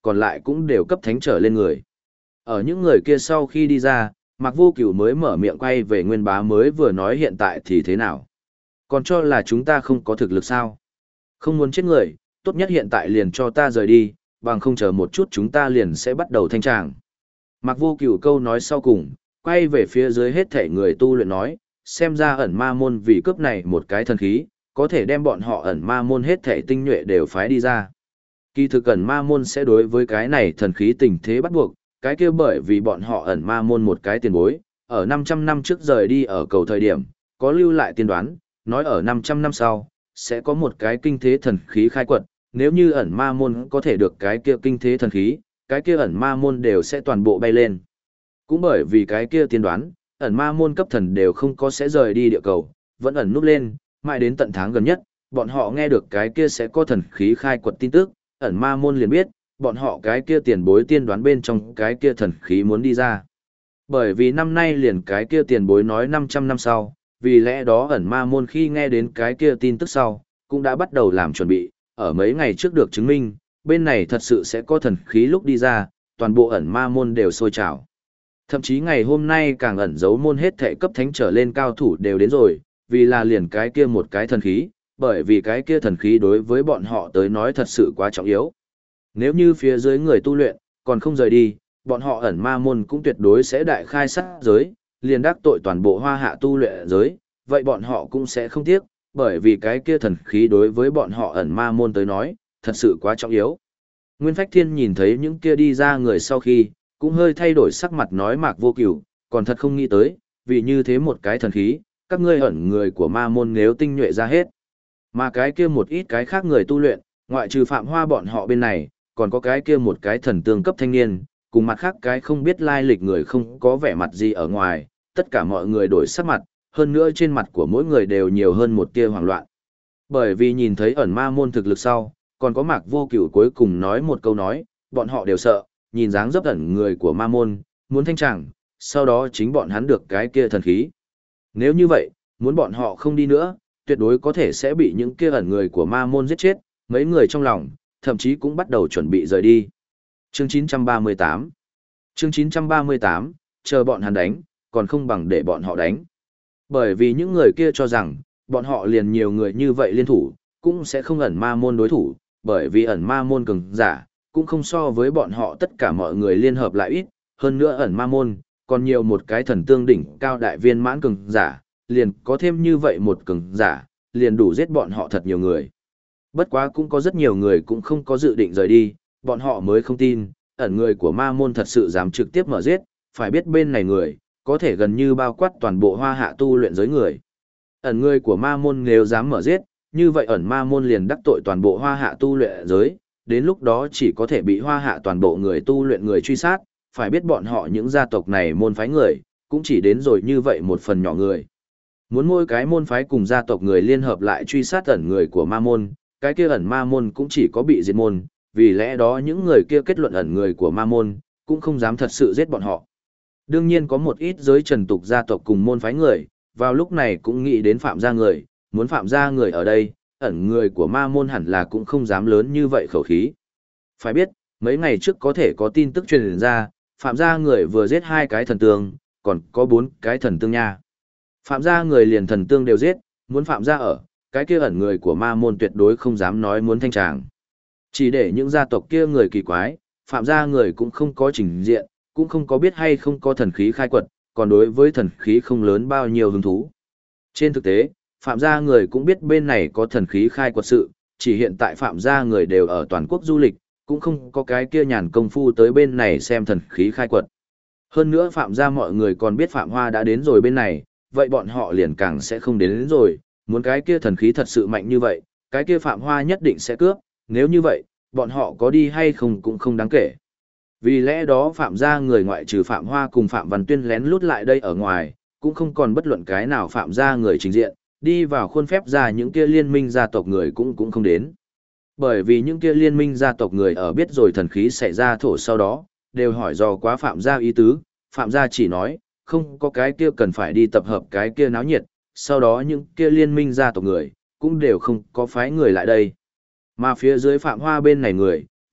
còn lại cũng đều cấp thánh trở lên người. Ở những người kia sau khi đi ra, Mạc Vô Cửu mới mở miệng quay về Nguyên Bá mới vừa nói hiện tại thì thế nào. Còn cho là chúng ta không có thực lực sao? Không muốn chết người, tốt nhất hiện tại liền cho ta rời đi, bằng không chờ một chút chúng ta liền sẽ bắt đầu thanh tràng. Mạc Vô Cửu câu nói sau cùng, quay về phía dưới hết thể người tu luyện nói, xem ra ẩn ma môn vì cướp này một cái thần khí, có thể đem bọn họ ẩn ma môn hết thể tinh nhuệ đều phái đi ra. Kỳ thực ẩn ma môn sẽ đối với cái này thần khí tình thế bắt buộc, cái kia bởi vì bọn họ ẩn ma môn một cái tiền bối, ở 500 năm trước rời đi ở cầu thời điểm, có lưu lại tiên đoán, nói ở 500 năm sau, sẽ có một cái kinh thế thần khí khai quật, nếu như ẩn ma môn có thể được cái kia kinh thế thần khí, cái kia ẩn ma môn đều sẽ toàn bộ bay lên. Cũng bởi vì cái kia tiên đoán, ẩn ma môn cấp thần đều không có sẽ rời đi địa cầu, vẫn ẩn núp lên, mãi đến tận tháng gần nhất, bọn họ nghe được cái kia sẽ có thần khí khai quật tin tức, ẩn ma môn liền biết, bọn họ cái kia tiền bối tiên đoán bên trong cái kia thần khí muốn đi ra. Bởi vì năm nay liền cái kia tiền bối nói 500 năm sau, vì lẽ đó ẩn ma môn khi nghe đến cái kia tin tức sau, cũng đã bắt đầu làm chuẩn bị, ở mấy ngày trước được chứng minh, bên này thật sự sẽ có thần khí lúc đi ra, toàn bộ ẩn ma môn đều sôi trào. Thậm chí ngày hôm nay càng ẩn giấu môn hết thệ cấp thánh trở lên cao thủ đều đến rồi, vì là liền cái kia một cái thần khí, bởi vì cái kia thần khí đối với bọn họ tới nói thật sự quá trọng yếu. Nếu như phía dưới người tu luyện, còn không rời đi, bọn họ ẩn ma môn cũng tuyệt đối sẽ đại khai sát giới, liền đắc tội toàn bộ hoa hạ tu luyện giới, vậy bọn họ cũng sẽ không tiếc, bởi vì cái kia thần khí đối với bọn họ ẩn ma môn tới nói, thật sự quá trọng yếu. Nguyên Phách Thiên nhìn thấy những kia đi ra người sau khi, cũng hơi thay đổi sắc mặt nói Mạc Vô Cửu, còn thật không nghĩ tới, vì như thế một cái thần khí, các ngươi ẩn người của ma môn nếu tinh nhuệ ra hết. Mà cái kia một ít cái khác người tu luyện, ngoại trừ Phạm Hoa bọn họ bên này, còn có cái kia một cái thần tương cấp thanh niên, cùng mặt khác cái không biết lai lịch người không có vẻ mặt gì ở ngoài, tất cả mọi người đổi sắc mặt, hơn nữa trên mặt của mỗi người đều nhiều hơn một tia hoảng loạn. Bởi vì nhìn thấy ẩn ma môn thực lực sau, còn có Mạc Vô Cửu cuối cùng nói một câu nói, bọn họ đều sợ, nhìn dáng dấp ẩn người của ma môn, muốn thanh tràng, sau đó chính bọn hắn được cái kia thần khí. Nếu như vậy, muốn bọn họ không đi nữa, tuyệt đối có thể sẽ bị những kia ẩn người của ma môn giết chết, mấy người trong lòng, thậm chí cũng bắt đầu chuẩn bị rời đi. Chương 938 Chương 938, chờ bọn hắn đánh, còn không bằng để bọn họ đánh. Bởi vì những người kia cho rằng, bọn họ liền nhiều người như vậy liên thủ, cũng sẽ không ẩn ma môn đối thủ, bởi vì ẩn ma môn cường giả, cũng không so với bọn họ tất cả mọi người liên hợp lại ít, hơn nữa ẩn ma môn, còn nhiều một cái thần tương đỉnh cao đại viên mãn cường giả, liền có thêm như vậy một cường giả, liền đủ giết bọn họ thật nhiều người. Bất quá cũng có rất nhiều người cũng không có dự định rời đi, bọn họ mới không tin, ẩn người của ma môn thật sự dám trực tiếp mở giết, phải biết bên này người, có thể gần như bao quát toàn bộ hoa hạ tu luyện giới người. Ẩn người của ma môn nếu dám mở giết, như vậy ẩn ma môn liền đắc tội toàn bộ hoa hạ tu luyện giới, đến lúc đó chỉ có thể bị hoa hạ toàn bộ người tu luyện người truy sát, phải biết bọn họ những gia tộc này môn phái người, cũng chỉ đến rồi như vậy một phần nhỏ người. Muốn mỗi cái môn phái cùng gia tộc người liên hợp lại truy sát ẩn người của ma môn, cái kia ẩn ma môn cũng chỉ có bị diệt môn, vì lẽ đó những người kia kết luận ẩn người của ma môn, cũng không dám thật sự giết bọn họ. Đương nhiên có một ít giới trần tục gia tộc cùng môn phái người, vào lúc này cũng nghĩ đến phạm gia người, muốn phạm gia người ở đây, ẩn người của ma môn hẳn là cũng không dám lớn như vậy khẩu khí. Phải biết, mấy ngày trước có thể có tin tức truyền ra, phạm gia người vừa giết 2 cái thần tương, còn có 4 cái thần tương nha. Phạm gia người liền thần tương đều giết, muốn phạm gia ở, cái kia ẩn người của ma môn tuyệt đối không dám nói muốn thanh tràng. Chỉ để những gia tộc kia người kỳ quái, phạm gia người cũng không có trình diện, cũng không có biết hay không có thần khí khai quật, còn đối với thần khí không lớn bao nhiêu hứng thú. Trên thực tế, phạm gia người cũng biết bên này có thần khí khai quật sự, chỉ hiện tại phạm gia người đều ở toàn quốc du lịch, cũng không có cái kia nhàn công phu tới bên này xem thần khí khai quật. Hơn nữa phạm gia mọi người còn biết Phạm Hoa đã đến rồi bên này, vậy bọn họ liền càng sẽ không đến rồi, muốn cái kia thần khí thật sự mạnh như vậy, cái kia Phạm Hoa nhất định sẽ cướp, nếu như vậy, bọn họ có đi hay không cũng không đáng kể. Vì lẽ đó Phạm gia người ngoại trừ Phạm Hoa cùng Phạm Văn Tuyên lén lút lại đây ở ngoài, cũng không còn bất luận cái nào Phạm gia người trình diện, đi vào khuôn phép ra những kia liên minh gia tộc người cũng không đến. Bởi vì những kia liên minh gia tộc người ở biết rồi thần khí xảy ra thổ sau đó, đều hỏi dò quá Phạm gia ý tứ, Phạm gia chỉ nói, không có cái kia cần phải đi tập hợp cái kia náo nhiệt, sau đó những kia liên minh gia tộc người, cũng đều không có phái người lại đây. Mà phía dưới Phạm Hoa bên này người,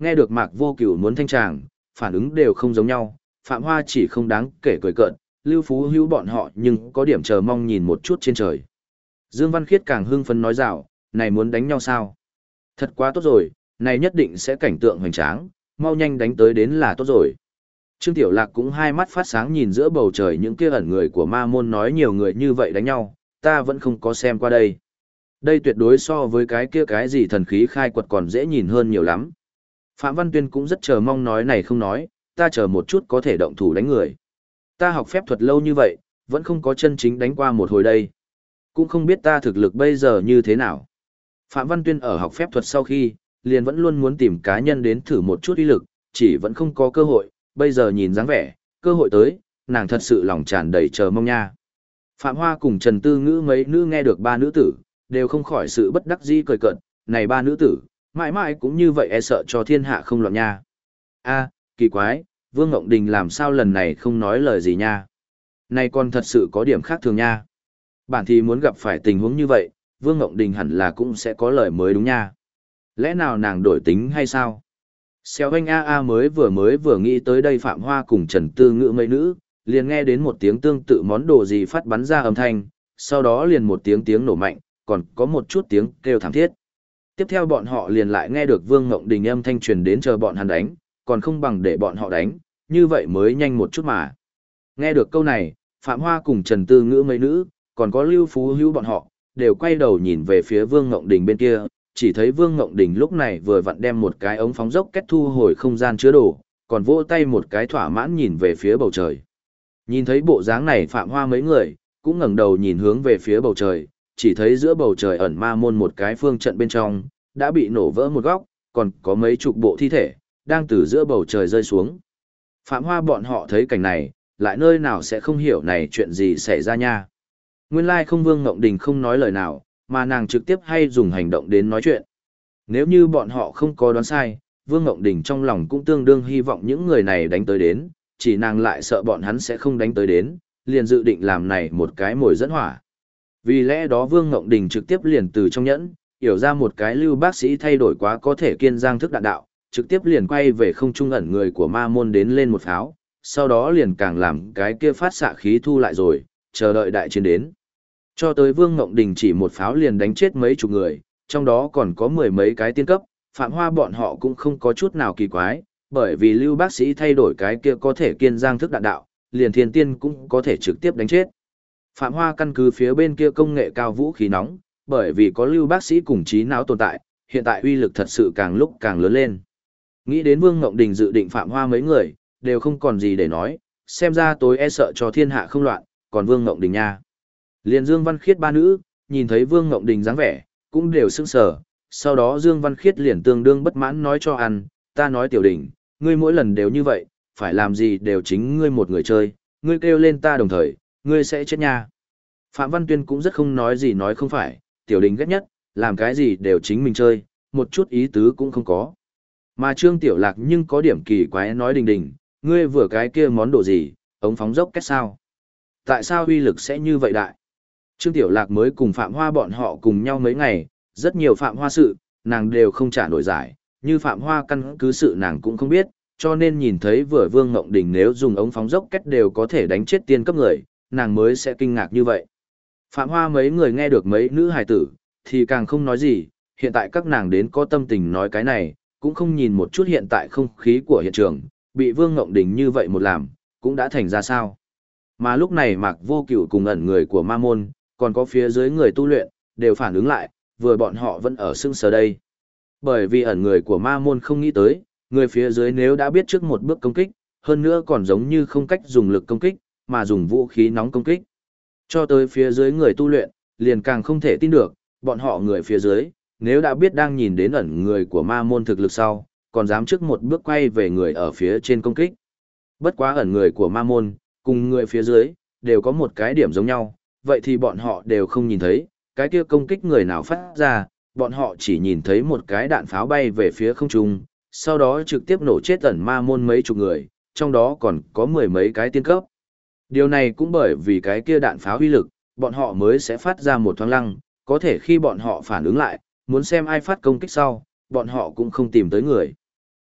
Nghe được Mạc Vô Cửu muốn thanh tràng, phản ứng đều không giống nhau, Phạm Hoa chỉ không đáng kể cười cợt, Lưu Phú Hữu bọn họ nhưng có điểm chờ mong nhìn một chút trên trời. Dương Văn Khiết càng hưng phấn nói rào, này muốn đánh nhau sao? Thật quá tốt rồi, này nhất định sẽ cảnh tượng hoành tráng, mau nhanh đánh tới đến là tốt rồi. Trương Tiểu Lạc cũng hai mắt phát sáng nhìn giữa bầu trời những kia ẩn người của ma môn nói nhiều người như vậy đánh nhau, ta vẫn không có xem qua đây. Đây tuyệt đối so với cái kia cái gì thần khí khai quật còn dễ nhìn hơn nhiều lắm. Phạm Văn Tuyên cũng rất chờ mong nói này không nói, ta chờ một chút có thể động thủ đánh người. Ta học phép thuật lâu như vậy, vẫn không có chân chính đánh qua một hồi đây. Cũng không biết ta thực lực bây giờ như thế nào. Phạm Văn Tuyên ở học phép thuật sau khi, liền vẫn luôn muốn tìm cá nhân đến thử một chút uy lực, chỉ vẫn không có cơ hội, bây giờ nhìn dáng vẻ, cơ hội tới, nàng thật sự lòng tràn đầy chờ mong nha. Phạm Hoa cùng Trần Tư Ngữ mấy nữ nghe được ba nữ tử, đều không khỏi sự bất đắc dĩ cười cợt, này ba nữ tử, mãi mãi cũng như vậy e sợ cho thiên hạ không loạn nha. A, kỳ quái, Vương Ngộng Đình làm sao lần này không nói lời gì nha. Này còn thật sự có điểm khác thường nha. Bản thì muốn gặp phải tình huống như vậy, Vương Ngộng Đình hẳn là cũng sẽ có lời mới đúng nha. Lẽ nào nàng đổi tính hay sao? Xèo anh a mới vừa nghĩ tới đây Phạm Hoa cùng Trần Tư Ngữ mấy nữ, liền nghe đến một tiếng tương tự món đồ gì phát bắn ra âm thanh, sau đó liền một tiếng nổ mạnh, còn có một chút tiếng kêu thảm thiết. Tiếp theo bọn họ liền lại nghe được Vương Ngộng Đình âm thanh truyền đến chờ bọn hắn đánh, còn không bằng để bọn họ đánh, như vậy mới nhanh một chút mà. Nghe được câu này, Phạm Hoa cùng Trần Tư Ngữ mấy nữ, còn có Lưu Phú Hữu bọn họ, đều quay đầu nhìn về phía Vương Ngộng Đình bên kia, chỉ thấy Vương Ngộng Đình lúc này vừa vặn đem một cái ống phóng dốc kết thu hồi không gian chứa đồ, còn vỗ tay một cái thỏa mãn nhìn về phía bầu trời. Nhìn thấy bộ dáng này Phạm Hoa mấy người, cũng ngẩng đầu nhìn hướng về phía bầu trời, chỉ thấy giữa bầu trời ẩn ma môn một cái phương trận bên trong, đã bị nổ vỡ một góc, còn có mấy chục bộ thi thể, đang từ giữa bầu trời rơi xuống. Phạm Hoa bọn họ thấy cảnh này, lại nơi nào sẽ không hiểu này chuyện gì xảy ra nha. Nguyên lai không Vương Ngộng Đình không nói lời nào, mà nàng trực tiếp hay dùng hành động đến nói chuyện. Nếu như bọn họ không có đoán sai, Vương Ngộng Đình trong lòng cũng tương đương hy vọng những người này đánh tới đến, chỉ nàng lại sợ bọn hắn sẽ không đánh tới đến, liền dự định làm này một cái mồi dẫn hỏa. Vì lẽ đó Vương Ngộng Đình trực tiếp liền từ trong nhẫn, hiểu ra một cái lưu bác sĩ thay đổi quá có thể kiên giang thức đạn đạo, trực tiếp liền quay về không trung ẩn người của ma môn đến lên một pháo, sau đó liền càng làm cái kia phát xạ khí thu lại rồi, chờ đợi đại chiến đến. Cho tới Vương Ngộng Đình chỉ một pháo liền đánh chết mấy chục người, trong đó còn có mười mấy cái tiên cấp, Phạm Hoa bọn họ cũng không có chút nào kỳ quái, bởi vì lưu bác sĩ thay đổi cái kia có thể kiên giang thức đạn đạo, liền thiên tiên cũng có thể trực tiếp đánh chết. Phạm Hoa căn cứ phía bên kia công nghệ cao vũ khí nóng, bởi vì có lưu bác sĩ cùng trí não tồn tại, hiện tại uy lực thật sự càng lúc càng lớn lên. Nghĩ đến Vương Ngộng Đình dự định Phạm Hoa mấy người, đều không còn gì để nói, xem ra tối e sợ cho thiên hạ không loạn, còn Vương Ngộng Đình nha. Liền Dương Văn Khiết ba nữ, nhìn thấy Vương Ngộng Đình dáng vẻ, cũng đều sững sờ. Sau đó Dương Văn Khiết liền tương đương bất mãn nói cho ăn, ta nói Tiểu Đình, ngươi mỗi lần đều như vậy, phải làm gì đều chính ngươi một người chơi, ngươi kêu lên ta đồng thời, ngươi sẽ chết nha. Phạm Văn Tuyên cũng rất không nói gì nói không phải, Tiểu Đình ghét nhất, làm cái gì đều chính mình chơi, một chút ý tứ cũng không có. Mà Trương Tiểu Lạc nhưng có điểm kỳ quái nói Đình Đình, ngươi vừa cái kia món đồ gì, ống phóng dốc kết sao? Tại sao uy lực sẽ như vậy đại? Trương Tiểu Lạc mới cùng Phạm Hoa bọn họ cùng nhau mấy ngày, rất nhiều Phạm Hoa sự, nàng đều không trả nổi giải, như Phạm Hoa căn cứ sự nàng cũng không biết, cho nên nhìn thấy vừa Vương Ngộng Đình nếu dùng ống phóng dốc kết đều có thể đánh chết tiên cấp người, nàng mới sẽ kinh ngạc như vậy. Phạm Hoa mấy người nghe được mấy nữ hài tử, thì càng không nói gì, hiện tại các nàng đến có tâm tình nói cái này, cũng không nhìn một chút hiện tại không khí của hiện trường, bị Vương Ngộng Đình như vậy một làm, cũng đã thành ra sao. Mà lúc này Mạc Vô Cửu cùng ẩn người của ma môn, còn có phía dưới người tu luyện, đều phản ứng lại, vừa bọn họ vẫn ở sưng sờ đây. Bởi vì ẩn người của ma môn không nghĩ tới, người phía dưới nếu đã biết trước một bước công kích, hơn nữa còn giống như không cách dùng lực công kích, mà dùng vũ khí nóng công kích. Cho tới phía dưới người tu luyện, liền càng không thể tin được, bọn họ người phía dưới, nếu đã biết đang nhìn đến ẩn người của ma môn thực lực sau, còn dám trước một bước quay về người ở phía trên công kích. Bất quá ẩn người của ma môn, cùng người phía dưới, đều có một cái điểm giống nhau, vậy thì bọn họ đều không nhìn thấy, cái kia công kích người nào phát ra, bọn họ chỉ nhìn thấy một cái đạn pháo bay về phía không trung, sau đó trực tiếp nổ chết ẩn ma môn mấy chục người, trong đó còn có mười mấy cái tiên cấp. Điều này cũng bởi vì cái kia đạn pháo uy lực, bọn họ mới sẽ phát ra một thoáng lăng, có thể khi bọn họ phản ứng lại, muốn xem ai phát công kích sau, bọn họ cũng không tìm tới người.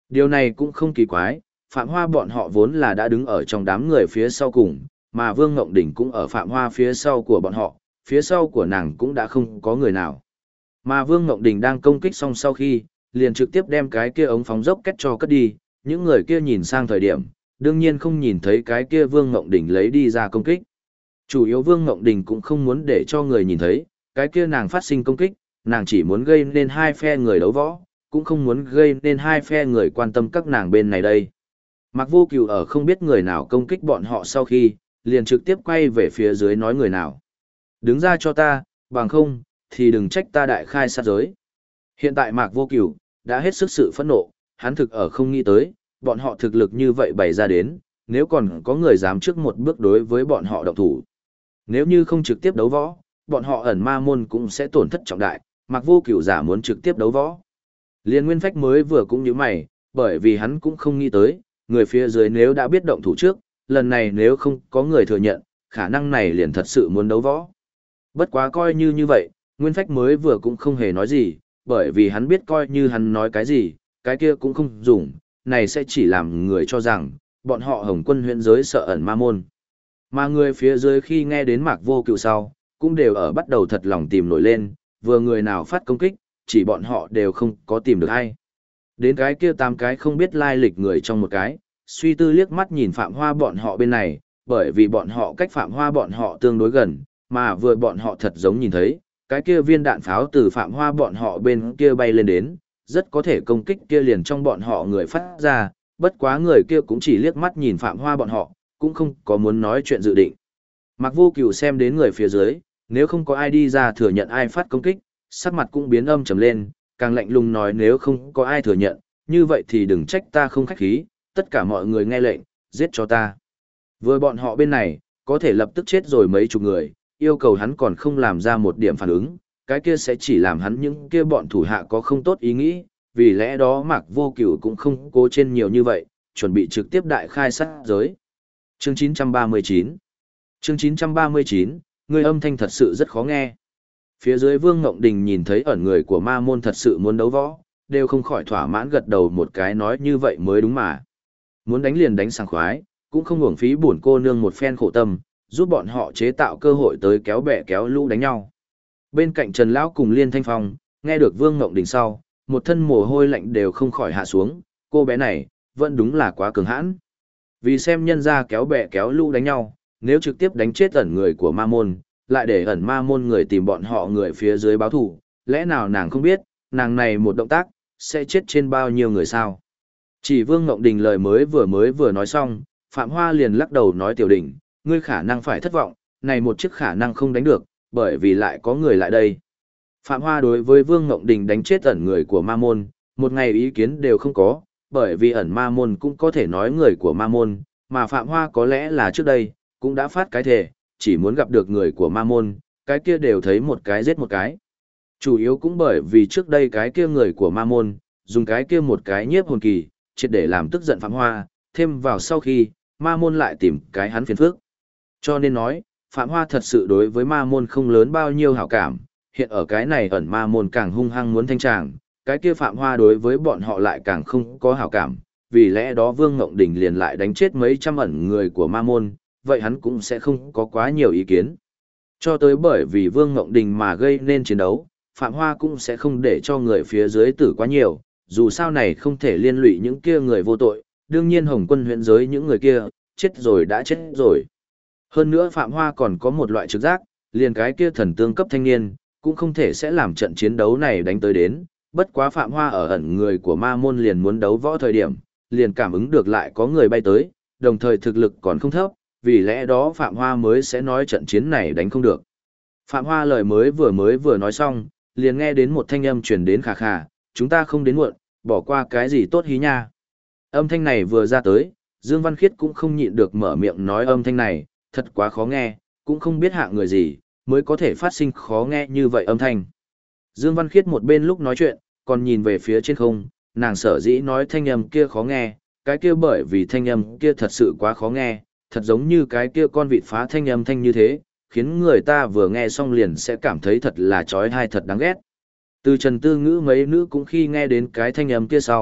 Điều này cũng không kỳ quái, Phạm Hoa bọn họ vốn là đã đứng ở trong đám người phía sau cùng, mà Vương Ngộng Đỉnh cũng ở Phạm Hoa phía sau của bọn họ, phía sau của nàng cũng đã không có người nào. Mà Vương Ngộng Đình đang công kích xong sau khi, liền trực tiếp đem cái kia ống phóng dốc kết cho cất đi, những người kia nhìn sang thời điểm, đương nhiên không nhìn thấy cái kia Vương Ngộng Đình lấy đi ra công kích. Chủ yếu Vương Ngộng Đình cũng không muốn để cho người nhìn thấy, cái kia nàng phát sinh công kích, nàng chỉ muốn gây nên hai phe người đấu võ, cũng không muốn gây nên hai phe người quan tâm các nàng bên này đây. Mạc Vô Cửu ở không biết người nào công kích bọn họ sau khi, liền trực tiếp quay về phía dưới nói người nào. Đứng ra cho ta, bằng không, thì đừng trách ta đại khai sát giới. Hiện tại Mạc Vô Cửu đã hết sức sự phẫn nộ, hắn thực ở không nghĩ tới, bọn họ thực lực như vậy bày ra đến, nếu còn có người dám trước một bước đối với bọn họ động thủ. Nếu như không trực tiếp đấu võ, bọn họ ẩn ma môn cũng sẽ tổn thất trọng đại, Mạc Vô Cửu giả muốn trực tiếp đấu võ. Liên Nguyên Phách mới vừa cũng như mày, bởi vì hắn cũng không nghĩ tới, người phía dưới nếu đã biết động thủ trước, lần này nếu không có người thừa nhận, khả năng này liền thật sự muốn đấu võ. Bất quá coi như vậy, Nguyên Phách mới vừa cũng không hề nói gì, bởi vì hắn biết coi như hắn nói cái gì, cái kia cũng không dùng, này sẽ chỉ làm người cho rằng, bọn họ Hồng Quân huyện giới sợ ẩn ma môn. Mà người phía dưới khi nghe đến Mạc Vô Cửu sau, cũng đều ở bắt đầu thật lòng tìm nổi lên, vừa người nào phát công kích, chỉ bọn họ đều không có tìm được ai. Đến cái kia 8 cái không biết lai lịch người trong một cái, suy tư liếc mắt nhìn Phạm Hoa bọn họ bên này, bởi vì bọn họ cách Phạm Hoa bọn họ tương đối gần, mà vừa bọn họ thật giống nhìn thấy, cái kia viên đạn pháo từ Phạm Hoa bọn họ bên kia bay lên đến, rất có thể công kích kia liền trong bọn họ người phát ra, bất quá người kia cũng chỉ liếc mắt nhìn Phạm Hoa bọn họ, cũng không có muốn nói chuyện dự định. Mạc Vô Cửu xem đến người phía dưới, nếu không có ai đi ra thừa nhận ai phát công kích, sắc mặt cũng biến âm trầm lên, càng lạnh lùng nói nếu không có ai thừa nhận, như vậy thì đừng trách ta không khách khí, tất cả mọi người nghe lệnh, giết cho ta. Vừa bọn họ bên này, có thể lập tức chết rồi mấy chục người, yêu cầu hắn còn không làm ra một điểm phản ứng, cái kia sẽ chỉ làm hắn những kia bọn thủ hạ có không tốt ý nghĩ, vì lẽ đó Mạc Vô Cửu cũng không cố trên nhiều như vậy, chuẩn bị trực tiếp đại khai sát giới. Chương 939 Chương 939, người âm thanh thật sự rất khó nghe. Phía dưới Vương Ngộng Đình nhìn thấy ẩn người của ma môn thật sự muốn đấu võ, đều không khỏi thỏa mãn gật đầu một cái nói như vậy mới đúng mà. Muốn đánh liền đánh sảng khoái, cũng không uổng phí bổn cô nương một phen khổ tâm, giúp bọn họ chế tạo cơ hội tới kéo bè kéo lũ đánh nhau. Bên cạnh Trần Lão cùng Liên Thanh Phong, nghe được Vương Ngộng Đình sau, một thân mồ hôi lạnh đều không khỏi hạ xuống, cô bé này, vẫn đúng là quá cường hãn. Vì xem nhân ra kéo bè kéo lũ đánh nhau, nếu trực tiếp đánh chết ẩn người của ma môn, lại để ẩn ma môn người tìm bọn họ người phía dưới báo thủ, lẽ nào nàng không biết, nàng này một động tác, sẽ chết trên bao nhiêu người sao? Chỉ Vương Ngộng Đình lời mới vừa nói xong, Phạm Hoa liền lắc đầu nói Tiểu Đình, ngươi khả năng phải thất vọng, này một chiếc khả năng không đánh được, bởi vì lại có người lại đây. Phạm Hoa đối với Vương Ngộng Đình đánh chết ẩn người của ma môn, một ngày ý kiến đều không có, bởi vì ẩn ma môn cũng có thể nói người của ma môn, mà Phạm Hoa có lẽ là trước đây, cũng đã phát cái thể, chỉ muốn gặp được người của ma môn, cái kia đều thấy một cái giết một cái. Chủ yếu cũng bởi vì trước đây cái kia người của ma môn, dùng cái kia một cái nhiếp hồn kỳ, triệt để làm tức giận Phạm Hoa, thêm vào sau khi, ma môn lại tìm cái hắn phiền phức. Cho nên nói, Phạm Hoa thật sự đối với ma môn không lớn bao nhiêu hảo cảm, hiện ở cái này ẩn ma môn càng hung hăng muốn thanh tràng, cái kia Phạm Hoa đối với bọn họ lại càng không có hảo cảm, vì lẽ đó Vương Ngộng Đình liền lại đánh chết mấy trăm ẩn người của ma môn, vậy hắn cũng sẽ không có quá nhiều ý kiến. Cho tới bởi vì Vương Ngộng Đình mà gây nên chiến đấu, Phạm Hoa cũng sẽ không để cho người phía dưới tử quá nhiều, dù sao này không thể liên lụy những kia người vô tội, đương nhiên Hồng Quân huyện giới những người kia, chết rồi đã chết rồi. Hơn nữa Phạm Hoa còn có một loại trực giác, liền cái kia thần tương cấp thanh niên, cũng không thể sẽ làm trận chiến đấu này đánh tới đến, bất quá Phạm Hoa ở ẩn người của ma môn liền muốn đấu võ thời điểm, liền cảm ứng được lại có người bay tới, đồng thời thực lực còn không thấp, vì lẽ đó Phạm Hoa mới sẽ nói trận chiến này đánh không được. Phạm Hoa lời mới vừa nói xong, liền nghe đến một thanh âm truyền đến khà khà, chúng ta không đến muộn, bỏ qua cái gì tốt hí nha. Âm thanh này vừa ra tới, Dương Văn Khiết cũng không nhịn được mở miệng nói âm thanh này, thật quá khó nghe, cũng không biết hạ người gì, mới có thể phát sinh khó nghe như vậy âm thanh. Dương Văn Khiết một bên lúc nói chuyện, còn nhìn về phía trên không, nàng sở dĩ nói thanh âm kia khó nghe, cái kia bởi vì thanh âm kia thật sự quá khó nghe, thật giống như cái kia con vịt phá thanh âm thanh như thế, khiến người ta vừa nghe xong liền sẽ cảm thấy thật là chói tai thật đáng ghét. Từ Trần Tư Ngữ mấy nữ cũng khi nghe đến cái thanh âm kia sau,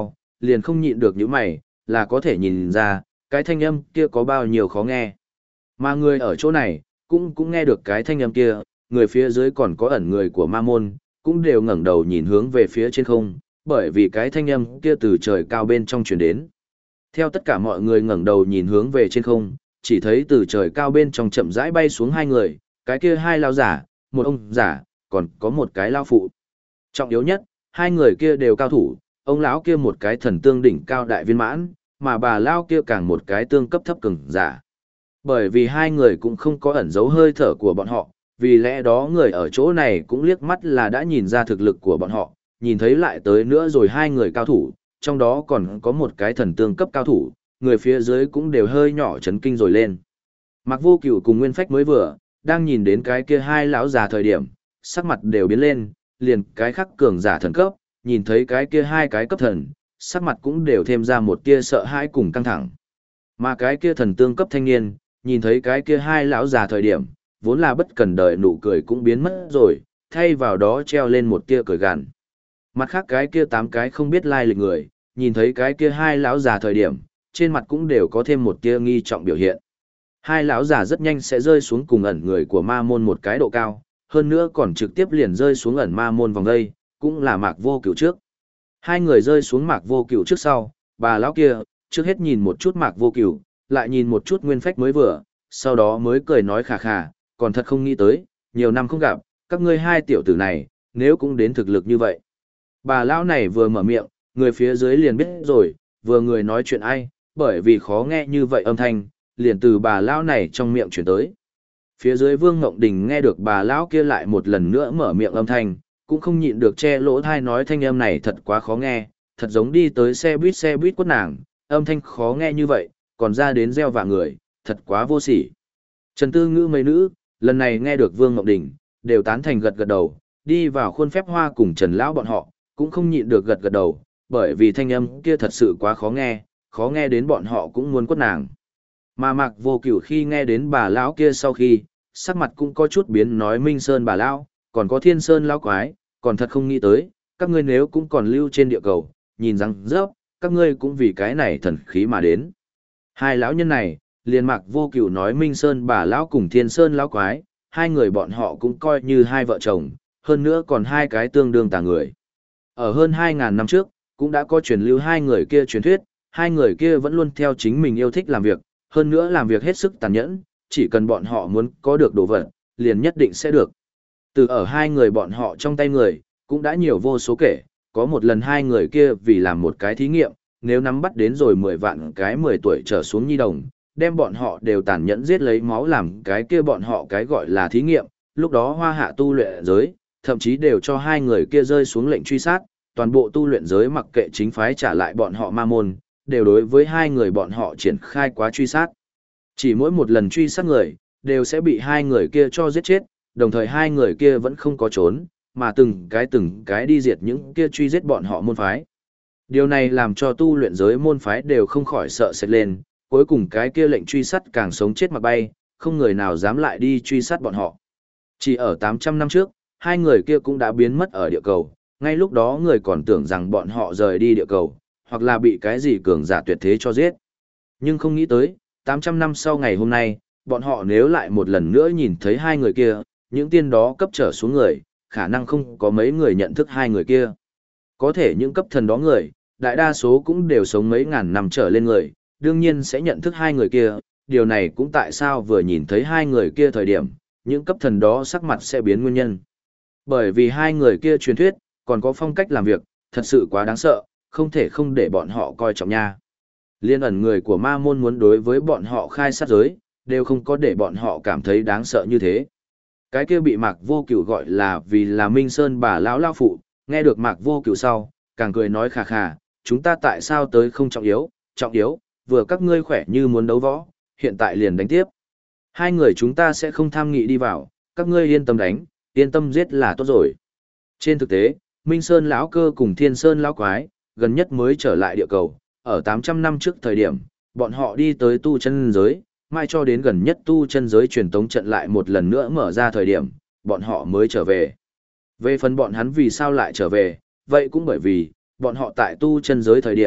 liền không nhịn được những mày, là có thể nhìn ra, cái thanh âm kia có bao nhiêu khó nghe. Mà người ở chỗ này, cũng nghe được cái thanh âm kia, người phía dưới còn có ẩn người của ma môn, cũng đều ngẩng đầu nhìn hướng về phía trên không, bởi vì cái thanh âm kia từ trời cao bên trong truyền đến. Theo tất cả mọi người ngẩng đầu nhìn hướng về trên không, chỉ thấy từ trời cao bên trong chậm rãi bay xuống hai người, cái kia hai lão giả, một ông giả, còn có một cái lão phụ. Trọng yếu nhất, hai người kia đều cao thủ, ông lão kia một cái thần tương đỉnh cao đại viên mãn, mà bà lão kia càng một cái tương cấp thấp cường giả. Bởi vì hai người cũng không có ẩn giấu hơi thở của bọn họ, vì lẽ đó người ở chỗ này cũng liếc mắt là đã nhìn ra thực lực của bọn họ, nhìn thấy lại tới nữa rồi hai người cao thủ, trong đó còn có một cái thần tương cấp cao thủ, người phía dưới cũng đều hơi nhỏ chấn kinh rồi lên. Mạc Vô Cửu cùng Nguyên Phách mới vừa, đang nhìn đến cái kia hai lão già thời điểm, sắc mặt đều biến lên, liền cái khắc cường giả thần cấp, nhìn thấy cái kia hai cái cấp thần, sắc mặt cũng đều thêm ra một tia sợ hãi cùng căng thẳng. Mà cái kia thần tương cấp thanh niên, nhìn thấy cái kia hai lão già thời điểm, vốn là bất cần đời nụ cười cũng biến mất rồi, thay vào đó treo lên một tia cười gằn. Mặt khác cái kia tám cái không biết lai lịch người, nhìn thấy cái kia hai lão già thời điểm, trên mặt cũng đều có thêm một tia nghi trọng biểu hiện. Hai lão già rất nhanh sẽ rơi xuống cùng ẩn người của ma môn một cái độ cao, hơn nữa còn trực tiếp liền rơi xuống ẩn ma môn vòng đây, cũng là Mạc Vô Cửu trước. Hai người rơi xuống Mạc Vô Cửu trước sau, bà lão kia, trước hết nhìn một chút Mạc Vô Cửu, lại nhìn một chút Nguyên Phách mới vừa, sau đó mới cười nói khà khà, còn thật không nghĩ tới, nhiều năm không gặp, các ngươi hai tiểu tử này, nếu cũng đến thực lực như vậy. Bà lão này vừa mở miệng, người phía dưới liền biết rồi, vừa người nói chuyện ai, bởi vì khó nghe như vậy âm thanh, liền từ bà lão này trong miệng chuyển tới. Phía dưới Vương Ngộng Đình nghe được bà lão kia lại một lần nữa mở miệng âm thanh, cũng không nhịn được che lỗ thai nói thanh âm này thật quá khó nghe, thật giống đi tới xe buýt quất nàng, âm thanh khó nghe như vậy, còn ra đến gieo vạ người, thật quá vô sỉ. Trần Tư Ngữ mấy nữ, lần này nghe được Vương Ngộng Đình, đều tán thành gật gật đầu, đi vào khuôn phép hoa cùng Trần Lão bọn họ, cũng không nhịn được gật gật đầu, bởi vì thanh âm kia thật sự quá khó nghe đến bọn họ cũng muốn quất nàng. Mà Mạc Vô Cửu khi nghe đến bà lão kia sau khi, sắc mặt cũng có chút biến nói Minh Sơn bà lão, còn có Thiên Sơn lão quái, còn thật không nghĩ tới, các ngươi nếu cũng còn lưu trên địa cầu, nhìn rằng rớp, các ngươi cũng vì cái này thần khí mà đến. Hai lão nhân này, liền Mạc Vô Cửu nói Minh Sơn bà lão cùng Thiên Sơn lão quái, hai người bọn họ cũng coi như hai vợ chồng, hơn nữa còn hai cái tương đương tà người. Ở hơn 2.000 năm trước, cũng đã có truyền lưu hai người kia truyền thuyết, hai người kia vẫn luôn theo chính mình yêu thích làm việc, hơn nữa làm việc hết sức tàn nhẫn, chỉ cần bọn họ muốn có được đồ vật, liền nhất định sẽ được. Từ ở hai người bọn họ trong tay người, cũng đã nhiều vô số kể, có một lần hai người kia vì làm một cái thí nghiệm, nếu nắm bắt đến rồi 10 vạn cái 10 tuổi trở xuống nhi đồng, đem bọn họ đều tàn nhẫn giết lấy máu làm cái kia bọn họ cái gọi là thí nghiệm, lúc đó Hoa Hạ tu luyện giới, thậm chí đều cho hai người kia rơi xuống lệnh truy sát, toàn bộ tu luyện giới mặc kệ chính phái trả lại bọn họ ma môn, đều đối với hai người bọn họ triển khai quá truy sát. Chỉ mỗi một lần truy sát người, đều sẽ bị hai người kia cho giết chết, đồng thời hai người kia vẫn không có trốn, mà từng cái đi diệt những kia truy giết bọn họ môn phái. Điều này làm cho tu luyện giới môn phái đều không khỏi sợ sệt lên, cuối cùng cái kia lệnh truy sát càng sống chết mà bay, không người nào dám lại đi truy sát bọn họ. Chỉ ở 800 năm trước, hai người kia cũng đã biến mất ở địa cầu, ngay lúc đó người còn tưởng rằng bọn họ rời đi địa cầu, hoặc là bị cái gì cường giả tuyệt thế cho giết. Nhưng không nghĩ tới, 800 năm sau ngày hôm nay, bọn họ nếu lại một lần nữa nhìn thấy hai người kia, những tiên đó cấp trở xuống người, khả năng không có mấy người nhận thức hai người kia. Có thể những cấp thần đó người, đại đa số cũng đều sống mấy ngàn năm trở lên người, đương nhiên sẽ nhận thức hai người kia, điều này cũng tại sao vừa nhìn thấy hai người kia thời điểm, những cấp thần đó sắc mặt sẽ biến nguyên nhân. Bởi vì hai người kia truyền thuyết, còn có phong cách làm việc, thật sự quá đáng sợ, không thể không để bọn họ coi trọng nha. Liên ẩn người của ma môn muốn đối với bọn họ khai sát giới, đều không có để bọn họ cảm thấy đáng sợ như thế. Cái kia bị Mạc Vô Cửu gọi là vì là Minh Sơn bà lão lao phụ, nghe được Mạc Vô Cửu sau, càng cười nói khà khà, chúng ta tại sao tới không trọng yếu, vừa các ngươi khỏe như muốn đấu võ, hiện tại liền đánh tiếp. Hai người chúng ta sẽ không tham nghị đi vào, các ngươi yên tâm đánh, yên tâm giết là tốt rồi. Trên thực tế, Minh Sơn lão cơ cùng Thiên Sơn lão quái, gần nhất mới trở lại địa cầu, ở 800 năm trước thời điểm, bọn họ đi tới tu chân giới, mai cho đến gần nhất tu chân giới truyền tống trận lại một lần nữa mở ra thời điểm, bọn họ mới trở về. Về phần bọn hắn vì sao lại trở về, vậy cũng bởi vì, bọn họ tại tu chân giới thời điểm,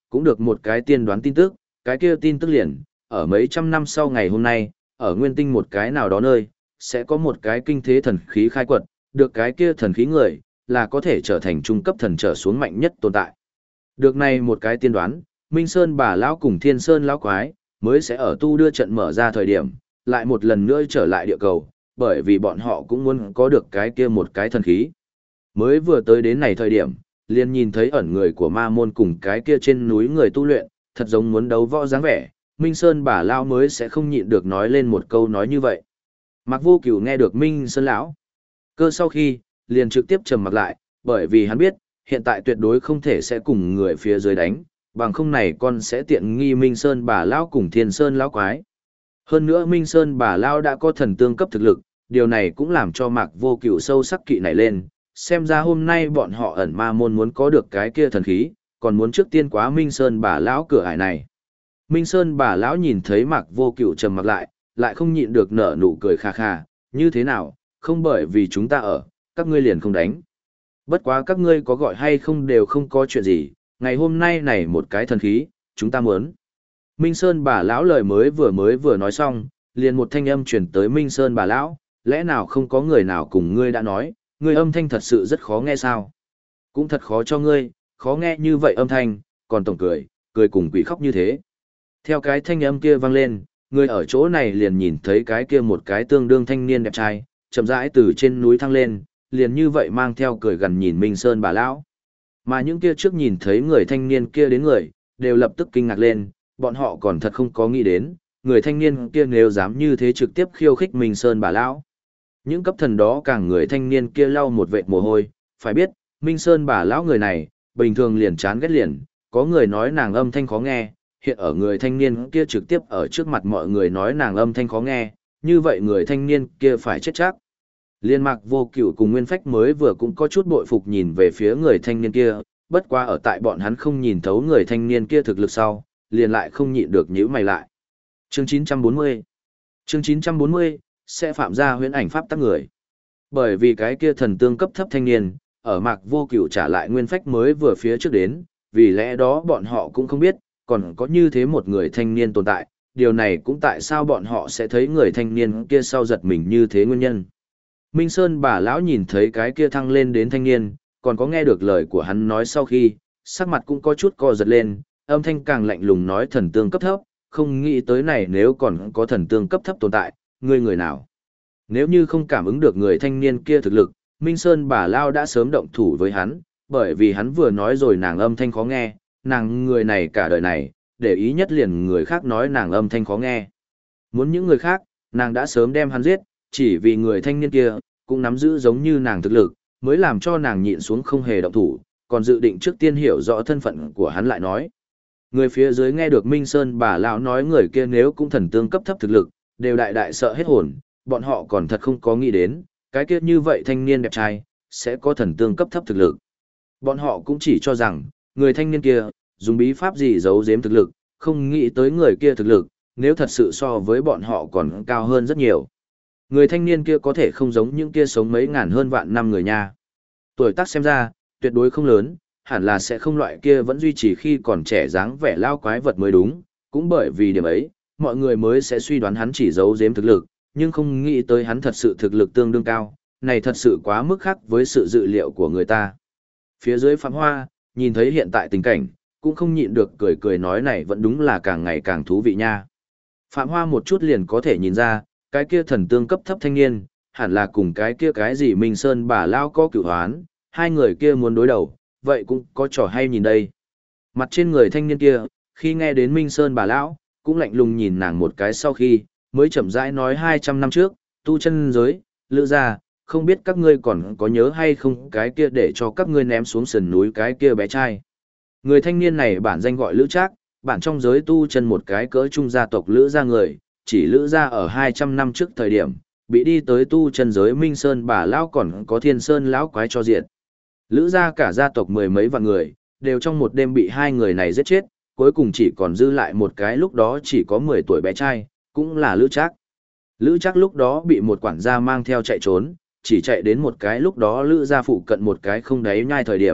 cũng được một cái tiên đoán tin tức, cái kia tin tức liền, ở mấy trăm năm sau ngày hôm nay, ở nguyên tinh một cái nào đó nơi, sẽ có một cái kinh thế thần khí khai quật, được cái kia thần khí người, là có thể trở thành trung cấp thần trở xuống mạnh nhất tồn tại. Được này một cái tiên đoán, Minh Sơn Bà Lão cùng Thiên Sơn Lão Quái, mới sẽ ở tu đưa trận mở ra thời điểm, lại một lần nữa trở lại địa cầu, bởi vì bọn họ cũng muốn có được cái kia một cái thần khí. Mới vừa tới đến này thời điểm, liền nhìn thấy ẩn người của ma môn cùng cái kia trên núi người tu luyện, thật giống muốn đấu võ dáng vẻ, Minh Sơn Bà Lão mới sẽ không nhịn được nói lên một câu nói như vậy. Mạc Vô Cửu nghe được Minh Sơn Lão cơ sau khi, liền trực tiếp trầm mặt lại, bởi vì hắn biết, hiện tại tuyệt đối không thể sẽ cùng người phía dưới đánh, bằng không này con sẽ tiện nghi Minh Sơn Bà Lão cùng Thiên Sơn Lão Quái. Hơn nữa Minh Sơn Bà Lão đã có thần tương cấp thực lực, điều này cũng làm cho Mạc Vô Cửu sâu sắc kỵ nảy lên, xem ra hôm nay bọn họ ẩn ma môn muốn có được cái kia thần khí, còn muốn trước tiên quá Minh Sơn Bà Lão cửa ải này. Minh Sơn Bà Lão nhìn thấy Mạc Vô Cửu trầm mặt lại không nhịn được nở nụ cười khà khà, như thế nào, không bởi vì chúng ta ở, các ngươi liền không đánh. Bất quá các ngươi có gọi hay không đều không có chuyện gì, ngày hôm nay này một cái thần khí, chúng ta muốn. Minh Sơn Bà Lão lời mới vừa nói xong, liền một thanh âm truyền tới Minh Sơn Bà Lão, lẽ nào không có người nào cùng ngươi đã nói, ngươi âm thanh thật sự rất khó nghe sao? Cũng thật khó cho ngươi, khó nghe như vậy âm thanh, còn tổng cười, cười cùng quỷ khóc như thế. Theo cái thanh âm kia vang lên, người ở chỗ này liền nhìn thấy cái kia một cái tương đương thanh niên đẹp trai, chậm rãi từ trên núi thăng lên, liền như vậy mang theo cười gần nhìn Minh Sơn Bà Lão. Mà những kia trước nhìn thấy người thanh niên kia đến người, đều lập tức kinh ngạc lên, bọn họ còn thật không có nghĩ đến, người thanh niên kia nếu dám như thế trực tiếp khiêu khích Minh Sơn Bà Lão. Những cấp thần đó càng người thanh niên kia lau một vệt mồ hôi, phải biết, Minh Sơn Bà Lão người này, bình thường liền chán ghét liền, có người nói nàng âm thanh khó nghe, hiện ở người thanh niên kia trực tiếp ở trước mặt mọi người nói nàng âm thanh khó nghe, như vậy người thanh niên kia phải chết chắc. Liên Mạc Vô Cửu cùng Nguyên Phách mới vừa cũng có chút bội phục nhìn về phía người thanh niên kia, bất quá ở tại bọn hắn không nhìn thấu người thanh niên kia thực lực sau, liền lại không nhịn được nhíu mày lại. Chương 940 Chương 940, sẽ phạm ra huyễn ảnh pháp tắc người. Bởi vì cái kia thần tương cấp thấp thanh niên, ở Mạc Vô Cửu trả lại Nguyên Phách mới vừa phía trước đến, vì lẽ đó bọn họ cũng không biết, còn có như thế một người thanh niên tồn tại, điều này cũng tại sao bọn họ sẽ thấy người thanh niên kia sau giật mình như thế nguyên nhân. Minh Sơn Bà Lão nhìn thấy cái kia thăng lên đến thanh niên, còn có nghe được lời của hắn nói sau khi, sắc mặt cũng có chút co giật lên, âm thanh càng lạnh lùng nói thần tương cấp thấp, không nghĩ tới này nếu còn có thần tương cấp thấp tồn tại, người nào. Nếu như không cảm ứng được người thanh niên kia thực lực, Minh Sơn Bà Lão đã sớm động thủ với hắn, bởi vì hắn vừa nói rồi nàng âm thanh khó nghe, nàng người này cả đời này, để ý nhất liền người khác nói nàng âm thanh khó nghe. Muốn những người khác, nàng đã sớm đem hắn giết, chỉ vì người thanh niên kia, cũng nắm giữ giống như nàng thực lực, mới làm cho nàng nhịn xuống không hề động thủ, còn dự định trước tiên hiểu rõ thân phận của hắn lại nói. Người phía dưới nghe được Minh Sơn Bà Lão nói người kia nếu cũng thần tương cấp thấp thực lực, đều đại đại sợ hết hồn, bọn họ còn thật không có nghĩ đến, cái kia như vậy thanh niên đẹp trai, sẽ có thần tương cấp thấp thực lực. Bọn họ cũng chỉ cho rằng, người thanh niên kia, dùng bí pháp gì giấu giếm thực lực, không nghĩ tới người kia thực lực, nếu thật sự so với bọn họ còn cao hơn rất nhiều. Người thanh niên kia có thể không giống những kia sống mấy ngàn hơn vạn năm người nha. Tuổi tác xem ra, tuyệt đối không lớn, hẳn là sẽ không loại kia vẫn duy trì khi còn trẻ dáng vẻ lao quái vật mới đúng, cũng bởi vì điểm ấy, mọi người mới sẽ suy đoán hắn chỉ giấu giếm thực lực, nhưng không nghĩ tới hắn thật sự thực lực tương đương cao, này thật sự quá mức khác với sự dự liệu của người ta. Phía dưới Phạm Hoa, nhìn thấy hiện tại tình cảnh, cũng không nhịn được cười cười nói này vẫn đúng là càng ngày càng thú vị nha. Phạm Hoa một chút liền có thể nhìn ra, cái kia thần tương cấp thấp thanh niên, hẳn là cùng cái kia cái gì Minh Sơn Bà Lão có cửu hoán, hai người kia muốn đối đầu, vậy cũng có trò hay nhìn đây. Mặt trên người thanh niên kia, khi nghe đến Minh Sơn Bà Lão, cũng lạnh lùng nhìn nàng một cái sau khi, mới chậm rãi nói 200 năm trước, tu chân giới, lữ gia, không biết các ngươi còn có nhớ hay không cái kia để cho các ngươi ném xuống sườn núi cái kia bé trai. Người thanh niên này bản danh gọi Lữ Trác, bản trong giới tu chân một cái cỡ trung gia tộc Lữ gia người, chỉ Lữ gia ở 200 năm trước thời điểm, bị đi tới tu chân giới Minh Sơn Bà Lão còn có Thiên Sơn Lão Quái cho diệt. Lữ gia cả gia tộc mười mấy vạn người, đều trong một đêm bị hai người này giết chết, cuối cùng chỉ còn dư lại một cái lúc đó chỉ có 10 tuổi bé trai, cũng là Lữ Trác. Lữ Trác lúc đó bị một quản gia mang theo chạy trốn, chỉ chạy đến một cái lúc đó Lữ gia phụ cận một cái không đáy nhai thời điểm,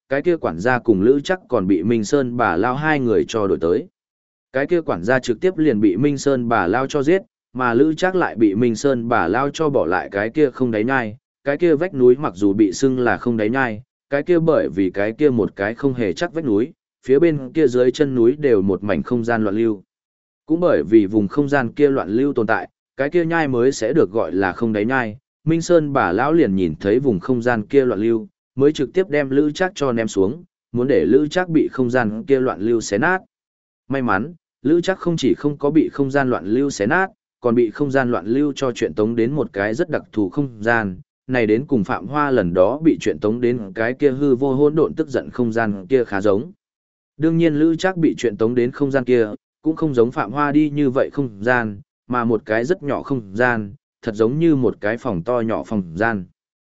cái kia quản gia cùng Lữ Trác còn bị Minh Sơn bà lao hai người cho đổi tới. Cái kia quản gia trực tiếp liền bị Minh Sơn bà lao cho giết, mà Lữ Trác lại bị Minh Sơn bà lao cho bỏ lại cái kia không đáy nhai, cái kia vách núi mặc dù bị xưng là không đáy nhai, cái kia bởi vì cái kia một cái không hề chắc vách núi, phía bên kia dưới chân núi đều một mảnh không gian loạn lưu. Cũng bởi vì vùng không gian kia loạn lưu tồn tại, cái kia nhai mới sẽ được gọi là không đáy nhai. Minh Sơn bà lão liền nhìn thấy vùng không gian kia loạn lưu, mới trực tiếp đem Lữ Trác cho ném xuống, muốn để Lữ Trác bị không gian kia loạn lưu xé nát. May mắn, Lữ Trác không chỉ không có bị không gian loạn lưu xé nát, còn bị không gian loạn lưu cho chuyện tống đến một cái rất đặc thù không gian, này đến cùng Phạm Hoa lần đó bị chuyện tống đến cái kia hư vô hỗn độn tức giận không gian kia khá giống. Đương nhiên Lữ Trác bị chuyện tống đến không gian kia, cũng không giống Phạm Hoa đi như vậy không gian, mà một cái rất nhỏ không gian, thật giống như một cái phòng to nhỏ phòng gian.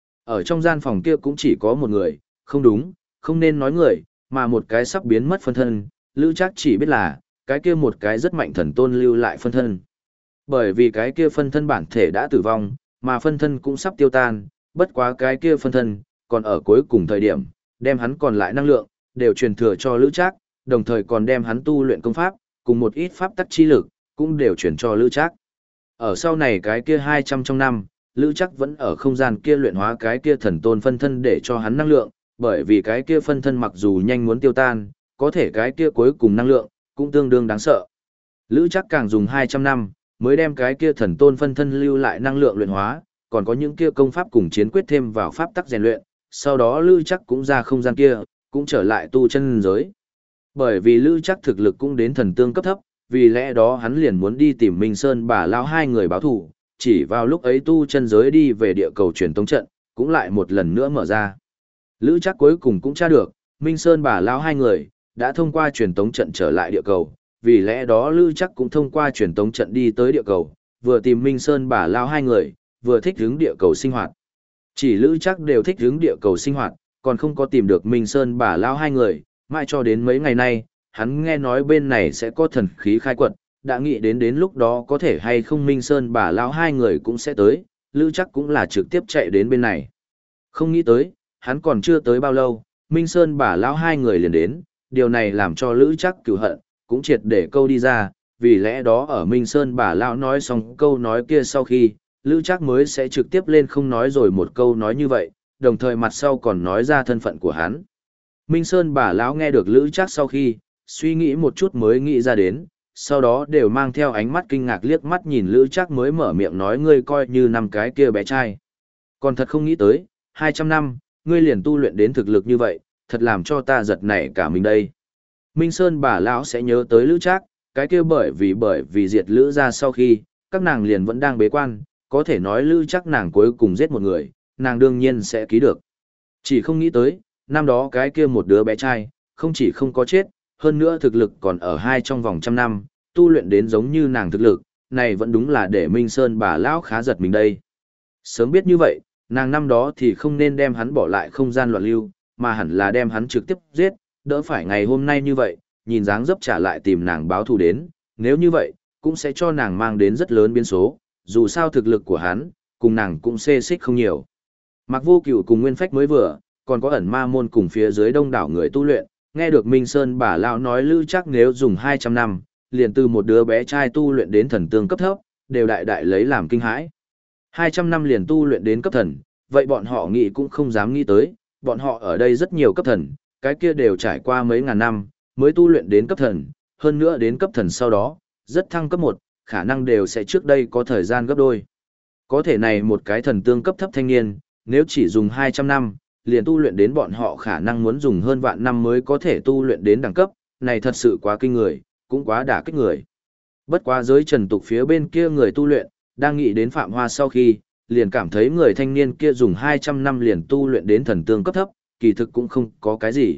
Ở trong gian phòng kia cũng chỉ có một người, không đúng, không nên nói người, mà một cái sắp biến mất phân thân, Lữ Trác chỉ biết là, cái kia một cái rất mạnh thần tôn lưu lại phân thân. Bởi vì cái kia phân thân bản thể đã tử vong, mà phân thân cũng sắp tiêu tan, bất quá cái kia phân thân, còn ở cuối cùng thời điểm, đem hắn còn lại năng lượng, đều truyền thừa cho Lữ Trác, đồng thời còn đem hắn tu luyện công pháp, cùng một ít pháp tắc chi lực, cũng đều truyền cho Lữ Trác. Ở sau này cái kia 200 trong năm, Lữ Trác vẫn ở không gian kia luyện hóa cái kia thần tôn phân thân để cho hắn năng lượng, bởi vì cái kia phân thân mặc dù nhanh muốn tiêu tan, có thể cái kia cuối cùng năng lượng, cũng tương đương đáng sợ. Lữ Trác càng dùng 200 năm, mới đem cái kia thần tôn phân thân lưu lại năng lượng luyện hóa, còn có những kia công pháp cùng chiến quyết thêm vào pháp tắc rèn luyện, sau đó Lữ Trác cũng ra không gian kia, cũng trở lại tu chân giới. Bởi vì Lữ Trác thực lực cũng đến thần tương cấp thấp, vì lẽ đó hắn liền muốn đi tìm Minh Sơn bà lão hai người báo thù, chỉ vào lúc ấy tu chân giới đi về địa cầu truyền tống trận, cũng lại một lần nữa mở ra. Lữ Trác cuối cùng cũng tra được, Minh Sơn bà lão hai người đã thông qua truyền tống trận trở lại địa cầu, vì lẽ đó Lữ Trác cũng thông qua truyền tống trận đi tới địa cầu, vừa tìm Minh Sơn bà lão hai người, vừa thích ứng địa cầu sinh hoạt. Chỉ Lữ Trác đều thích ứng địa cầu sinh hoạt, còn không có tìm được Minh Sơn bà lão hai người, mãi cho đến mấy ngày nay, hắn nghe nói bên này sẽ có thần khí khai quật, đã nghĩ đến lúc đó có thể hay không Minh Sơn bà lão hai người cũng sẽ tới, Lữ Trác cũng là trực tiếp chạy đến bên này. Không nghĩ tới, hắn còn chưa tới bao lâu, Minh Sơn bà lão hai người liền đến, điều này làm cho Lữ Trác cửu hận, cũng triệt để câu đi ra, vì lẽ đó ở Minh Sơn bà lão nói xong câu nói kia sau khi, Lữ Trác mới sẽ trực tiếp lên không nói rồi một câu nói như vậy, đồng thời mặt sau còn nói ra thân phận của hắn. Minh Sơn bà lão nghe được Lữ Trác sau khi, suy nghĩ một chút mới nghĩ ra đến, sau đó đều mang theo ánh mắt kinh ngạc liếc mắt nhìn Lữ Trác mới mở miệng nói ngươi coi như năm cái kia bé trai. Còn thật không nghĩ tới, 200 năm, ngươi liền tu luyện đến thực lực như vậy, thật làm cho ta giật nảy cả mình đây. Minh Sơn bà lão sẽ nhớ tới Lữ Trác, cái kia bởi vì diệt Lữ ra sau khi, các nàng liền vẫn đang bế quan, có thể nói Lữ Trác nàng cuối cùng giết một người, nàng đương nhiên sẽ ký được. Chỉ không nghĩ tới, năm đó cái kia một đứa bé trai, không chỉ không có chết, hơn nữa thực lực còn ở hai trong vòng trăm năm, tu luyện đến giống như nàng thực lực, này vẫn đúng là để Minh Sơn bà lão khá giật mình đây. Sớm biết như vậy, nàng năm đó thì không nên đem hắn bỏ lại không gian loạn lưu, mà hẳn là đem hắn trực tiếp giết, đỡ phải ngày hôm nay như vậy, nhìn dáng dấp trả lại tìm nàng báo thù đến, nếu như vậy, cũng sẽ cho nàng mang đến rất lớn biến số, dù sao thực lực của hắn, cùng nàng cũng xê xích không nhiều. Mạc Vô Cửu cùng Nguyên Phách mới vừa, còn có ẩn ma môn cùng phía dưới đông đảo người tu luyện, nghe được Minh Sơn bà lão nói Lữ Trác nếu dùng 200 năm, liền từ một đứa bé trai tu luyện đến thần tương cấp thấp, đều đại đại lấy làm kinh hãi. 200 năm liền tu luyện đến cấp thần, vậy bọn họ nghĩ cũng không dám nghĩ tới, bọn họ ở đây rất nhiều cấp thần, cái kia đều trải qua mấy ngàn năm, mới tu luyện đến cấp thần, hơn nữa đến cấp thần sau đó, rất thăng cấp 1, khả năng đều sẽ trước đây có thời gian gấp đôi. Có thể này một cái thần tương cấp thấp thanh niên, nếu chỉ dùng 200 năm, liền tu luyện đến bọn họ khả năng muốn dùng hơn vạn năm mới có thể tu luyện đến đẳng cấp, này thật sự quá kinh người, cũng quá đả kích người. Bất quá giới trần tục phía bên kia người tu luyện, đang nghĩ đến Phạm Hoa sau khi, liền cảm thấy người thanh niên kia dùng 200 năm liền tu luyện đến thần tương cấp thấp, kỳ thực cũng không có cái gì.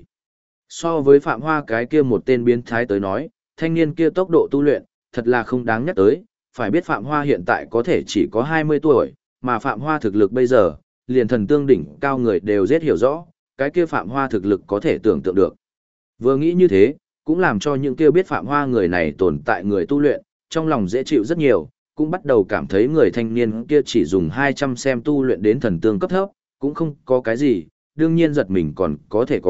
So với Phạm Hoa cái kia một tên biến thái tới nói, thanh niên kia tốc độ tu luyện, thật là không đáng nhắc tới, phải biết Phạm Hoa hiện tại có thể chỉ có 20 tuổi, mà Phạm Hoa thực lực bây giờ, liền thần tương đỉnh cao người đều rất hiểu rõ, cái kia Phạm Hoa thực lực có thể tưởng tượng được. Vừa nghĩ như thế, cũng làm cho những kia biết Phạm Hoa người này tồn tại người tu luyện, trong lòng dễ chịu rất nhiều, cũng bắt đầu cảm thấy người thanh niên kia chỉ dùng 200 xem tu luyện đến thần tương cấp thấp, cũng không có cái gì, đương nhiên giật mình còn có thể có,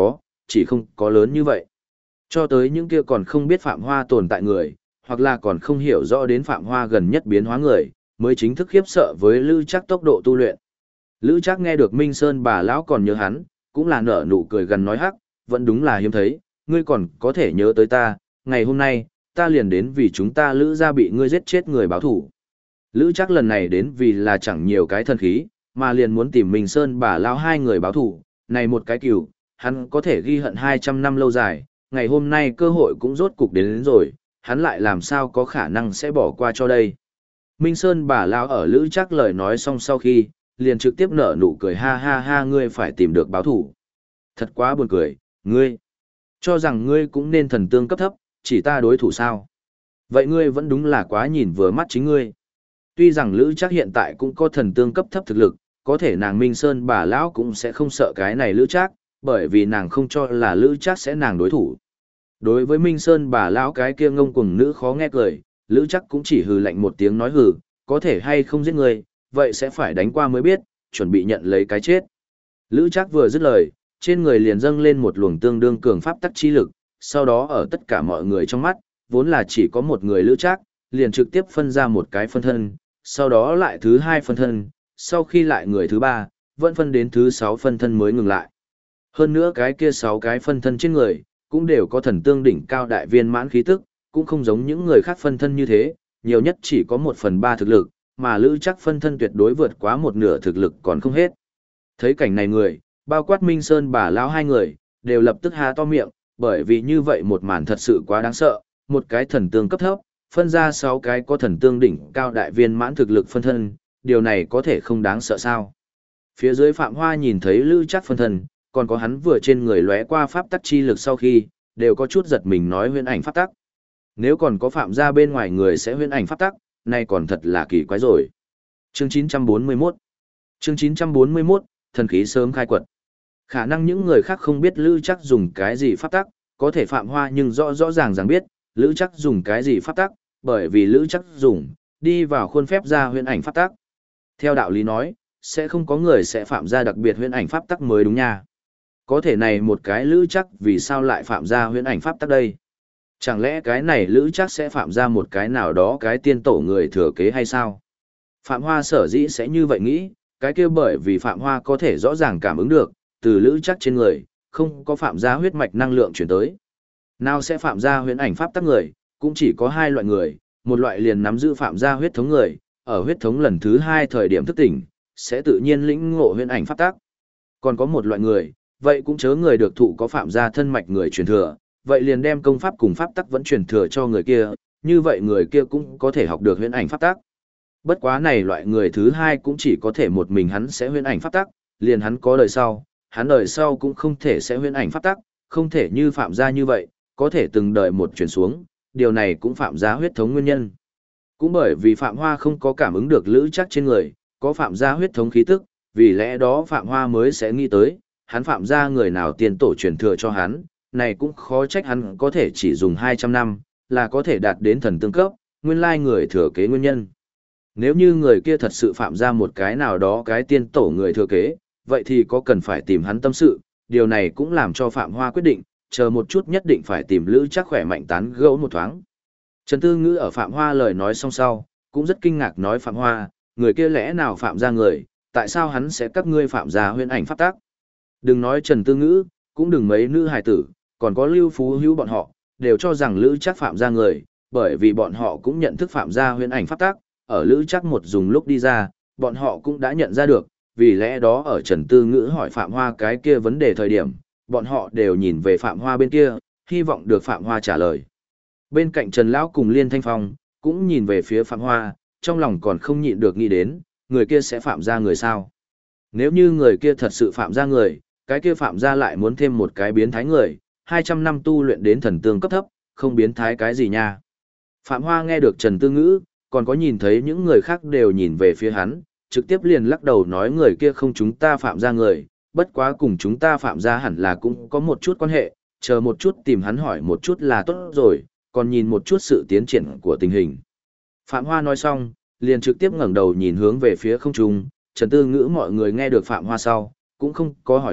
chỉ không có lớn như vậy. Cho tới những kia còn không biết Phạm Hoa tồn tại người, hoặc là còn không hiểu rõ đến Phạm Hoa gần nhất biến hóa người, mới chính thức khiếp sợ với Lữ Trác tốc độ tu luyện. Lữ Trác nghe được Minh Sơn bà lão còn nhớ hắn, cũng là nở nụ cười gần nói hắc, vẫn đúng là hiếm thấy, ngươi còn có thể nhớ tới ta, ngày hôm nay, ta liền đến vì chúng ta Lữ gia bị ngươi giết chết người báo thủ. Lữ Trác lần này đến vì là chẳng nhiều cái thần khí, mà liền muốn tìm Minh Sơn bà lão hai người báo thủ, này một cái cừu, hắn có thể ghi hận 200 năm lâu dài, ngày hôm nay cơ hội cũng rốt cục đến rồi, hắn lại làm sao có khả năng sẽ bỏ qua cho đây. Minh Sơn bà lão ở Lữ Trác lời nói xong sau khi, liền trực tiếp nở nụ cười ha ha ha, ngươi phải tìm được báo thủ. Thật quá buồn cười, ngươi cho rằng ngươi cũng nên thần tương cấp thấp, chỉ ta đối thủ sao? Vậy ngươi vẫn đúng là quá nhìn vừa mắt chính ngươi. Tuy rằng Lữ Trác hiện tại cũng có thần tương cấp thấp thực lực, có thể nàng Minh Sơn bà lão cũng sẽ không sợ cái này Lữ Trác, bởi vì nàng không cho là Lữ Trác sẽ nàng đối thủ. Đối với Minh Sơn bà lão cái kia ngông cuồng nữ khó nghe cười, Lữ Trác cũng chỉ hừ lạnh một tiếng nói hừ, có thể hay không giết ngươi, vậy sẽ phải đánh qua mới biết, chuẩn bị nhận lấy cái chết. Lữ Trác vừa dứt lời, trên người liền dâng lên một luồng tương đương cường pháp tắc chi lực, sau đó ở tất cả mọi người trong mắt, vốn là chỉ có một người Lữ Trác, liền trực tiếp phân ra một cái phân thân, sau đó lại thứ hai phân thân, sau khi lại người thứ ba, vẫn phân đến thứ 6 phân thân mới ngừng lại. Hơn nữa cái kia 6 cái phân thân trên người, cũng đều có thần tương đỉnh cao đại viên mãn khí tức, cũng không giống những người khác phân thân như thế, nhiều nhất chỉ có 1/3 thực lực, mà Lữ Trác phân thân tuyệt đối vượt quá một nửa thực lực còn không hết. Thấy cảnh này người, bao quát Minh Sơn bà lão hai người, đều lập tức há to miệng, bởi vì như vậy một màn thật sự quá đáng sợ, một cái thần tương cấp thấp, phân ra 6 cái có thần tương đỉnh cao đại viên mãn thực lực phân thân, điều này có thể không đáng sợ sao. Phía dưới Phạm Hoa nhìn thấy Lữ Trác phân thân, còn có hắn vừa trên người lóe qua pháp tắc chi lực sau khi, đều có chút giật mình nói huyễn ảnh pháp tắc. Nếu còn có Phạm gia bên ngoài người sẽ huyễn ảnh pháp tắc, này còn thật là kỳ quái rồi. Chương 941 Chương 941, thần khí sớm khai quật. Khả năng những người khác không biết Lữ Trác dùng cái gì pháp tắc, có thể Phạm Hoa nhưng rõ ràng biết, Lữ Trác dùng cái gì pháp tắc, bởi vì Lữ Trác dùng, đi vào khuôn phép ra huyễn ảnh pháp tắc. Theo đạo lý nói, sẽ không có người sẽ phạm ra đặc biệt huyễn ảnh pháp tắc mới đúng nha. Có thể này một cái Lữ Trác vì sao lại phạm ra huyễn ảnh pháp tắc đây? Chẳng lẽ cái này Lữ Trác sẽ phạm ra một cái nào đó cái tiên tổ người thừa kế hay sao? Phạm Hoa sở dĩ sẽ như vậy nghĩ, cái kia bởi vì Phạm Hoa có thể rõ ràng cảm ứng được, từ Lữ Trác trên người, không có phạm ra huyết mạch năng lượng chuyển tới. Nào sẽ phạm ra huyễn ảnh pháp tắc người, cũng chỉ có hai loại người, một loại liền nắm giữ phạm ra huyết thống người, ở huyết thống lần thứ 2 thời điểm thức tỉnh, sẽ tự nhiên lĩnh ngộ huyễn ảnh pháp tắc. Còn có một loại người, vậy cũng chớ người được thụ có phạm ra thân mạch người truyền thừa, vậy liền đem công pháp cùng pháp tắc vẫn truyền thừa cho người kia, như vậy người kia cũng có thể học được huyễn ảnh pháp tắc. Bất quá này loại người thứ hai cũng chỉ có thể một mình hắn sẽ huyễn ảnh pháp tắc, liền hắn có đời sau, hắn đời sau cũng không thể sẽ huyễn ảnh pháp tắc, không thể như phạm gia như vậy, có thể từng đời một chuyển xuống, điều này cũng phạm gia huyết thống nguyên nhân. Cũng bởi vì Phạm Hoa không có cảm ứng được Lữ Trác trên người, có phạm gia huyết thống khí tức, vì lẽ đó Phạm Hoa mới sẽ nghĩ tới, hắn phạm gia người nào tiền tổ truyền thừa cho hắn, này cũng khó trách hắn có thể chỉ dùng 200 năm, là có thể đạt đến thần tương cấp, nguyên lai người thừa kế nguyên nhân. Nếu như người kia thật sự phạm ra một cái nào đó cái tiên tổ người thừa kế, vậy thì có cần phải tìm hắn tâm sự, điều này cũng làm cho Phạm Hoa quyết định, chờ một chút nhất định phải tìm Lữ Trác khỏe mạnh tán gẫu một thoáng. Trần Tư Ngữ ở Phạm Hoa lời nói xong sau, cũng rất kinh ngạc nói Phạm Hoa, người kia lẽ nào phạm ra người, tại sao hắn sẽ các ngươi phạm ra huyễn ảnh pháp tắc? Đừng nói Trần Tư Ngữ, cũng đừng mấy nữ hài tử, còn có Lưu Phú Hữu bọn họ, đều cho rằng Lữ Trác phạm ra người, bởi vì bọn họ cũng nhận thức phạm ra huyễn ảnh pháp tắc, ở Lữ Trác một dùng lúc đi ra, bọn họ cũng đã nhận ra được, vì lẽ đó ở Trần Tư Ngữ hỏi Phạm Hoa cái kia vấn đề thời điểm, bọn họ đều nhìn về Phạm Hoa bên kia, hy vọng được Phạm Hoa trả lời. Bên cạnh Trần Lão cùng Liên Thanh Phong, cũng nhìn về phía Phạm Hoa, trong lòng còn không nhịn được nghĩ đến, người kia sẽ phạm ra người sao? Nếu như người kia thật sự phạm ra người, cái kia phạm ra lại muốn thêm một cái biến thái người, 200 năm tu luyện đến thần tương cấp thấp, không biến thái cái gì nha. Phạm Hoa nghe được Trần Tư Ngữ, còn có nhìn thấy những người khác đều nhìn về phía hắn, trực tiếp liền lắc đầu nói người kia không chúng ta phạm ra người, bất quá cùng chúng ta phạm ra hẳn là cũng có một chút quan hệ, chờ một chút tìm hắn hỏi một chút là tốt rồi, còn nhìn một chút sự tiến triển của tình hình. Phạm Hoa nói xong, liền trực tiếp ngẩng đầu nhìn hướng về phía không trung, Trần Tư Ngữ mọi người nghe được Phạm Hoa sau, cũng không có hỏi lại,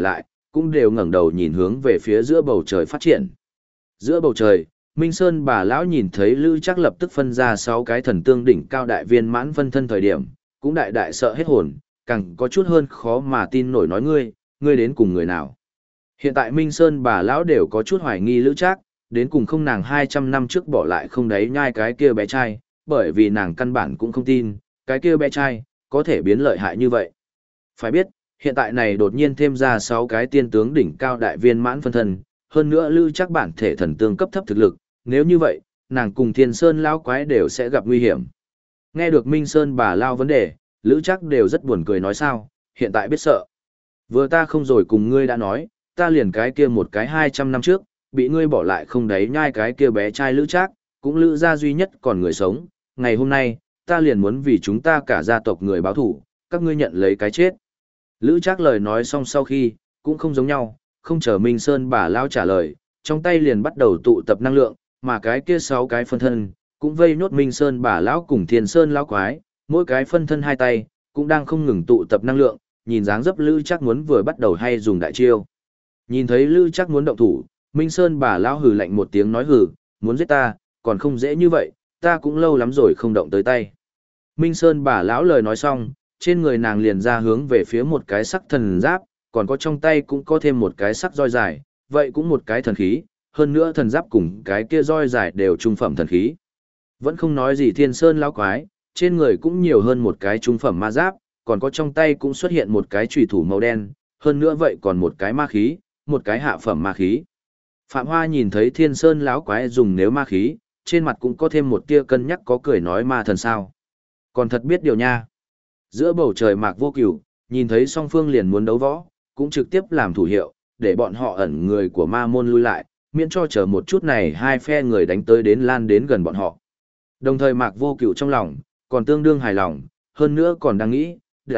cũng đều ngẩng đầu nhìn hướng về phía giữa bầu trời phát triển. Giữa bầu trời, Minh Sơn bà lão nhìn thấy Lữ Trác lập tức phân ra 6 cái thần tương đỉnh cao đại viên mãn phân thân thời điểm, cũng đại đại sợ hết hồn, càng có chút hơn khó mà tin nổi nói ngươi đến cùng người nào. Hiện tại Minh Sơn bà lão đều có chút hoài nghi Lữ Trác, đến cùng không nàng 200 năm trước bỏ lại không đáy nhai cái kia bé trai, bởi vì nàng căn bản cũng không tin, cái kia bé trai, có thể biến lợi hại như vậy. Phải biết, hiện tại này đột nhiên thêm ra 6 cái tiên tướng đỉnh cao đại viên mãn phân thân, hơn nữa Lữ Trác bản thể thần tương cấp thấp thực lực, nếu như vậy, nàng cùng Thiên Sơn lão quái đều sẽ gặp nguy hiểm. Nghe được Minh Sơn bà lao vấn đề, Lữ Trác đều rất buồn cười nói sao, hiện tại biết sợ. Vừa ta không rồi cùng ngươi đã nói, ta liền cái kia một cái 200 năm trước, bị ngươi bỏ lại không đáy nhai cái kia bé trai Lữ Trác, cũng Lữ gia duy nhất còn người sống, ngày hôm nay, ta liền muốn vì chúng ta cả gia tộc người báo thủ, các ngươi nhận lấy cái chết. Lữ Trác lời nói xong sau khi, cũng không giống nhau, không chờ Minh Sơn bà lao trả lời, trong tay liền bắt đầu tụ tập năng lượng, mà cái kia 6 cái phân thân, cũng vây nốt Minh Sơn bà lão cùng Thiên Sơn lão quái, mỗi cái phân thân hai tay, cũng đang không ngừng tụ tập năng lượng, nhìn dáng dấp Lữ Trác muốn vừa bắt đầu hay dùng đại chiêu. Nhìn thấy Lữ Trác muốn động thủ, Minh Sơn bà lão hừ lạnh một tiếng nói hừ, muốn giết ta, còn không dễ như vậy, ta cũng lâu lắm rồi không động tới tay. Minh Sơn bà lão lời nói xong, trên người nàng liền ra hướng về phía một cái sắc thần giáp, còn có trong tay cũng có thêm một cái sắc roi dài, vậy cũng một cái thần khí, hơn nữa thần giáp cùng cái kia roi dài đều trung phẩm thần khí. Vẫn không nói gì Thiên Sơn lão quái, trên người cũng nhiều hơn một cái trung phẩm ma giáp, còn có trong tay cũng xuất hiện một cái chùy thủ màu đen, hơn nữa vậy còn một cái ma khí, một cái hạ phẩm ma khí. Phạm Hoa nhìn thấy Thiên Sơn lão quái dùng nếu ma khí, trên mặt cũng có thêm một tia cân nhắc có cười nói ma thần sao. Còn thật biết điều nha. Giữa bầu trời Mạc Vô Cửu, nhìn thấy song phương liền muốn đấu võ, cũng trực tiếp làm thủ hiệu, để bọn họ ẩn người của ma môn lui lại, miễn cho chờ một chút này hai phe người đánh tới đến lan đến gần bọn họ. Đồng thời Mạc Vô Cửu trong lòng, còn tương đương hài lòng, hơn nữa còn đang nghĩ,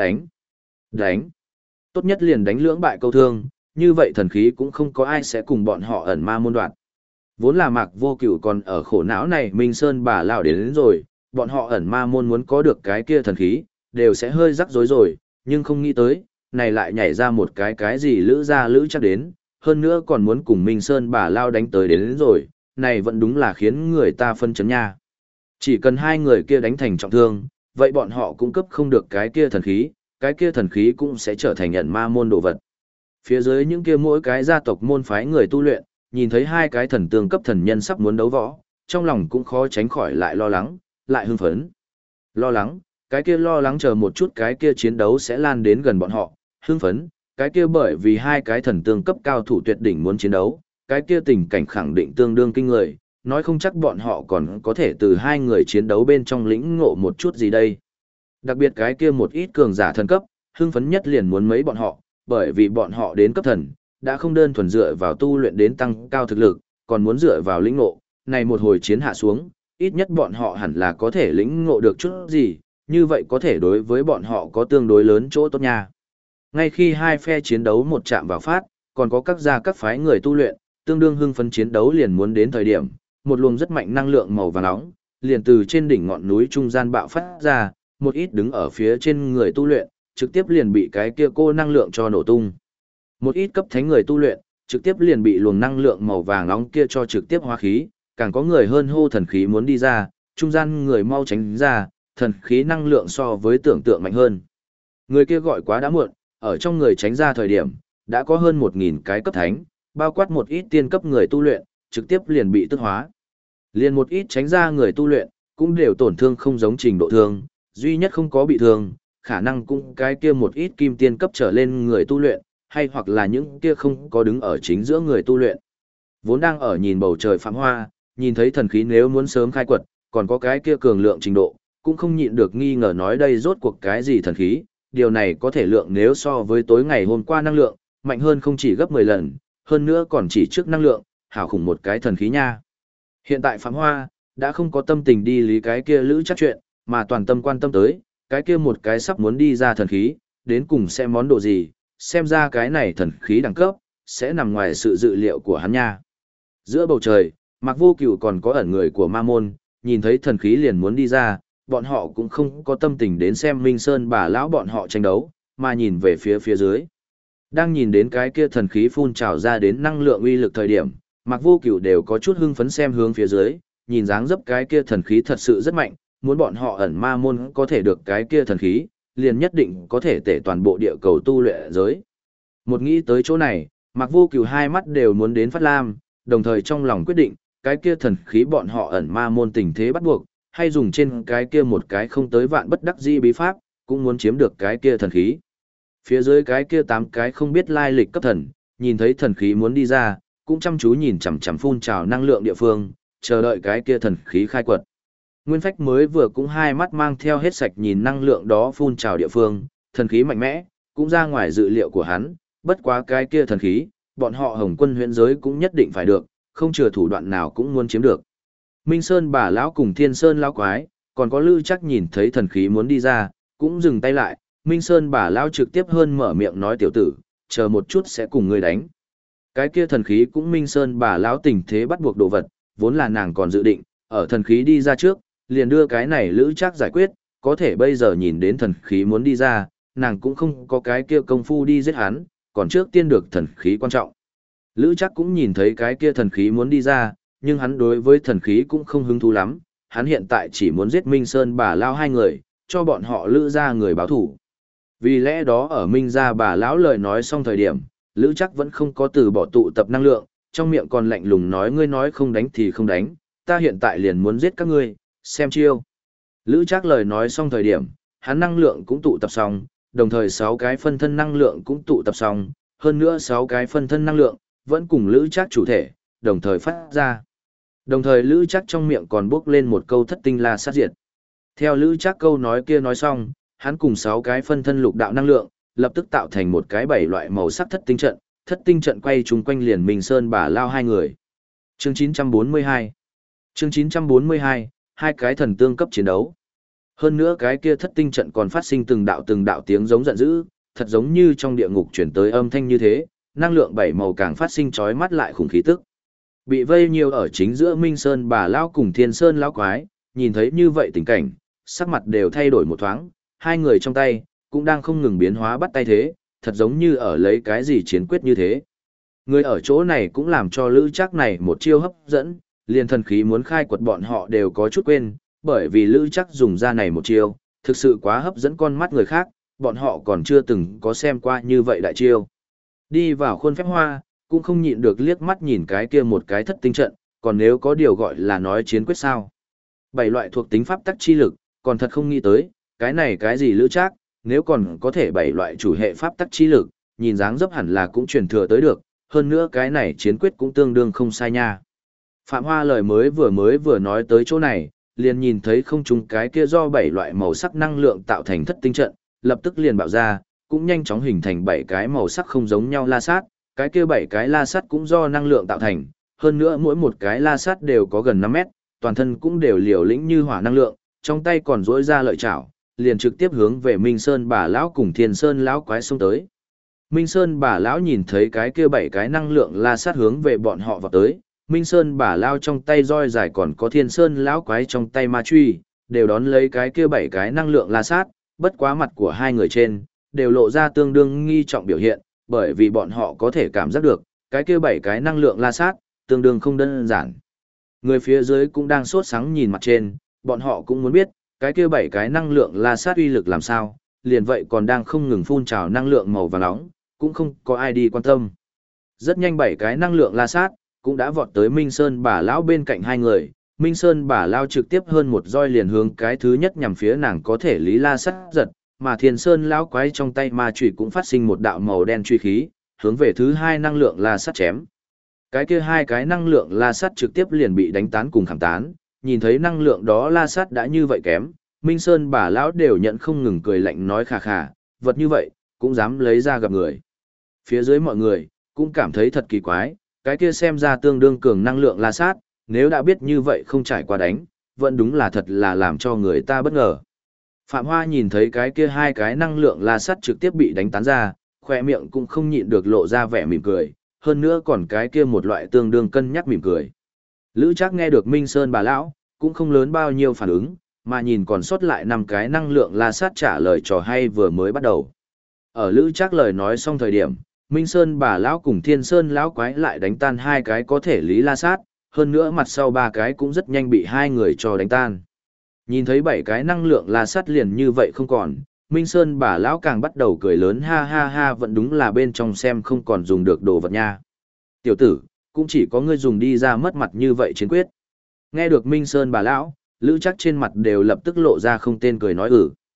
đánh. Tốt nhất liền đánh lưỡng bại câu thương, như vậy thần khí cũng không có ai sẽ cùng bọn họ ẩn ma môn đoạt. Vốn là Mạc Vô Cửu còn ở khổ não này Minh Sơn bà lão đến rồi, bọn họ ẩn ma môn muốn có được cái kia thần khí, đều sẽ hơi rắc rối rồi, nhưng không nghĩ tới, này lại nhảy ra một cái gì Lữ gia Lữ Trác đến, hơn nữa còn muốn cùng Minh Sơn bà lao đánh tới đến rồi, này vẫn đúng là khiến người ta phân chấn nha. Chỉ cần hai người kia đánh thành trọng thương, vậy bọn họ cũng cấp không được cái kia thần khí cũng sẽ trở thành ẩn ma môn đồ vật. Phía dưới những kia mỗi cái gia tộc môn phái người tu luyện, nhìn thấy hai cái thần tương cấp thần nhân sắp muốn đấu võ, trong lòng cũng khó tránh khỏi lại lo lắng, lại hưng phấn. Lo lắng, cái kia lo lắng chờ một chút cái kia chiến đấu sẽ lan đến gần bọn họ, hưng phấn, cái kia bởi vì hai cái thần tương cấp cao thủ tuyệt đỉnh muốn chiến đấu, cái kia tình cảnh khẳng định tương đương kinh người, nói không chắc bọn họ còn có thể từ hai người chiến đấu bên trong lĩnh ngộ một chút gì đây. Đặc biệt cái kia một ít cường giả thần cấp, hưng phấn nhất liền muốn mấy bọn họ, bởi vì bọn họ đến cấp thần, đã không đơn thuần dựa vào tu luyện đến tăng cao thực lực, còn muốn dựa vào lĩnh ngộ, này một hồi chiến hạ xuống, ít nhất bọn họ hẳn là có thể lĩnh ngộ được chút gì, như vậy có thể đối với bọn họ có tương đối lớn chỗ tốt nha. Ngay khi hai phe chiến đấu một chạm vào phát, còn có các gia các phái người tu luyện, tương đương hưng phấn chiến đấu liền muốn đến thời điểm, một luồng rất mạnh năng lượng màu vàng nóng, liền từ trên đỉnh ngọn núi trung gian bạo phát ra, một ít đứng ở phía trên người tu luyện, trực tiếp liền bị cái kia cô năng lượng cho nổ tung. Một ít cấp thánh người tu luyện, trực tiếp liền bị luồng năng lượng màu vàng nóng kia cho trực tiếp hóa khí, càng có người hơn hô thần khí muốn đi ra, trung gian người mau tránh ra, thần khí năng lượng so với tưởng tượng mạnh hơn. Người kia gọi quá đã muộn, ở trong người tránh ra thời điểm, đã có hơn 1000 cái cấp thánh, bao quát một ít tiên cấp người tu luyện, trực tiếp liền bị tức hóa. Liền một ít tránh ra người tu luyện, cũng đều tổn thương không giống trình độ thương, duy nhất không có bị thương, khả năng cũng cái kia một ít kim tiên cấp trở lên người tu luyện, hay hoặc là những kia không có đứng ở chính giữa người tu luyện. Vốn đang ở nhìn bầu trời Phạm Hoa, nhìn thấy thần khí nếu muốn sớm khai quật, còn có cái kia cường lượng trình độ, cũng không nhịn được nghi ngờ nói đây rốt cuộc cái gì thần khí, điều này có thể lượng nếu so với tối ngày hôm qua năng lượng, mạnh hơn không chỉ gấp 10 lần, hơn nữa còn chỉ trước năng lượng, hảo khủng một cái thần khí nha. Hiện tại Phạm Hoa, đã không có tâm tình đi lý cái kia Lữ Trác chuyện, mà toàn tâm quan tâm tới, cái kia một cái sắp muốn đi ra thần khí, đến cùng sẽ món đồ gì, xem ra cái này thần khí đẳng cấp, sẽ nằm ngoài sự dự liệu của hắn nha. Giữa bầu trời, Mạc Vô Cửu còn có ẩn người của ma môn, nhìn thấy thần khí liền muốn đi ra, bọn họ cũng không có tâm tình đến xem Minh Sơn bà lão bọn họ tranh đấu, mà nhìn về phía dưới. Đang nhìn đến cái kia thần khí phun trào ra đến năng lượng uy lực thời điểm, Mạc Vô Cửu đều có chút hưng phấn xem hướng phía dưới, nhìn dáng dấp cái kia thần khí thật sự rất mạnh, muốn bọn họ ẩn ma môn có thể được cái kia thần khí, liền nhất định có thể tể toàn bộ địa cầu tu luyện giới. Một nghĩ tới chỗ này, Mạc Vô Cửu hai mắt đều muốn đến phát lam, đồng thời trong lòng quyết định, cái kia thần khí bọn họ ẩn ma môn tình thế bắt buộc, hay dùng trên cái kia một cái không tới vạn bất đắc dĩ bí pháp, cũng muốn chiếm được cái kia thần khí. Phía dưới cái kia 8 cái không biết lai lịch cấp thần, nhìn thấy thần khí muốn đi ra, cũng chăm chú nhìn chằm chằm phun trào năng lượng địa phương, chờ đợi cái kia thần khí khai quật. Nguyên Phách mới vừa cũng hai mắt mang theo hết sạch nhìn năng lượng đó phun trào địa phương, thần khí mạnh mẽ, cũng ra ngoài dự liệu của hắn, bất quá cái kia thần khí, bọn họ Hồng Quân huyễn giới cũng nhất định phải được, không chừa thủ đoạn nào cũng muốn chiếm được. Minh Sơn bà lão cùng Thiên Sơn lão quái, còn có Lư Chắc nhìn thấy thần khí muốn đi ra, cũng dừng tay lại, Minh Sơn bà lão trực tiếp hơn mở miệng nói tiểu tử, chờ một chút sẽ cùng ngươi đánh. Cái kia thần khí cũng Minh Sơn bà lão tình thế bắt buộc đồ vật, vốn là nàng còn dự định, ở thần khí đi ra trước, liền đưa cái này Lữ Trác giải quyết, có thể bây giờ nhìn đến thần khí muốn đi ra, nàng cũng không có cái kia công phu đi giết hắn, còn trước tiên được thần khí quan trọng. Lữ Trác cũng nhìn thấy cái kia thần khí muốn đi ra, nhưng hắn đối với thần khí cũng không hứng thú lắm, hắn hiện tại chỉ muốn giết Minh Sơn bà lão hai người, cho bọn họ Lữ gia người báo thủ. Vì lẽ đó ở Minh gia bà lão lời nói xong thời điểm, Lữ Trác vẫn không có từ bỏ tụ tập năng lượng, trong miệng còn lạnh lùng nói ngươi nói không đánh thì không đánh, ta hiện tại liền muốn giết các ngươi, xem chiêu. Lữ Trác lời nói xong thời điểm, hắn năng lượng cũng tụ tập xong, đồng thời 6 cái phân thân năng lượng cũng tụ tập xong, hơn nữa 6 cái phân thân năng lượng vẫn cùng Lữ Trác chủ thể, đồng thời phát ra. Đồng thời Lữ Trác trong miệng còn bốc lên một câu thất tinh la sát diệt. Theo Lữ Trác câu nói kia nói xong, hắn cùng 6 cái phân thân lục đạo năng lượng, lập tức tạo thành một cái 7 loại màu sắc thất tinh trận quay chung quanh liền Minh Sơn bà lao hai người. Chương 942 Chương 942, hai cái thần tương cấp chiến đấu. Hơn nữa cái kia thất tinh trận còn phát sinh từng đạo tiếng giống giận dữ, thật giống như trong địa ngục chuyển tới âm thanh như thế, năng lượng 7 màu càng phát sinh chói mắt lại khủng khí tức. Bị vây nhiều ở chính giữa Minh Sơn bà lao cùng Thiên Sơn lão quái, nhìn thấy như vậy tình cảnh, sắc mặt đều thay đổi một thoáng, hai người trong tay cũng đang không ngừng biến hóa bắt tay thế, thật giống như ở lấy cái gì chiến quyết như thế. Người ở chỗ này cũng làm cho Lữ Trác này một chiêu hấp dẫn, liền thần khí muốn khai quật bọn họ đều có chút quên, bởi vì Lữ Trác dùng ra này một chiêu, thực sự quá hấp dẫn con mắt người khác, bọn họ còn chưa từng có xem qua như vậy đại chiêu. Đi vào khuôn phép hoa, cũng không nhịn được liếc mắt nhìn cái kia một cái thất tinh trận, còn nếu có điều gọi là nói chiến quyết sao. 7 loại thuộc tính pháp tắc chi lực, còn thật không nghĩ tới, cái này cái gì Lữ Trác, nếu còn có thể 7 loại chủ hệ pháp tắc chi lực, nhìn dáng dấp hẳn là cũng truyền thừa tới được, hơn nữa cái này chiến quyết cũng tương đương không sai nha. Phạm Hoa lời mới vừa nói tới chỗ này, liền nhìn thấy không trung cái kia do 7 loại màu sắc năng lượng tạo thành thất tinh trận, lập tức liền bạo ra, cũng nhanh chóng hình thành 7 cái màu sắc không giống nhau la sát, cái kia 7 cái la sát cũng do năng lượng tạo thành, hơn nữa mỗi một cái la sát đều có gần 5 mét, toàn thân cũng đều liều lĩnh như hỏa năng lượng, trong tay còn duỗi ra lợi chảo, liền trực tiếp hướng về Minh Sơn bà lão cùng Thiên Sơn lão quái xông tới. Minh Sơn bà lão nhìn thấy cái kia 7 cái năng lượng la sát hướng về bọn họ vào tới, Minh Sơn bà lão trong tay roi dài còn có Thiên Sơn lão quái trong tay ma truy, đều đón lấy cái kia 7 cái năng lượng la sát, bất quá mặt của hai người trên đều lộ ra tương đương nghi trọng biểu hiện, bởi vì bọn họ có thể cảm giác được, cái kia 7 cái năng lượng la sát tương đương không đơn giản. Người phía dưới cũng đang sốt sắng nhìn mặt trên, bọn họ cũng muốn biết, cái kia 7 cái năng lượng la sát uy lực làm sao, liền vậy còn đang không ngừng phun trào năng lượng màu vàng nóng, cũng không có ai đi quan tâm. Rất nhanh 7 cái năng lượng la sát cũng đã vọt tới Minh Sơn bà lão bên cạnh hai người, Minh Sơn bà lão trực tiếp hơn một roi liền hướng cái thứ nhất nhằm phía nàng có thể lý la sát giật, mà Thiên Sơn lão quái trong tay ma chủy cũng phát sinh một đạo màu đen truy khí, hướng về thứ hai năng lượng la sát chém. Cái kia hai cái năng lượng la sát trực tiếp liền bị đánh tán cùng khảm tán, nhìn thấy năng lượng đó la sát đã như vậy kém, Minh Sơn bà lão đều nhận không ngừng cười lạnh nói khà khà, vật như vậy, cũng dám lấy ra gặp người. Phía dưới mọi người, cũng cảm thấy thật kỳ quái, cái kia xem ra tương đương cường năng lượng la sát, nếu đã biết như vậy không trải qua đánh, vẫn đúng là thật là làm cho người ta bất ngờ. Phạm Hoa nhìn thấy cái kia hai cái năng lượng la sát trực tiếp bị đánh tán ra, khoe miệng cũng không nhịn được lộ ra vẻ mỉm cười, hơn nữa còn cái kia một loại tương đương cân nhắc mỉm cười. Lữ Trác nghe được Minh Sơn bà lão, cũng không lớn bao nhiêu phản ứng, mà nhìn còn sót lại 5 cái năng lượng la sát trả lời trò hay vừa mới bắt đầu. Ở Lữ Trác lời nói xong thời điểm, Minh Sơn bà lão cùng Thiên Sơn lão quái lại đánh tan hai cái có thể lý la sát, hơn nữa mặt sau ba cái cũng rất nhanh bị hai người cho đánh tan. Nhìn thấy bảy cái năng lượng la sát liền như vậy không còn, Minh Sơn bà lão càng bắt đầu cười lớn ha ha ha, vẫn đúng là bên trong xem không còn dùng được đồ vật nha. Tiểu tử, cũng chỉ có ngươi dùng đi ra mất mặt như vậy chiến quyết. Nghe được Minh Sơn bà lão, Lữ Trác trên mặt đều lập tức lộ ra không tên cười nói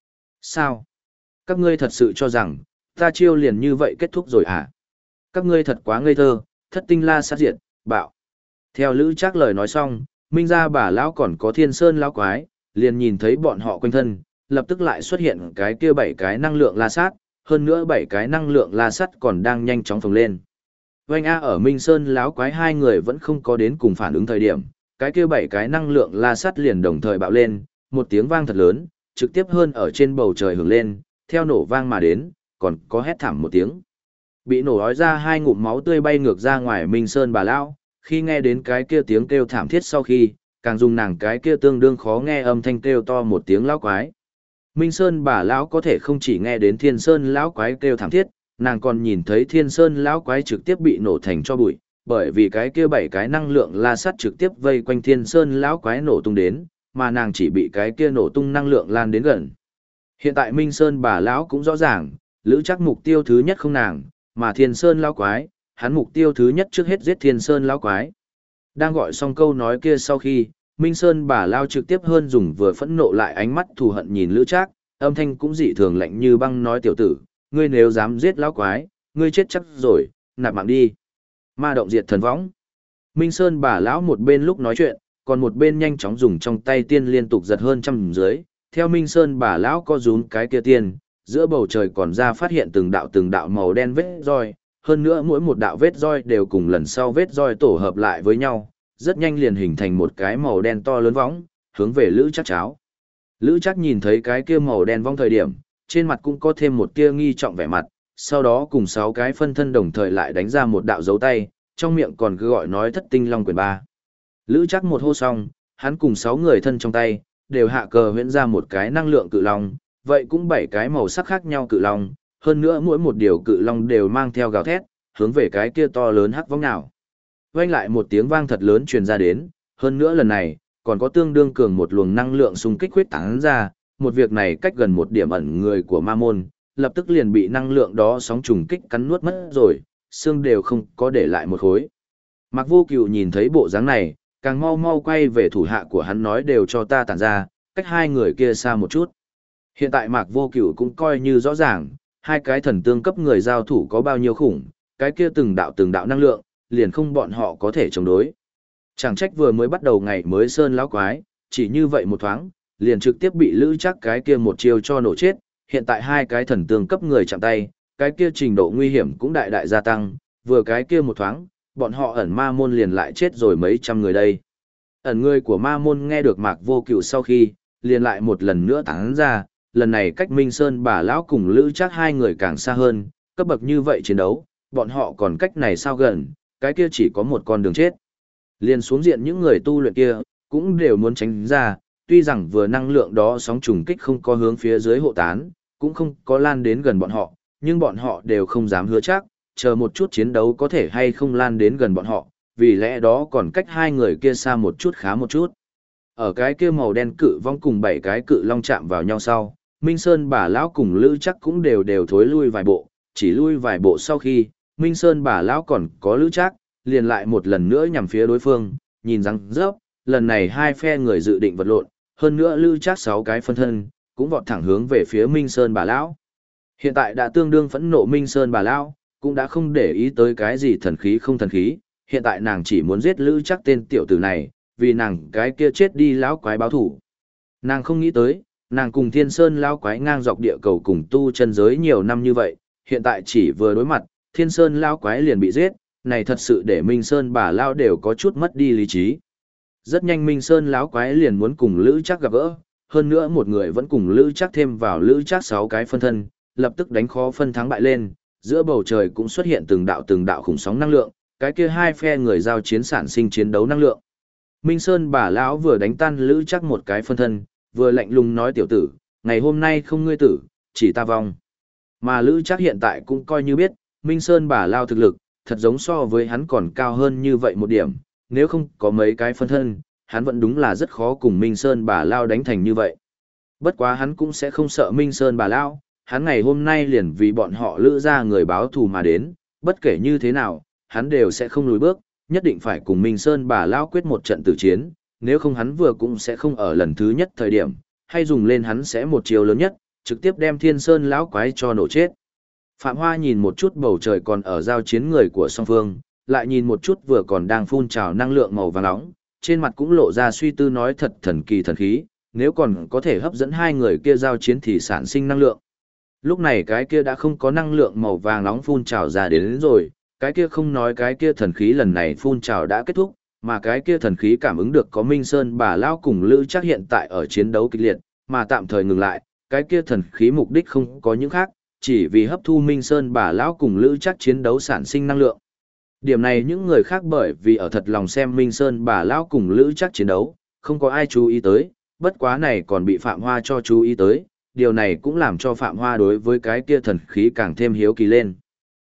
Sao? Các ngươi thật sự cho rằng, ta chiêu liền như vậy kết thúc rồi hả? Các ngươi thật quá ngây thơ, thất tinh la sát diệt, bạo. Theo Lữ Trác lời nói xong, Minh gia bà lão còn có Thiên Sơn lão quái, liền nhìn thấy bọn họ quanh thân, lập tức lại xuất hiện cái kia bảy cái năng lượng la sát, hơn nữa bảy cái năng lượng la sắt còn đang nhanh chóng phồng lên. Oanh A ở Minh Sơn lão quái hai người vẫn không có đến cùng phản ứng thời điểm, cái kia bảy cái năng lượng la sắt liền đồng thời bạo lên, một tiếng vang thật lớn, trực tiếp hơn ở trên bầu trời hưởng lên, theo nổ vang mà đến, còn có hét thảm một tiếng. Bị nổ ói ra hai ngụm máu tươi bay ngược ra ngoài Minh Sơn bà lão, khi nghe đến cái kia tiếng kêu thảm thiết sau khi, càng dùng nàng cái kia tương đương khó nghe âm thanh kêu to một tiếng lão quái. Minh Sơn bà lão có thể không chỉ nghe đến Thiên Sơn lão quái kêu thảm thiết, nàng còn nhìn thấy Thiên Sơn lão quái trực tiếp bị nổ thành tro bụi, bởi vì cái kia bảy cái năng lượng la sắt trực tiếp vây quanh Thiên Sơn lão quái nổ tung đến, mà nàng chỉ bị cái kia nổ tung năng lượng lan đến gần. Hiện tại Minh Sơn bà lão cũng rõ ràng, Lữ Trác mục tiêu thứ nhất không nàng, mà Thiên Sơn lão quái, hắn mục tiêu thứ nhất trước hết giết Thiên Sơn lão quái. Đang gọi xong câu nói kia sau khi, Minh Sơn bà lao trực tiếp hơn dùng vừa phẫn nộ lại ánh mắt thù hận nhìn Lữ Trác, âm thanh cũng dị thường lạnh như băng nói tiểu tử, ngươi nếu dám giết lão quái, ngươi chết chắc rồi, nạp mạng đi. Ma động diệt thần võng. Minh Sơn bà lão một bên lúc nói chuyện, còn một bên nhanh chóng dùng trong tay tiên liên tục giật hơn trăm dưới, theo Minh Sơn bà lão co rúm cái kia tiên, giữa bầu trời còn ra phát hiện từng đạo màu đen vết roi, hơn nữa mỗi một đạo vết roi đều cùng lần sau vết roi tổ hợp lại với nhau, rất nhanh liền hình thành một cái màu đen to lớn võng, hướng về Lữ Trác cháo. Lữ Trác nhìn thấy cái kia màu đen vong thời điểm, trên mặt cũng có thêm một tia nghi trọng vẻ mặt, sau đó cùng 6 cái phân thân đồng thời lại đánh ra một đạo dấu tay, trong miệng còn cứ gọi nói thất tinh long quyền ba. Lữ Trác một hô xong, hắn cùng 6 người thân trong tay, đều hạ cờ huyễn ra một cái năng lượng cự long, vậy cũng 7 cái màu sắc khác nhau cự long, hơn nữa mỗi một điều cự long đều mang theo gào thét, hướng về cái kia to lớn hắc vong nào. Vang lại một tiếng vang thật lớn truyền ra đến, hơn nữa lần này, còn có tương đương cường một luồng năng lượng xung kích huyết tán ra, một việc này cách gần một điểm ẩn người của ma môn, lập tức liền bị năng lượng đó sóng trùng kích cắn nuốt mất rồi, xương đều không có để lại một khối. Mạc Vô Cửu nhìn thấy bộ dáng này, càng mau mau quay về thủ hạ của hắn nói đều cho ta tản ra, cách hai người kia xa một chút. Hiện tại Mạc Vô Cửu cũng coi như rõ ràng, hai cái thần tương cấp người giao thủ có bao nhiêu khủng, cái kia từng đạo năng lượng, liền không bọn họ có thể chống đối. Chẳng trách vừa mới bắt đầu ngày mới sơn lão quái, chỉ như vậy một thoáng, liền trực tiếp bị Lữ Trác cái kia một chiêu cho nổ chết, hiện tại hai cái thần tương cấp người chạm tay, cái kia trình độ nguy hiểm cũng đại đại gia tăng, vừa cái kia một thoáng, bọn họ ẩn ma môn liền lại chết rồi mấy trăm người đây. Ẩn người của ma môn nghe được Mạc Vô Cửu sau khi, liền lại một lần nữa tán ra, lần này cách Minh Sơn bà lão cùng Lữ Trác hai người càng xa hơn, cấp bậc như vậy chiến đấu, bọn họ còn cách này sao gần, cái kia chỉ có một con đường chết. Liền xuống diện những người tu luyện kia, cũng đều muốn tránh ra, tuy rằng vừa năng lượng đó sóng trùng kích không có hướng phía dưới hộ tán, cũng không có lan đến gần bọn họ, nhưng bọn họ đều không dám hứa chắc, chờ một chút chiến đấu có thể hay không lan đến gần bọn họ, vì lẽ đó còn cách hai người kia xa một chút khá một chút. Ở cái kia màu đen cự vong cùng 7 cái cự long chạm vào nhau sau, Minh Sơn bà lão cùng Lữ Trác cũng đều thối lui vài bộ, chỉ lui vài bộ sau khi, Minh Sơn bà lão còn có Lữ Trác, liền lại một lần nữa nhằm phía đối phương, nhìn răng rớp, lần này hai phe người dự định vật lộn, hơn nữa Lữ Trác 6 cái phân thân, cũng vọt thẳng hướng về phía Minh Sơn bà lão. Hiện tại đã tương đương phẫn nộ Minh Sơn bà lão, cũng đã không để ý tới cái gì thần khí không thần khí, hiện tại nàng chỉ muốn giết Lữ Trác tên tiểu tử này, vì nàng cái kia chết đi lão quái báo thủ. Nàng không nghĩ tới, nàng cùng Thiên Sơn lão quái ngang dọc địa cầu cùng tu chân giới nhiều năm như vậy, hiện tại chỉ vừa đối mặt, Thiên Sơn lão quái liền bị giết, này thật sự để Minh Sơn bà lão đều có chút mất đi lý trí. Rất nhanh Minh Sơn lão quái liền muốn cùng Lữ Trác gặp gỡ, hơn nữa một người vẫn cùng Lữ Trác thêm vào Lữ Trác 6 cái phân thân, lập tức đánh khó phân thắng bại lên, giữa bầu trời cũng xuất hiện từng đạo khủng sóng năng lượng, cái kia hai phe người giao chiến sản sinh chiến đấu năng lượng. Minh Sơn bà lão vừa đánh tan Lữ Trác một cái phân thân, vừa lạnh lùng nói tiểu tử, ngày hôm nay không ngươi tử, chỉ ta vong. Mà Lữ Trác hiện tại cũng coi như biết, Minh Sơn Bà Lao thực lực, thật giống so với hắn còn cao hơn như vậy một điểm, nếu không có mấy cái phân thân, hắn vẫn đúng là rất khó cùng Minh Sơn Bà Lao đánh thành như vậy. Bất quá hắn cũng sẽ không sợ Minh Sơn Bà Lao, hắn ngày hôm nay liền vì bọn họ lữ ra người báo thù mà đến, bất kể như thế nào, hắn đều sẽ không lùi bước, nhất định phải cùng Minh Sơn Bà Lao quyết một trận tử chiến, nếu không hắn vừa cũng sẽ không ở lần thứ nhất thời điểm, hay dùng lên hắn sẽ một chiều lớn nhất, trực tiếp đem Thiên Sơn lão quái cho nổ chết. Phạm Hoa nhìn một chút bầu trời còn ở giao chiến người của song phương, lại nhìn một chút vừa còn đang phun trào năng lượng màu vàng nóng, trên mặt cũng lộ ra suy tư nói thật thần kỳ thần khí, nếu còn có thể hấp dẫn hai người kia giao chiến thì sản sinh năng lượng. Lúc này cái kia đã không có năng lượng màu vàng nóng phun trào ra đến rồi, cái kia không nói cái kia thần khí lần này phun trào đã kết thúc, mà cái kia thần khí cảm ứng được có Minh Sơn Bà Lao cùng Lữ Trác hiện tại ở chiến đấu kịch liệt, mà tạm thời ngừng lại, cái kia thần khí mục đích không có những khác, chỉ vì hấp thu Minh Sơn Bà Lão cùng Lữ Trác chiến đấu sản sinh năng lượng. Điểm này những người khác bởi vì ở thật lòng xem Minh Sơn Bà Lão cùng Lữ Trác chiến đấu, không có ai chú ý tới, bất quá này còn bị Phạm Hoa cho chú ý tới, điều này cũng làm cho Phạm Hoa đối với cái kia thần khí càng thêm hiếu kỳ lên.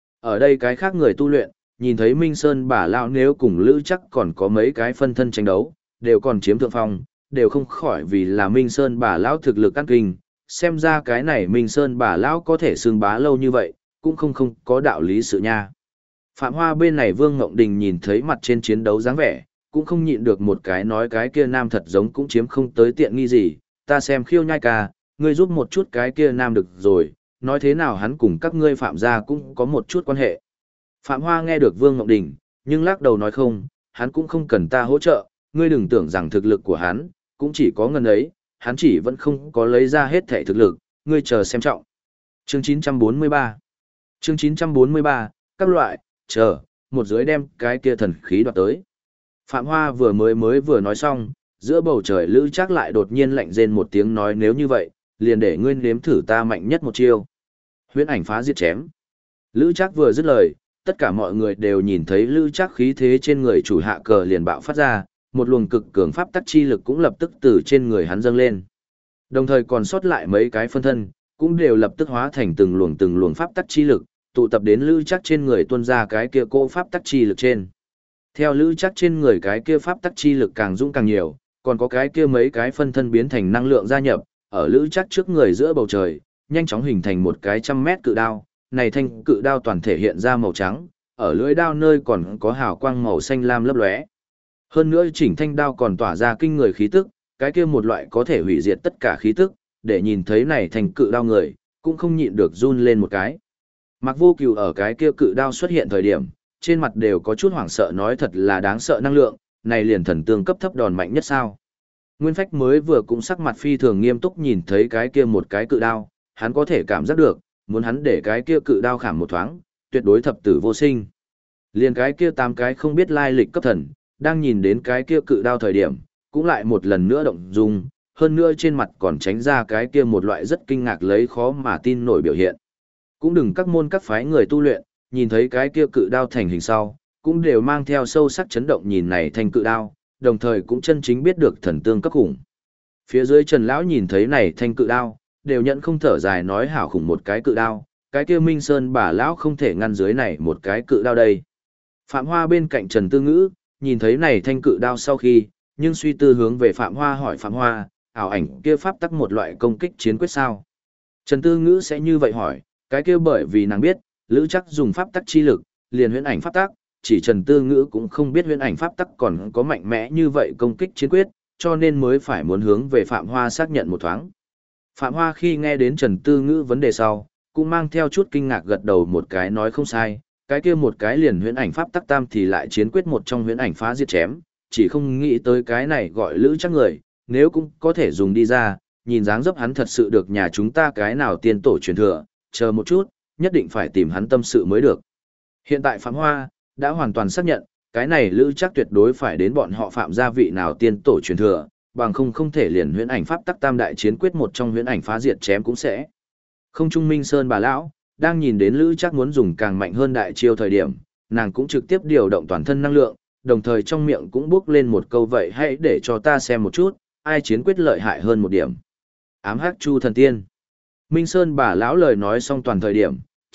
Ở đây cái khác người tu luyện, nhìn thấy Minh Sơn Bà Lão nếu cùng Lữ Trác còn có mấy cái phân thân tranh đấu, đều còn chiếm thượng phong, đều không khỏi vì là Minh Sơn Bà Lão thực lực căn kinh, xem ra cái này Minh Sơn Bà Lão có thể xưng bá lâu như vậy, cũng không có đạo lý sự nha. Phạm Hoa bên này Vương Ngộng Đình nhìn thấy mặt trên chiến đấu dáng vẻ, cũng không nhịn được một cái nói cái kia nam thật giống cũng chiếm không tới tiện nghi gì, ta xem Khiêu Nhai ca, ngươi giúp một chút cái kia nam được rồi, nói thế nào hắn cùng các ngươi Phạm gia cũng có một chút quan hệ. Phạm Hoa nghe được Vương Ngộng Đình, nhưng lắc đầu nói không, hắn cũng không cần ta hỗ trợ, ngươi đừng tưởng rằng thực lực của hắn, cũng chỉ có ngần ấy, hắn chỉ vẫn không có lấy ra hết thể thực lực, ngươi chờ xem trọng. Chương 943 Chương 943, các loại, chờ, một dưới đem cái kia thần khí đoạt tới. Phạm Hoa vừa nói xong, giữa bầu trời Lữ Trác lại đột nhiên lạnh rên một tiếng nói nếu như vậy, liền để ngươi nếm thử ta mạnh nhất một chiêu. Huyễn ảnh phá diệt chém. Lữ Trác vừa dứt lời, tất cả mọi người đều nhìn thấy Lữ Trác khí thế trên người chủ hạ cờ liền bạo phát ra, một luồng cực cường pháp tắc chi lực cũng lập tức từ trên người hắn dâng lên. Đồng thời còn sót lại mấy cái phân thân, cũng đều lập tức hóa thành từng luồng pháp tắc chi lực, tụ tập đến Lữ Trác trên người tuôn ra cái kia cô pháp tắc chi lực trên. Theo Lữ Trác trên người cái kia pháp tắc chi lực càng dũng càng nhiều, còn có cái kia mấy cái phân thân biến thành năng lượng gia nhập, ở Lữ Trác trước người giữa bầu trời, nhanh chóng hình thành một cái 100 mét cự đao, này thanh cự đao toàn thể hiện ra màu trắng, ở lưỡi đao nơi còn có hào quang màu xanh lam lấp lóe. Hơn nữa chỉnh thanh đao còn tỏa ra kinh người khí tức, cái kia một loại có thể hủy diệt tất cả khí tức, để nhìn thấy này thành cự đao người, cũng không nhịn được run lên một cái. Mạc Vô Cừu ở cái kia cự đao xuất hiện thời điểm, trên mặt đều có chút hoảng sợ nói thật là đáng sợ năng lượng, này liền thần tương cấp thấp đòn mạnh nhất sao. Nguyên Phách mới vừa cũng sắc mặt phi thường nghiêm túc nhìn thấy cái kia một cái cự đao, hắn có thể cảm giác được, muốn hắn để cái kia cự đao khảm một thoáng, tuyệt đối thập tử vô sinh. Liền cái kia 8 cái không biết lai lịch cấp thần, đang nhìn đến cái kia cự đao thời điểm, cũng lại một lần nữa động dung, hơn nữa trên mặt còn tránh ra cái kia một loại rất kinh ngạc lấy khó mà tin nổi biểu hiện. Cũng đừng các môn các phái người tu luyện, nhìn thấy cái kia cự đao thành hình sau, cũng đều mang theo sâu sắc chấn động nhìn này thành cự đao, đồng thời cũng chân chính biết được thần tương cấp khủng. Phía dưới Trần Lão nhìn thấy này thanh cự đao, đều nhận không thở dài nói hảo khủng một cái cự đao, cái kia Minh Sơn Bà Lão không thể ngăn dưới này một cái cự đao đây. Phạm Hoa bên cạnh Trần Tư Ngữ, nhìn thấy này thanh cự đao sau khi, nhưng suy tư hướng về Phạm Hoa hỏi Phạm Hoa, ảo ảnh kia pháp tắc một loại công kích chiến quyết sao? Trần Tư Ngữ sẽ như vậy hỏi, cái kia bởi vì nàng biết, Lữ Trác dùng pháp tắc chi lực, liền huyễn ảnh pháp tắc, chỉ Trần Tư Ngữ cũng không biết huyễn ảnh pháp tắc còn có mạnh mẽ như vậy công kích chiến quyết, cho nên mới phải muốn hướng về Phạm Hoa xác nhận một thoáng. Phạm Hoa khi nghe đến Trần Tư Ngữ vấn đề sau, cũng mang theo chút kinh ngạc gật đầu một cái nói không sai, cái kia một cái liền huyễn ảnh pháp tắc tam thì lại chiến quyết một trong huyễn ảnh phá diệt chém, chỉ không nghĩ tới cái này gọi Lữ Trác người, nếu cũng có thể dùng đi ra, nhìn dáng dấp hắn thật sự được nhà chúng ta cái nào tiên tổ truyền thừa, chờ một chút, nhất định phải tìm hắn tâm sự mới được. Hiện tại Phạm Hoa đã hoàn toàn xác nhận, cái này Lữ Trác tuyệt đối phải đến bọn họ Phạm gia vị nào tiên tổ truyền thừa, bằng không thể liền huyễn ảnh pháp tắc tam đại chiến quyết một trong huyễn ảnh phá diệt chém cũng sẽ. Không Trung Minh Sơn Bà Lão đang nhìn đến Lữ Trác muốn dùng càng mạnh hơn đại chiêu thời điểm, nàng cũng trực tiếp điều động toàn thân năng lượng, đồng thời trong miệng cũng bước lên một câu vậy hãy để cho ta xem một chút, ai chiến quyết lợi hại hơn một điểm. Ám Hắc Chu thần tiên. Minh Sơn Bà Lão lời nói xong toàn thời điểm,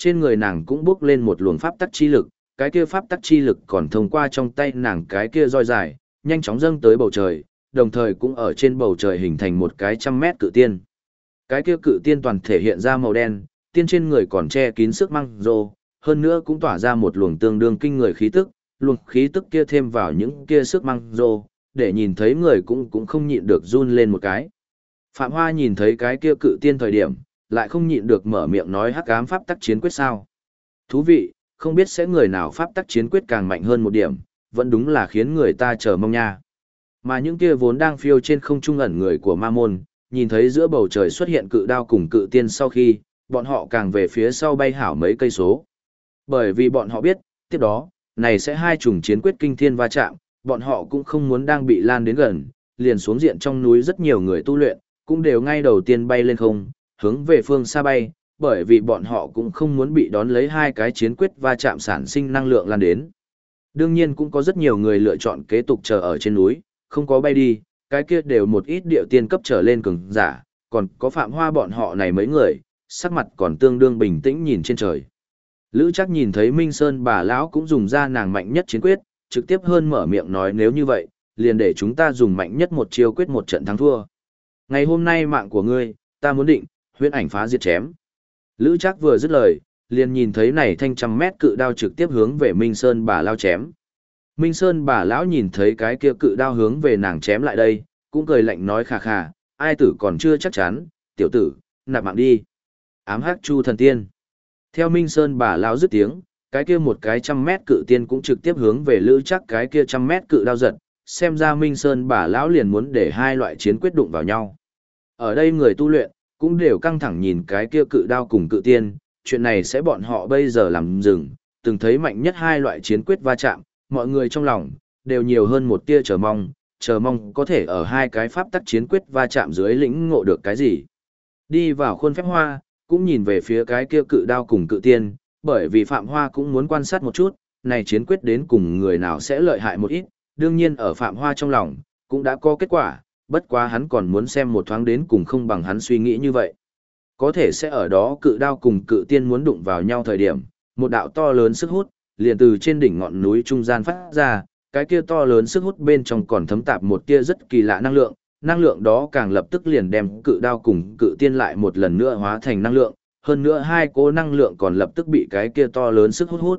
trên người nàng cũng bước lên một luồng pháp tắc chi lực, cái kia pháp tắc chi lực còn thông qua trong tay nàng cái kia roi dài, nhanh chóng dâng tới bầu trời, đồng thời cũng ở trên bầu trời hình thành một cái 100 mét cự tiên. Cái kia cự tiên toàn thể hiện ra màu đen, tiên trên người còn che kín sức măng rô, hơn nữa cũng tỏa ra một luồng tương đương kinh người khí tức, luồng khí tức kia thêm vào những kia sức măng rô, để nhìn thấy người cũng không nhịn được run lên một cái. Phạm Hoa nhìn thấy cái kia cự tiên thời điểm, lại không nhịn được mở miệng nói hắc ám pháp tắc chiến quyết sao. Thú vị, không biết sẽ người nào pháp tắc chiến quyết càng mạnh hơn một điểm, vẫn đúng là khiến người ta chờ mong nha. Mà những kia vốn đang phiêu trên không trung ẩn người của ma môn, nhìn thấy giữa bầu trời xuất hiện cự đao cùng cự tiên sau khi, bọn họ càng về phía sau bay hảo mấy cây số. Bởi vì bọn họ biết, tiếp đó, này sẽ hai chủng chiến quyết kinh thiên va chạm, bọn họ cũng không muốn đang bị lan đến gần, liền xuống diện trong núi rất nhiều người tu luyện, cũng đều ngay đầu tiên bay lên không, hướng về phương xa bay, bởi vì bọn họ cũng không muốn bị đón lấy hai cái chiến quyết va chạm sản sinh năng lượng lan đến. Đương nhiên cũng có rất nhiều người lựa chọn kế tục chờ ở trên núi, không có bay đi, cái kia đều một ít điệu tiên cấp trở lên cường giả, còn có Phạm Hoa bọn họ này mấy người, sắc mặt còn tương đương bình tĩnh nhìn trên trời. Lữ Trác nhìn thấy Minh Sơn bà lão cũng dùng ra nàng mạnh nhất chiến quyết, trực tiếp hơn mở miệng nói nếu như vậy, liền để chúng ta dùng mạnh nhất một chiêu quyết một trận thắng thua. Ngày hôm nay mạng của ngươi, ta muốn định, huyễn ảnh phá diệt chém. Lữ Trác vừa dứt lời, liền nhìn thấy này thanh 100 mét cự đao trực tiếp hướng về Minh Sơn bà lao chém. Minh Sơn bà lão nhìn thấy cái kia cự đao hướng về nàng chém lại đây, cũng cười lạnh nói khà khà, ai tử còn chưa chắc chắn, tiểu tử, nạp mạng đi. Ám hắc chu thần tiên. Theo Minh Sơn bà lão dứt tiếng, cái kia một cái 100 mét cự tiên cũng trực tiếp hướng về Lữ Trác cái kia 100 mét cự đao giật, xem ra Minh Sơn bà lão liền muốn để hai loại chiến quyết đụng vào nhau. Ở đây người tu luyện, cũng đều căng thẳng nhìn cái kia cự đao cùng cự tiên, chuyện này sẽ bọn họ bây giờ làm dừng, từng thấy mạnh nhất hai loại chiến quyết va chạm, mọi người trong lòng, đều nhiều hơn một tia chờ mong có thể ở hai cái pháp tắc chiến quyết va chạm dưới lĩnh ngộ được cái gì. Đi vào khuôn phép hoa, cũng nhìn về phía cái kia cự đao cùng cự tiên, bởi vì Phạm Hoa cũng muốn quan sát một chút, này chiến quyết đến cùng người nào sẽ lợi hại một ít, đương nhiên ở Phạm Hoa trong lòng, cũng đã có kết quả, bất quá hắn còn muốn xem một thoáng đến cùng không bằng hắn suy nghĩ như vậy. Có thể sẽ ở đó cự đao cùng cự tiên muốn đụng vào nhau thời điểm, một đạo to lớn sức hút, liền từ trên đỉnh ngọn núi trung gian phát ra, cái kia to lớn sức hút bên trong còn thấm tạp một tia rất kỳ lạ năng lượng đó càng lập tức liền đem cự đao cùng cự tiên lại một lần nữa hóa thành năng lượng, hơn nữa hai cỗ năng lượng còn lập tức bị cái kia to lớn sức hút hút.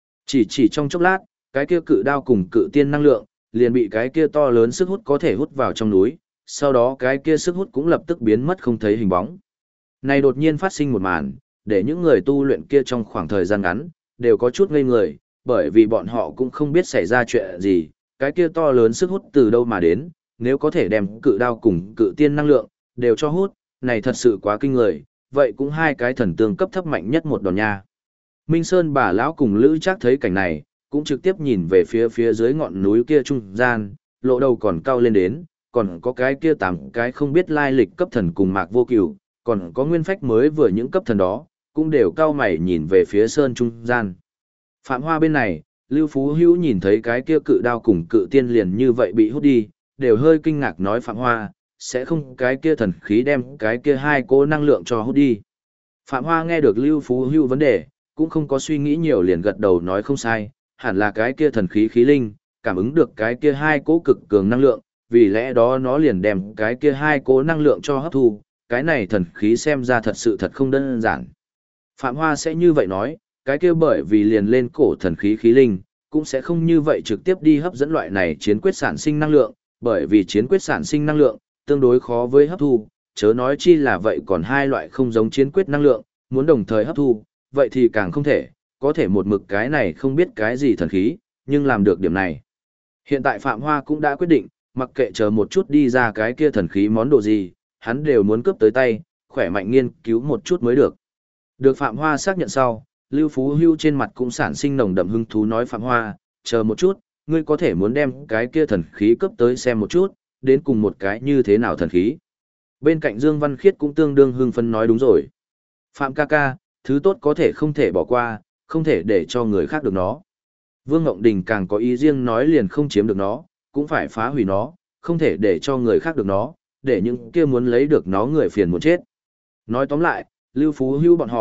Chỉ trong chốc lát, cái kia cự đao cùng cự tiên năng lượng liền bị cái kia to lớn sức hút có thể hút vào trong núi, sau đó cái kia sức hút cũng lập tức biến mất không thấy hình bóng. Này đột nhiên phát sinh một màn, để những người tu luyện kia trong khoảng thời gian ngắn, đều có chút ngây người, bởi vì bọn họ cũng không biết xảy ra chuyện gì, cái kia to lớn sức hút từ đâu mà đến, nếu có thể đem cự đao cùng cự tiên năng lượng, đều cho hút, này thật sự quá kinh người, vậy cũng hai cái thần tương cấp thấp mạnh nhất một đòn nha. Minh Sơn bà lão cùng Lữ Trác thấy cảnh này, cũng trực tiếp nhìn về phía dưới ngọn núi kia trung gian, lộ đầu còn cao lên đến, còn có cái kia 8 cái không biết lai lịch cấp thần cùng Mạc Vô Cửu, còn có nguyên phách mới vừa những cấp thần đó, cũng đều cao mày nhìn về phía sơn trung gian. Phạm Hoa bên này, Lưu Phú Hữu nhìn thấy cái kia cự đao cùng cự tiên liền như vậy bị hút đi, đều hơi kinh ngạc nói Phạm Hoa, sẽ không cái kia thần khí đem cái kia hai cỗ năng lượng cho hút đi. Phạm Hoa nghe được Lưu Phú Hữu vấn đề, cũng không có suy nghĩ nhiều liền gật đầu nói không sai, hẳn là cái kia thần khí khí linh, cảm ứng được cái kia hai cỗ cực cường năng lượng, vì lẽ đó nó liền đem cái kia hai cỗ năng lượng cho hấp thu, cái này thần khí xem ra thật sự thật không đơn giản. Phạm Hoa sẽ như vậy nói, cái kia bởi vì liền lên cổ thần khí khí linh, cũng sẽ không như vậy trực tiếp đi hấp dẫn loại này chiến quyết sản sinh năng lượng, bởi vì chiến quyết sản sinh năng lượng, tương đối khó với hấp thu, chớ nói chi là vậy còn hai loại không giống chiến quyết năng lượng, muốn đồng thời hấp thu, vậy thì càng không thể, có thể một mực cái này không biết cái gì thần khí, nhưng làm được điểm này. Hiện tại Phạm Hoa cũng đã quyết định, mặc kệ chờ một chút đi ra cái kia thần khí món đồ gì, hắn đều muốn cướp tới tay, khỏe mạnh nghiên cứu một chút mới được. Được Phạm Hoa xác nhận sau, Lưu Phú Hưu trên mặt cũng sản sinh nồng đậm hứng thú nói Phạm Hoa, chờ một chút, ngươi có thể muốn đem cái kia thần khí cướp tới xem một chút, đến cùng một cái như thế nào thần khí. Bên cạnh Dương Văn Khiết cũng tương đương hưng phấn nói đúng rồi. Phạm ca ca, thứ tốt có thể không thể bỏ qua, không thể để cho người khác được nó. Vương Ngộng Đình càng có ý riêng nói liền không chiếm được nó, cũng phải phá hủy nó, không thể để cho người khác được nó, để những kia muốn lấy được nó người phiền muốn chết. Nói tóm lại, Lưu Phú Hưu bọn họ,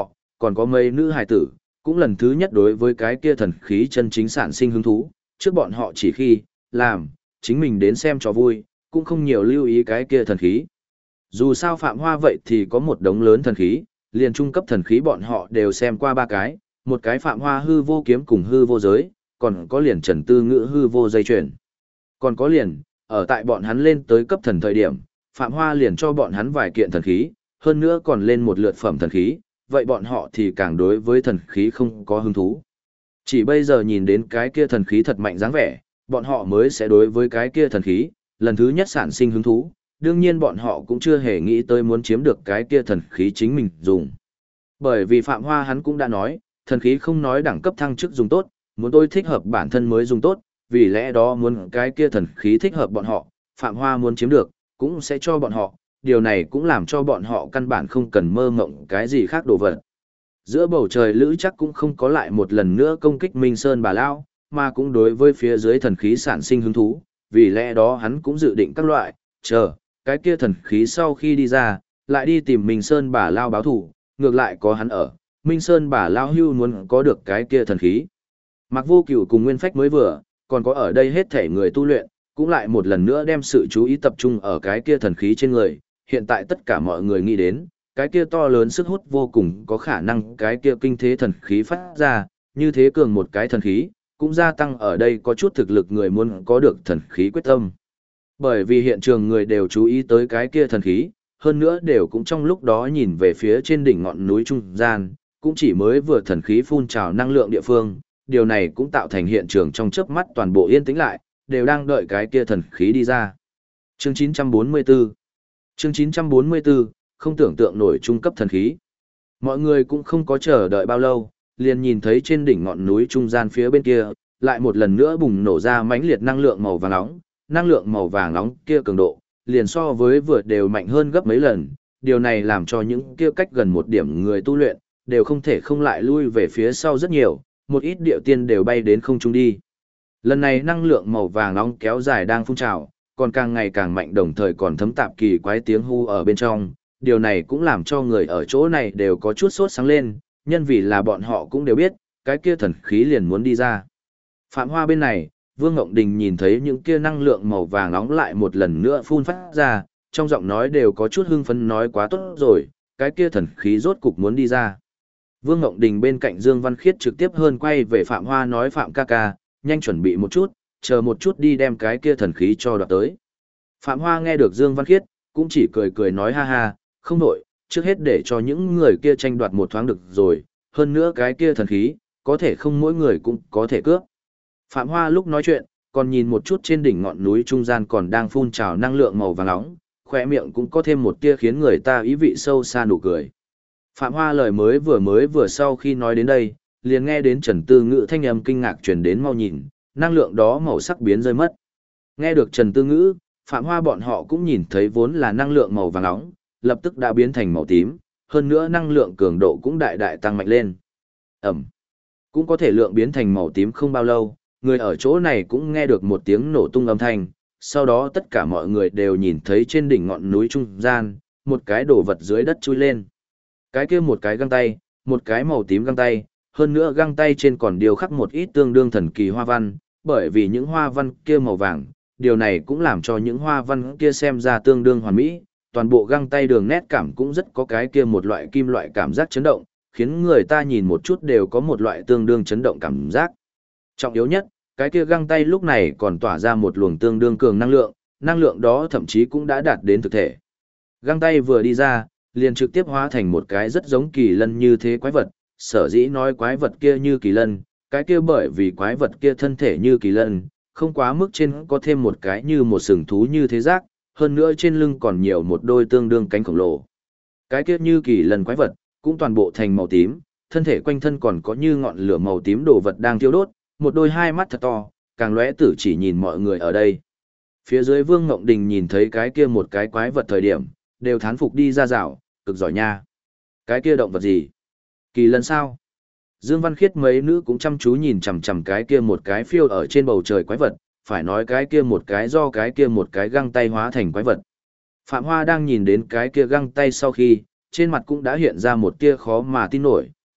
còn có mấy nữ hài tử, cũng lần thứ nhất đối với cái kia thần khí chân chính sản sinh hứng thú, trước bọn họ chỉ khi làm chính mình đến xem cho vui, cũng không nhiều lưu ý cái kia thần khí. Dù sao Phạm Hoa vậy thì có một đống lớn thần khí, liền trung cấp thần khí bọn họ đều xem qua ba cái, một cái Phạm Hoa hư vô kiếm cùng hư vô giới, còn có liền Trần Tư Ngữ hư vô dây chuyền. Còn có liền, ở tại bọn hắn lên tới cấp thần thời điểm, Phạm Hoa liền cho bọn hắn vài kiện thần khí, hơn nữa còn lên một lượt phẩm thần khí, vậy bọn họ thì càng đối với thần khí không có hứng thú. Chỉ bây giờ nhìn đến cái kia thần khí thật mạnh dáng vẻ, bọn họ mới sẽ đối với cái kia thần khí, lần thứ nhất sản sinh hứng thú, đương nhiên bọn họ cũng chưa hề nghĩ tới muốn chiếm được cái kia thần khí chính mình dùng. Bởi vì Phạm Hoa hắn cũng đã nói, thần khí không nói đẳng cấp thăng chức dùng tốt, muốn tôi thích hợp bản thân mới dùng tốt, vì lẽ đó muốn cái kia thần khí thích hợp bọn họ, Phạm Hoa muốn chiếm được, cũng sẽ cho bọn họ, điều này cũng làm cho bọn họ căn bản không cần mơ mộng cái gì khác đồ vật. Giữa bầu trời Lữ Chắc cũng không có lại một lần nữa công kích Minh Sơn Bà Lao, mà cũng đối với phía dưới thần khí sản sinh hứng thú, vì lẽ đó hắn cũng dự định các loại, chờ, cái kia thần khí sau khi đi ra, lại đi tìm Minh Sơn Bà Lao báo thủ, ngược lại có hắn ở, Minh Sơn Bà Lao hưu muốn có được cái kia thần khí. Mạc Vô Cửu cùng Nguyên Phách mới vừa, còn có ở đây hết thể người tu luyện, cũng lại một lần nữa đem sự chú ý tập trung ở cái kia thần khí trên người, hiện tại tất cả mọi người nghĩ đến, cái kia to lớn sức hút vô cùng có khả năng cái kia kinh thế thần khí phát ra, như thế cường một cái thần khí, cũng gia tăng ở đây có chút thực lực người muốn có được thần khí quyết tâm. Bởi vì hiện trường người đều chú ý tới cái kia thần khí, hơn nữa đều cũng trong lúc đó nhìn về phía trên đỉnh ngọn núi trung gian, cũng chỉ mới vừa thần khí phun trào năng lượng địa phương, điều này cũng tạo thành hiện trường trong chớp mắt toàn bộ yên tĩnh lại, đều đang đợi cái kia thần khí đi ra. Chương 944 Chương 944, không tưởng tượng nổi trung cấp thần khí. Mọi người cũng không có chờ đợi bao lâu, liền nhìn thấy trên đỉnh ngọn núi trung gian phía bên kia, lại một lần nữa bùng nổ ra mãnh liệt năng lượng màu vàng nóng, năng lượng màu vàng nóng kia cường độ, liền so với vừa đều mạnh hơn gấp mấy lần, điều này làm cho những kia cách gần một điểm người tu luyện, đều không thể không lại lui về phía sau rất nhiều, một ít điệu tiên đều bay đến không trung đi. Lần này năng lượng màu vàng nóng kéo dài đang phun trào, còn càng ngày càng mạnh đồng thời còn thấm tạp kỳ quái tiếng hu ở bên trong, điều này cũng làm cho người ở chỗ này đều có chút sốt sáng lên, nhân vì là bọn họ cũng đều biết, cái kia thần khí liền muốn đi ra. Phạm Hoa bên này, Vương Ngộng Đình nhìn thấy những kia năng lượng màu vàng nóng lại một lần nữa phun phát ra, trong giọng nói đều có chút hưng phấn nói quá tốt rồi, cái kia thần khí rốt cục muốn đi ra. Vương Ngộng Đình bên cạnh Dương Văn Khiết trực tiếp hơn quay về Phạm Hoa nói Phạm ca ca, nhanh chuẩn bị một chút, chờ một chút đi đem cái kia thần khí cho đoạt tới. Phạm Hoa nghe được Dương Văn Khiết, cũng chỉ cười cười nói ha ha, không nổi, trước hết để cho những người kia tranh đoạt một thoáng được rồi, hơn nữa cái kia thần khí, có thể không mỗi người cũng có thể cướp. Phạm Hoa lúc nói chuyện, còn nhìn một chút trên đỉnh ngọn núi trung gian còn đang phun trào năng lượng màu vàng nóng, khỏe miệng cũng có thêm một tia khiến người ta ý vị sâu xa nụ cười. Phạm Hoa lời mới vừa sau khi nói đến đây, liền nghe đến Trần Tư Ngữ thanh âm kinh ngạc truyền đến mau nhìn, năng lượng đó màu sắc biến rơi mất. Nghe được Trần Tư Ngữ, Phạm Hoa bọn họ cũng nhìn thấy vốn là năng lượng màu vàng nóng, lập tức đã biến thành màu tím, hơn nữa năng lượng cường độ cũng đại đại tăng mạnh lên. Ẩm. Cũng có thể lượng biến thành màu tím không bao lâu, người ở chỗ này cũng nghe được một tiếng nổ tung âm thanh, sau đó tất cả mọi người đều nhìn thấy trên đỉnh ngọn núi trung gian, một cái đồ vật dưới đất chui lên. Cái kia một cái găng tay, một cái màu tím găng tay, hơn nữa găng tay trên còn điêu khắc một ít tương đương thần kỳ hoa văn, bởi vì những hoa văn kia màu vàng, điều này cũng làm cho những hoa văn kia xem ra tương đương hoàn mỹ, toàn bộ găng tay đường nét cảm cũng rất có cái kia một loại kim loại cảm giác chấn động, khiến người ta nhìn một chút đều có một loại tương đương chấn động cảm giác. Trọng yếu nhất, cái kia găng tay lúc này còn tỏa ra một luồng tương đương cường năng lượng đó thậm chí cũng đã đạt đến thực thể. Găng tay vừa đi ra, liền trực tiếp hóa thành một cái rất giống kỳ lân như thế quái vật, sở dĩ nói quái vật kia như kỳ lân, cái kia bởi vì quái vật kia thân thể như kỳ lân, không quá mức trên có thêm một cái như một sừng thú như thế giác, hơn nữa trên lưng còn nhiều một đôi tương đương cánh khổng lồ. Cái kia như kỳ lân quái vật, cũng toàn bộ thành màu tím, thân thể quanh thân còn có như ngọn lửa màu tím đồ vật đang thiêu đốt, một đôi hai mắt thật to, càng lóe tử chỉ nhìn mọi người ở đây. Phía dưới Vương Ngộng Đình nhìn thấy cái kia một cái quái vật thời điểm, đều thán phục đi ra rào, cực giỏi nha. Cái kia động vật gì? Kỳ lân sao? Dương Văn Khiết mấy nữ cũng chăm chú nhìn chằm chằm cái kia một cái phiêu ở trên bầu trời quái vật, phải nói cái kia một cái do cái kia một cái găng tay hóa thành quái vật. Phạm Hoa đang nhìn đến cái kia găng tay sau khi, trên mặt cũng đã hiện ra một tia khó mà tin nổi,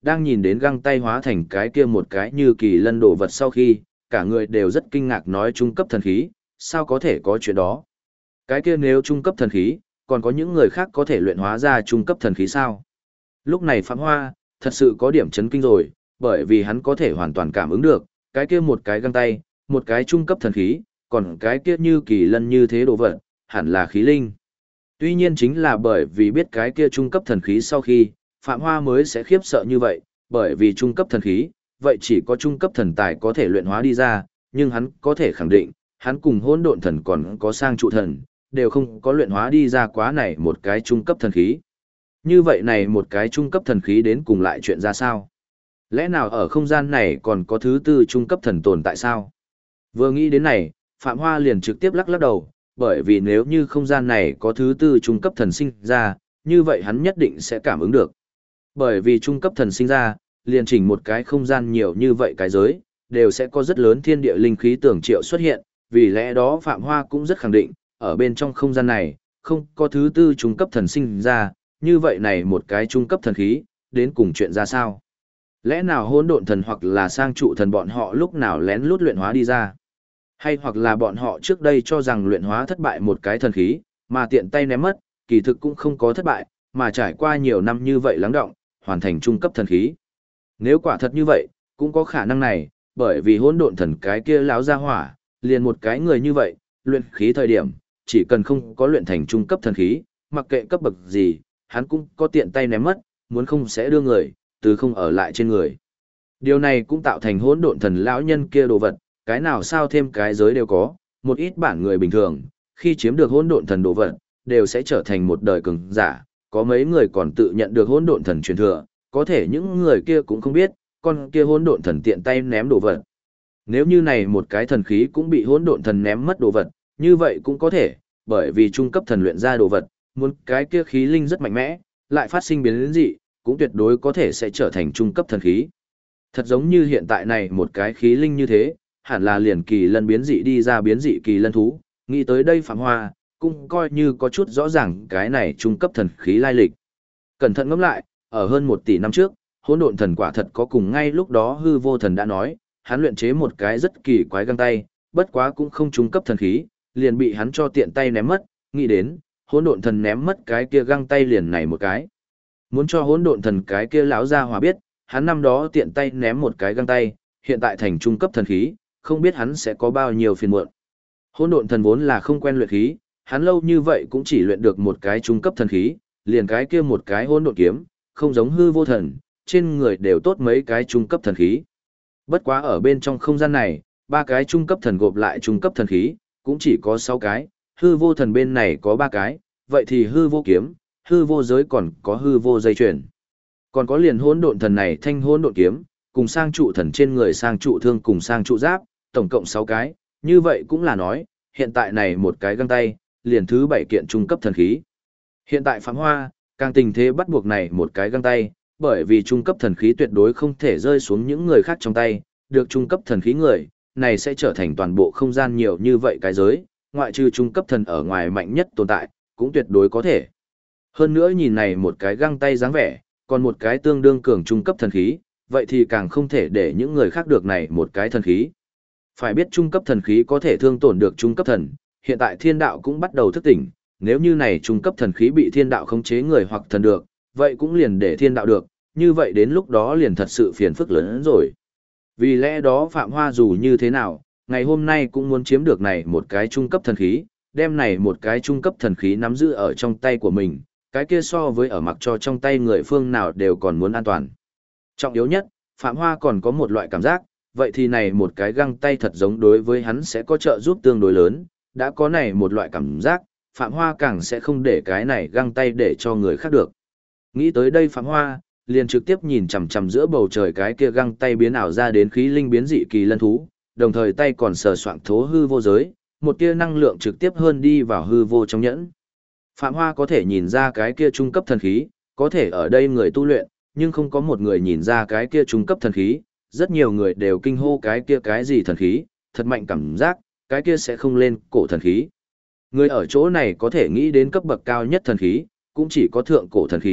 đang nhìn đến găng tay hóa thành cái kia một cái như kỳ lân đồ vật sau khi, cả người đều rất kinh ngạc nói trung cấp thần khí, sao có thể có chuyện đó? Cái kia nếu trung cấp thần khí, còn có những người khác có thể luyện hóa ra trung cấp thần khí sao? Lúc này Phạm Hoa, thật sự có điểm chấn kinh rồi, bởi vì hắn có thể hoàn toàn cảm ứng được, cái kia một cái găng tay, một cái trung cấp thần khí, còn cái kia như kỳ lân như thế đồ vật, hẳn là khí linh. Tuy nhiên chính là bởi vì biết cái kia trung cấp thần khí sau khi, Phạm Hoa mới sẽ khiếp sợ như vậy, bởi vì trung cấp thần khí, vậy chỉ có trung cấp thần tài có thể luyện hóa đi ra, nhưng hắn có thể khẳng định, hắn cùng hỗn độn thần còn có sang trụ thần, đều không có luyện hóa đi ra quá này một cái trung cấp thần khí. Như vậy này một cái trung cấp thần khí đến cùng lại chuyện ra sao? Lẽ nào ở không gian này còn có thứ tư trung cấp thần tồn tại sao? Vừa nghĩ đến này, Phạm Hoa liền trực tiếp lắc lắc đầu, bởi vì nếu như không gian này có thứ tư trung cấp thần sinh ra, như vậy hắn nhất định sẽ cảm ứng được. Bởi vì trung cấp thần sinh ra, liền chỉnh một cái không gian nhiều như vậy cái giới, đều sẽ có rất lớn thiên địa linh khí tưởng triệu xuất hiện, vì lẽ đó Phạm Hoa cũng rất khẳng định, ở bên trong không gian này, không có thứ tư trung cấp thần sinh ra, như vậy này một cái trung cấp thần khí, đến cùng chuyện ra sao? Lẽ nào hỗn độn thần hoặc là sang trụ thần bọn họ lúc nào lén lút luyện hóa đi ra? Hay hoặc là bọn họ trước đây cho rằng luyện hóa thất bại một cái thần khí, mà tiện tay ném mất, kỳ thực cũng không có thất bại, mà trải qua nhiều năm như vậy lắng động, hoàn thành trung cấp thần khí. Nếu quả thật như vậy, cũng có khả năng này, bởi vì hỗn độn thần cái kia láo ra hỏa, liền một cái người như vậy, luyện khí thời điểm, chỉ cần không có luyện thành trung cấp thần khí, mặc kệ cấp bậc gì, hắn cũng có tiện tay ném mất, muốn không sẽ đưa người, từ không ở lại trên người. Điều này cũng tạo thành hỗn độn thần lão nhân kia đồ vật, cái nào sao thêm cái giới đều có, một ít bản người bình thường, khi chiếm được hỗn độn thần đồ vật, đều sẽ trở thành một đời cường giả, có mấy người còn tự nhận được hỗn độn thần truyền thừa, có thể những người kia cũng không biết, con kia hỗn độn thần tiện tay ném đồ vật. Nếu như này một cái thần khí cũng bị hỗn độn thần ném mất đồ vật, như vậy cũng có thể, bởi vì trung cấp thần luyện ra đồ vật, muốn cái kia khí linh rất mạnh mẽ, lại phát sinh biến dị, cũng tuyệt đối có thể sẽ trở thành trung cấp thần khí. Thật giống như hiện tại này một cái khí linh như thế, hẳn là liền kỳ lân biến dị đi ra biến dị kỳ lân thú, nghĩ tới đây Phạm Hoa, cũng coi như có chút rõ ràng cái này trung cấp thần khí lai lịch. Cẩn thận ngẫm lại, ở hơn 1 tỷ năm trước, hỗn độn thần quả thật có cùng ngay lúc đó hư vô thần đã nói, hắn luyện chế một cái rất kỳ quái găng tay, bất quá cũng không trung cấp thần khí, liền bị hắn cho tiện tay ném mất, nghĩ đến, hỗn độn thần ném mất cái kia găng tay liền này một cái. Muốn cho hỗn độn thần cái kia lão ra hòa biết, hắn năm đó tiện tay ném một cái găng tay, hiện tại thành trung cấp thần khí, không biết hắn sẽ có bao nhiêu phiền muộn. Hỗn độn thần vốn là không quen luyện khí, hắn lâu như vậy cũng chỉ luyện được một cái trung cấp thần khí, liền cái kia một cái hỗn độn kiếm, không giống hư vô thần, trên người đều tốt mấy cái trung cấp thần khí. Bất quá ở bên trong không gian này, 3 cái trung cấp thần gộp lại trung cấp thần khí, cũng chỉ có 6 cái, hư vô thần bên này có 3 cái, vậy thì hư vô kiếm, hư vô giới còn có hư vô dây chuyền. Còn có liền hỗn độn thần này thanh hỗn độn kiếm, cùng sang trụ thần trên người sang trụ thương cùng sang trụ giáp, tổng cộng 6 cái, như vậy cũng là nói, hiện tại này một cái găng tay, liền thứ 7 kiện trung cấp thần khí. Hiện tại Phạm Hoa, càng tình thế bắt buộc này một cái găng tay, bởi vì trung cấp thần khí tuyệt đối không thể rơi xuống những người khác trong tay, được trung cấp thần khí người, này sẽ trở thành toàn bộ không gian nhiều như vậy cái giới, ngoại trừ trung cấp thần ở ngoài mạnh nhất tồn tại, cũng tuyệt đối có thể. Hơn nữa nhìn này một cái găng tay dáng vẻ, còn một cái tương đương cường trung cấp thần khí, vậy thì càng không thể để những người khác được này một cái thần khí. Phải biết trung cấp thần khí có thể thương tổn được trung cấp thần, hiện tại thiên đạo cũng bắt đầu thức tỉnh, nếu như này trung cấp thần khí bị thiên đạo khống chế người hoặc thần được, vậy cũng liền để thiên đạo được, như vậy đến lúc đó liền thật sự phiền phức lớn hơn rồi. Vì lẽ đó Phạm Hoa dù như thế nào, ngày hôm nay cũng muốn chiếm được này một cái trung cấp thần khí, đem này một cái trung cấp thần khí nắm giữ ở trong tay của mình, cái kia so với ở mặc cho trong tay người phương nào đều còn muốn an toàn. Trọng yếu nhất, Phạm Hoa còn có một loại cảm giác, vậy thì này một cái găng tay thật giống đối với hắn sẽ có trợ giúp tương đối lớn, đã có này một loại cảm giác, Phạm Hoa càng sẽ không để cái này găng tay để cho người khác được. Nghĩ tới đây Phạm Hoa, liền trực tiếp nhìn chằm chằm giữa bầu trời cái kia găng tay biến ảo ra đến khí linh biến dị kỳ lân thú, đồng thời tay còn sờ soạng thố hư vô giới, một tia năng lượng trực tiếp hơn đi vào hư vô trong nhẫn. Phạm Hoa có thể nhìn ra cái kia trung cấp thần khí, có thể ở đây người tu luyện, nhưng không có một người nhìn ra cái kia trung cấp thần khí, rất nhiều người đều kinh hô cái kia cái gì thần khí, thật mạnh cảm giác, cái kia sẽ không lên cổ thần khí. Người ở chỗ này có thể nghĩ đến cấp bậc cao nhất thần khí, cũng chỉ có thượng cổ thần khí,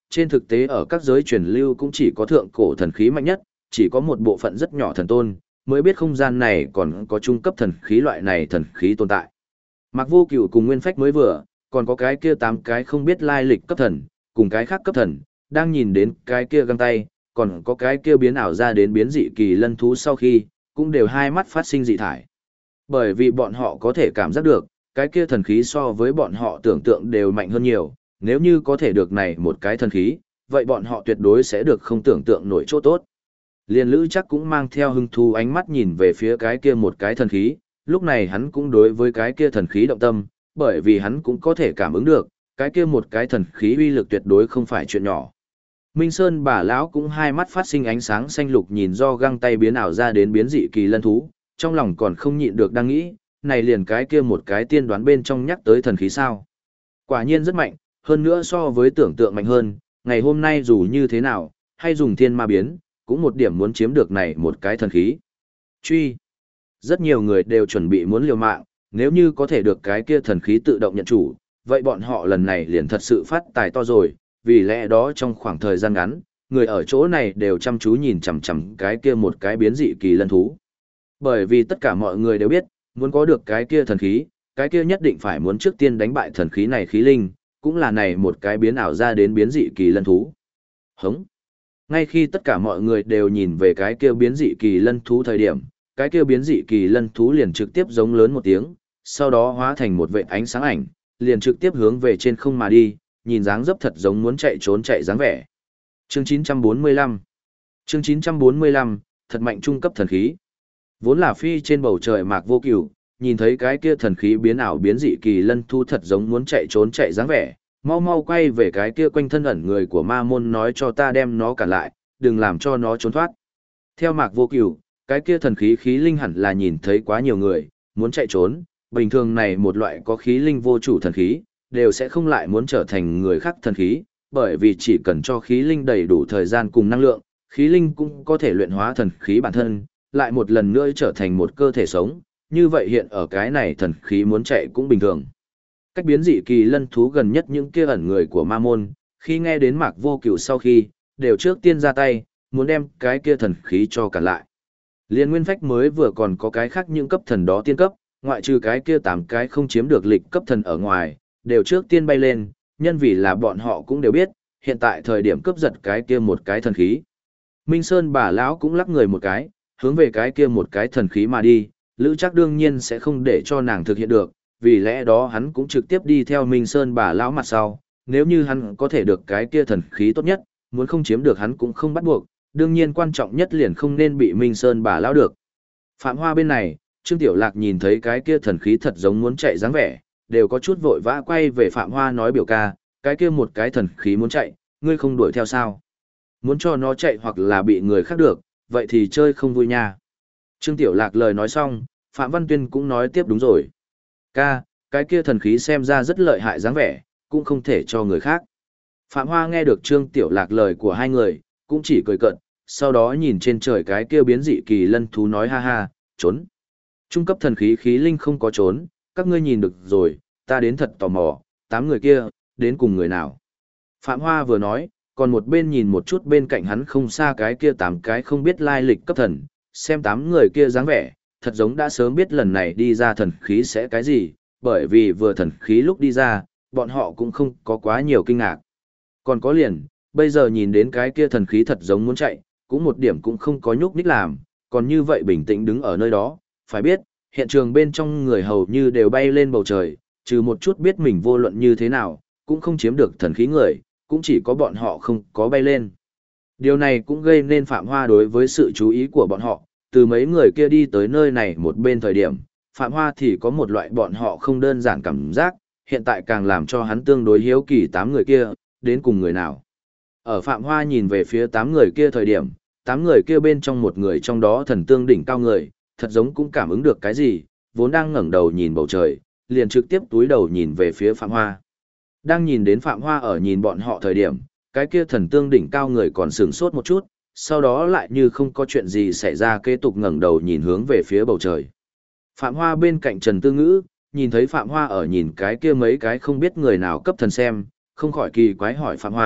trên thực tế ở các giới truyền lưu cũng chỉ có thượng cổ thần khí mạnh nhất, chỉ có một bộ phận rất nhỏ thần tôn, mới biết không gian này còn có trung cấp thần khí loại này thần khí tồn tại. Mạc Vô Cửu cùng Nguyên Phách mới vừa, còn có cái kia 8 cái không biết lai lịch cấp thần, cùng cái khác cấp thần, đang nhìn đến cái kia găng tay, còn có cái kia biến ảo ra đến biến dị kỳ lân thú sau khi, cũng đều hai mắt phát sinh dị thải. Bởi vì bọn họ có thể cảm giác được, cái kia thần khí so với bọn họ tưởng tượng đều mạnh hơn nhiều, nếu như có thể được này một cái thần khí, vậy bọn họ tuyệt đối sẽ được không tưởng tượng nổi chỗ tốt. Liên Lữ chắc cũng mang theo hứng thú ánh mắt nhìn về phía cái kia một cái thần khí, lúc này hắn cũng đối với cái kia thần khí động tâm, bởi vì hắn cũng có thể cảm ứng được, cái kia một cái thần khí uy lực tuyệt đối không phải chuyện nhỏ. Minh Sơn bà lão cũng hai mắt phát sinh ánh sáng xanh lục nhìn do găng tay biến ảo ra đến biến dị kỳ lân thú, trong lòng còn không nhịn được đang nghĩ, này liền cái kia một cái tiên đoán bên trong nhắc tới thần khí sao. Quả nhiên rất mạnh, hơn nữa so với tưởng tượng mạnh hơn, ngày hôm nay dù như thế nào, hay dùng thiên ma biến, cũng một điểm muốn chiếm được này một cái thần khí. Truy. Rất nhiều người đều chuẩn bị muốn liều mạng, nếu như có thể được cái kia thần khí tự động nhận chủ, vậy bọn họ lần này liền thật sự phát tài to rồi, vì lẽ đó trong khoảng thời gian ngắn, người ở chỗ này đều chăm chú nhìn chằm chằm cái kia một cái biến dị kỳ lân thú. Bởi vì tất cả mọi người đều biết, muốn có được cái kia thần khí, cái kia nhất định phải muốn trước tiên đánh bại thần khí này khí linh, cũng là này một cái biến ảo ra đến biến dị kỳ lân thú. Hống. Ngay khi tất cả mọi người đều nhìn về cái kia biến dị kỳ lân thú thời điểm, cái kia biến dị kỳ lân thú liền trực tiếp giống lớn một tiếng, sau đó hóa thành một vệt ánh sáng ảnh, liền trực tiếp hướng về trên không mà đi, nhìn dáng dấp thật giống muốn chạy trốn chạy dáng vẻ. Chương 945 Chương 945, thật mạnh trung cấp thần khí. Vốn là phi trên bầu trời Mạc Vô Cửu, nhìn thấy cái kia thần khí biến ảo biến dị kỳ lân thú thật giống muốn chạy trốn chạy dáng vẻ, mau mau quay về cái kia quanh thân ẩn người của ma môn nói cho ta đem nó cản lại, đừng làm cho nó trốn thoát. Theo Mạc Vô Cửu, cái kia thần khí khí linh hẳn là nhìn thấy quá nhiều người, muốn chạy trốn, bình thường này một loại có khí linh vô chủ thần khí, đều sẽ không lại muốn trở thành người khác thần khí, bởi vì chỉ cần cho khí linh đầy đủ thời gian cùng năng lượng, khí linh cũng có thể luyện hóa thần khí bản thân, lại một lần nữa trở thành một cơ thể sống, như vậy hiện ở cái này thần khí muốn chạy cũng bình thường. Cách biến dị kỳ lân thú gần nhất những kia ẩn người của ma môn, khi nghe đến Mạc Vô Cửu sau khi, đều trước tiên ra tay, muốn đem cái kia thần khí cho cản lại. Liên Nguyên Phách mới vừa còn có cái khác những cấp thần đó tiên cấp, ngoại trừ cái kia 8 cái không chiếm được lịch cấp thần ở ngoài, đều trước tiên bay lên, nhân vì là bọn họ cũng đều biết, hiện tại thời điểm cướp giật cái kia một cái thần khí. Minh Sơn bà lão cũng lắc người một cái, hướng về cái kia một cái thần khí mà đi, Lữ Trác đương nhiên sẽ không để cho nàng thực hiện được, vì lẽ đó hắn cũng trực tiếp đi theo Minh Sơn bà lão mặt sau, nếu như hắn có thể được cái kia thần khí tốt nhất, muốn không chiếm được hắn cũng không bắt buộc, đương nhiên quan trọng nhất liền không nên bị Minh Sơn bà lão được. Phạm Hoa bên này, Trương Tiểu Lạc nhìn thấy cái kia thần khí thật giống muốn chạy dáng vẻ, đều có chút vội vã quay về Phạm Hoa nói biểu ca, cái kia một cái thần khí muốn chạy, ngươi không đuổi theo sao? Muốn cho nó chạy hoặc là bị người khác được, vậy thì chơi không vui nha. Trương Tiểu Lạc lời nói xong, Phạm Văn Tuyên cũng nói tiếp đúng rồi. Ca, cái kia thần khí xem ra rất lợi hại dáng vẻ, cũng không thể cho người khác. Phạm Hoa nghe được Trương Tiểu Lạc lời của hai người, cũng chỉ cười cợt, sau đó nhìn trên trời cái kia biến dị kỳ lân thú nói ha ha, trốn. Trung cấp thần khí khí linh không có trốn, các ngươi nhìn được rồi, ta đến thật tò mò, 8 người kia, đến cùng người nào. Phạm Hoa vừa nói, còn một bên nhìn một chút bên cạnh hắn không xa cái kia 8 cái không biết lai lịch cấp thần, xem 8 người kia dáng vẻ, thật giống đã sớm biết lần này đi ra thần khí sẽ cái gì, bởi vì vừa thần khí lúc đi ra, bọn họ cũng không có quá nhiều kinh ngạc. Còn có liền, bây giờ nhìn đến cái kia thần khí thật giống muốn chạy, cũng một điểm cũng không có nhúc nhích làm, còn như vậy bình tĩnh đứng ở nơi đó, phải biết, hiện trường bên trong người hầu như đều bay lên bầu trời, trừ một chút biết mình vô luận như thế nào, cũng không chiếm được thần khí người, cũng chỉ có bọn họ không có bay lên. Điều này cũng gây nên Phạm Hoa đối với sự chú ý của bọn họ, từ mấy người kia đi tới nơi này một bên thời điểm, Phạm Hoa thì có một loại bọn họ không đơn giản cảm giác, hiện tại càng làm cho hắn tương đối hiếu kỳ 8 người kia, đến cùng người nào. Ở Phạm Hoa nhìn về phía 8 người kia thời điểm, 8 người kia bên trong một người trong đó thần tương đỉnh cao người, thật giống cũng cảm ứng được cái gì, vốn đang ngẩng đầu nhìn bầu trời, liền trực tiếp túi đầu nhìn về phía Phạm Hoa. Đang nhìn đến Phạm Hoa ở nhìn bọn họ thời điểm, cái kia thần tương đỉnh cao người còn sửng sốt một chút, sau đó lại như không có chuyện gì xảy ra kế tục ngẩng đầu nhìn hướng về phía bầu trời. Phạm Hoa bên cạnh Trần Tư Ngữ, nhìn thấy Phạm Hoa ở nhìn cái kia mấy cái không biết người nào cấp thần xem, không khỏi kỳ quái hỏi Phạm Hoa,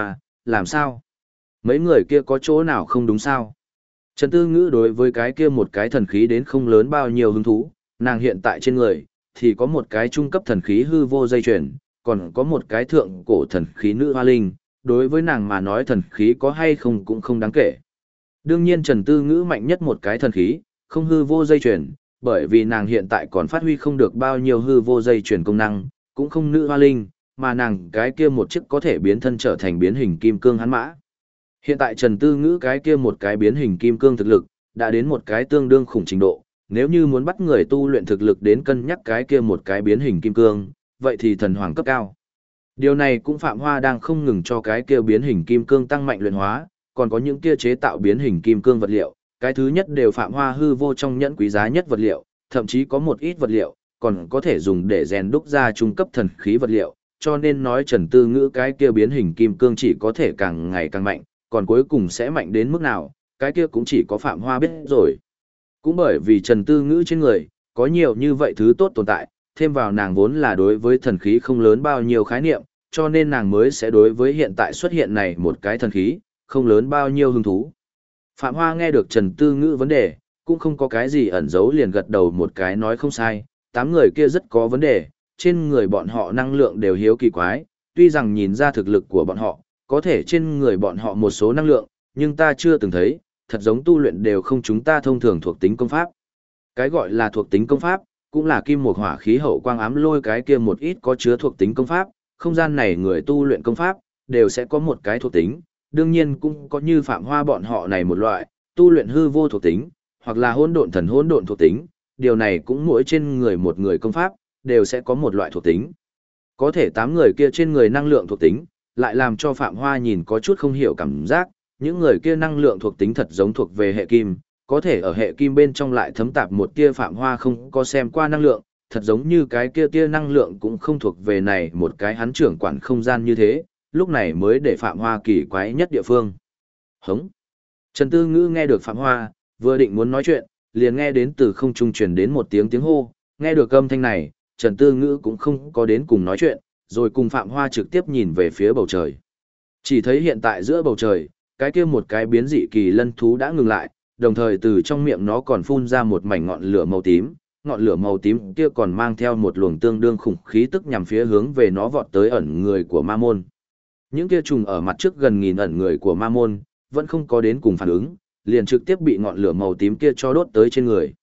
làm sao? Mấy người kia có chỗ nào không đúng sao? Trần Tư Ngữ đối với cái kia một cái thần khí đến không lớn bao nhiêu hứng thú, nàng hiện tại trên người, thì có một cái trung cấp thần khí hư vô dây chuyền, còn có một cái thượng cổ thần khí nữ hoa linh, đối với nàng mà nói thần khí có hay không cũng không đáng kể. Đương nhiên Trần Tư Ngữ mạnh nhất một cái thần khí, không hư vô dây chuyền, bởi vì nàng hiện tại còn phát huy không được bao nhiêu hư vô dây chuyền công năng, cũng không nữ hoa linh, mà nàng cái kia một chiếc có thể biến thân trở thành biến hình kim cương hắn mã. Hiện tại Trần Tư Ngữ cái kia một cái biến hình kim cương thực lực, đã đến một cái tương đương khủng trình độ, nếu như muốn bắt người tu luyện thực lực đến cân nhắc cái kia một cái biến hình kim cương, vậy thì thần hoàng cấp cao. Điều này cũng Phạm Hoa đang không ngừng cho cái kia biến hình kim cương tăng mạnh luyện hóa, còn có những kia chế tạo biến hình kim cương vật liệu, cái thứ nhất đều Phạm Hoa hư vô trong nhẫn quý giá nhất vật liệu, thậm chí có một ít vật liệu, còn có thể dùng để rèn đúc ra trung cấp thần khí vật liệu, cho nên nói Trần Tư Ngữ cái kia biến hình kim cương chỉ có thể càng ngày càng mạnh, còn cuối cùng sẽ mạnh đến mức nào, cái kia cũng chỉ có Phạm Hoa biết rồi. Cũng bởi vì Trần Tư Ngữ trên người, có nhiều như vậy thứ tốt tồn tại, thêm vào nàng vốn là đối với thần khí không lớn bao nhiêu khái niệm, cho nên nàng mới sẽ đối với hiện tại xuất hiện này một cái thần khí, không lớn bao nhiêu hứng thú. Phạm Hoa nghe được Trần Tư Ngữ vấn đề, cũng không có cái gì ẩn giấu liền gật đầu một cái nói không sai, 8 người kia rất có vấn đề, trên người bọn họ năng lượng đều hiếu kỳ quái, tuy rằng nhìn ra thực lực của bọn họ, có thể trên người bọn họ một số năng lượng, nhưng ta chưa từng thấy, thật giống tu luyện đều không chúng ta thông thường thuộc tính công pháp. Cái gọi là thuộc tính công pháp, cũng là kim mộc hỏa khí hậu quang ám lôi cái kia một ít có chứa thuộc tính công pháp, không gian này người tu luyện công pháp, đều sẽ có một cái thuộc tính, đương nhiên cũng có như Phạm Hoa bọn họ này một loại, tu luyện hư vô thuộc tính, hoặc là hỗn độn thần hỗn độn thuộc tính, điều này cũng mỗi trên người một người công pháp, đều sẽ có một loại thuộc tính. Có thể 8 người kia trên người năng lượng thuộc tính, lại làm cho Phạm Hoa nhìn có chút không hiểu cảm giác, những người kia năng lượng thuộc tính thật giống thuộc về hệ kim, có thể ở hệ kim bên trong lại thấm tạp một tia Phạm Hoa không có xem qua năng lượng, thật giống như cái kia tia năng lượng cũng không thuộc về này một cái hắn trưởng quản không gian như thế, lúc này mới để Phạm Hoa kỳ quái nhất địa phương. Hống! Trần Tư Ngữ nghe được Phạm Hoa, vừa định muốn nói chuyện, liền nghe đến từ không trung truyền đến một tiếng hô, nghe được âm thanh này, Trần Tư Ngữ cũng không có đến cùng nói chuyện, rồi cùng Phạm Hoa trực tiếp nhìn về phía bầu trời. Chỉ thấy hiện tại giữa bầu trời, cái kia một cái biến dị kỳ lân thú đã ngừng lại, đồng thời từ trong miệng nó còn phun ra một mảnh ngọn lửa màu tím, ngọn lửa màu tím kia còn mang theo một luồng tương đương khủng khí tức nhằm phía hướng về nó vọt tới ẩn người của Ma Môn. Những kia trùng ở mặt trước gần nghìn ẩn người của Ma Môn, vẫn không có đến cùng phản ứng, liền trực tiếp bị ngọn lửa màu tím kia cho đốt tới trên người.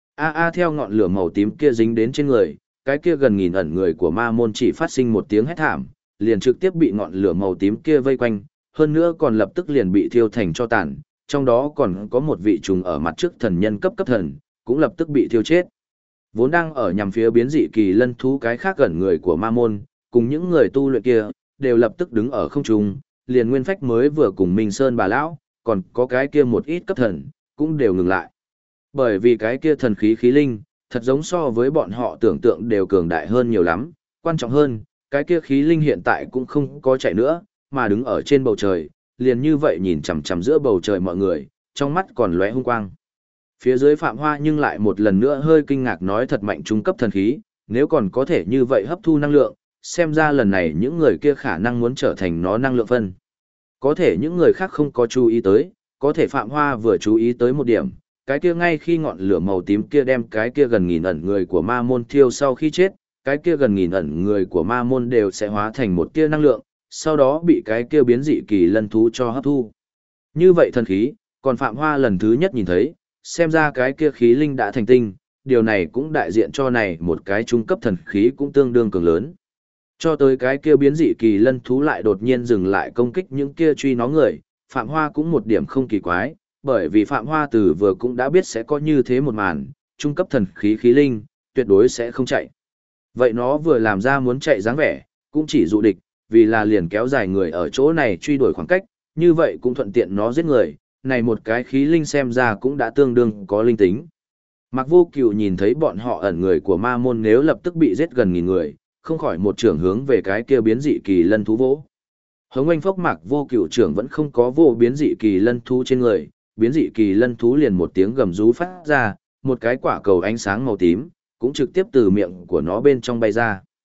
Theo ngọn lửa màu tím kia dính đến trên người, cái kia gần nghìn ẩn người của Ma Môn chỉ phát sinh một tiếng hét thảm, liền trực tiếp bị ngọn lửa màu tím kia vây quanh, hơn nữa còn lập tức liền bị thiêu thành tro tàn, trong đó còn có một vị trùng ở mặt trước thần nhân cấp thần, cũng lập tức bị thiêu chết. Vốn đang ở nhằm phía biến dị kỳ lân thú cái khác gần người của Ma Môn, cùng những người tu luyện kia, đều lập tức đứng ở không trung, liền nguyên phách mới vừa cùng Minh Sơn bà lão, còn có cái kia một ít cấp thần, cũng đều ngừng lại. Bởi vì cái kia thần khí khí linh, thật giống so với bọn họ tưởng tượng đều cường đại hơn nhiều lắm, quan trọng hơn, cái kia khí linh hiện tại cũng không có chạy nữa, mà đứng ở trên bầu trời, liền như vậy nhìn chằm chằm giữa bầu trời mọi người, trong mắt còn lóe hung quang. Phía dưới Phạm Hoa nhưng lại một lần nữa hơi kinh ngạc nói thật mạnh trung cấp thần khí, nếu còn có thể như vậy hấp thu năng lượng, xem ra lần này những người kia khả năng muốn trở thành nó năng lượng phân. Có thể những người khác không có chú ý tới, có thể Phạm Hoa vừa chú ý tới một điểm, cái kia ngay khi ngọn lửa màu tím kia đem cái kia gần nghìn ẩn người của Ma Môn thiêu sau khi chết, cái kia gần nghìn ẩn người của Ma Môn đều sẽ hóa thành một tia năng lượng, sau đó bị cái kia biến dị kỳ lân thú cho hấp thu. Như vậy thần khí, còn Phạm Hoa lần thứ nhất nhìn thấy, xem ra cái kia khí linh đã thành tinh, điều này cũng đại diện cho này một cái trung cấp thần khí cũng tương đương cường lớn. Cho tới cái kia biến dị kỳ lân thú lại đột nhiên dừng lại công kích những kia truy nó người, Phạm Hoa cũng một điểm không kỳ quái, bởi vì Phạm Hoa từ vừa cũng đã biết sẽ có như thế một màn, trung cấp thần khí khí linh, tuyệt đối sẽ không chạy. Vậy nó vừa làm ra muốn chạy dáng vẻ, cũng chỉ dụ địch, vì là liền kéo dài người ở chỗ này truy đuổi khoảng cách, như vậy cũng thuận tiện nó giết người, này một cái khí linh xem ra cũng đã tương đương có linh tính. Mạc Vô Cựu nhìn thấy bọn họ ẩn người của Ma Môn nếu lập tức bị giết gần nghìn người, không khỏi một trưởng hướng về cái kia biến dị kỳ lân thú vỗ. Hống Anh Phốc Mạc Vô Cựu trưởng vẫn không có vô biến dị kỳ lân thú trên người, biến dị kỳ lân thú liền một tiếng gầm rú phát ra, một cái quả cầu ánh sáng màu tím, cũng trực tiếp từ miệng của nó bên trong bay ra.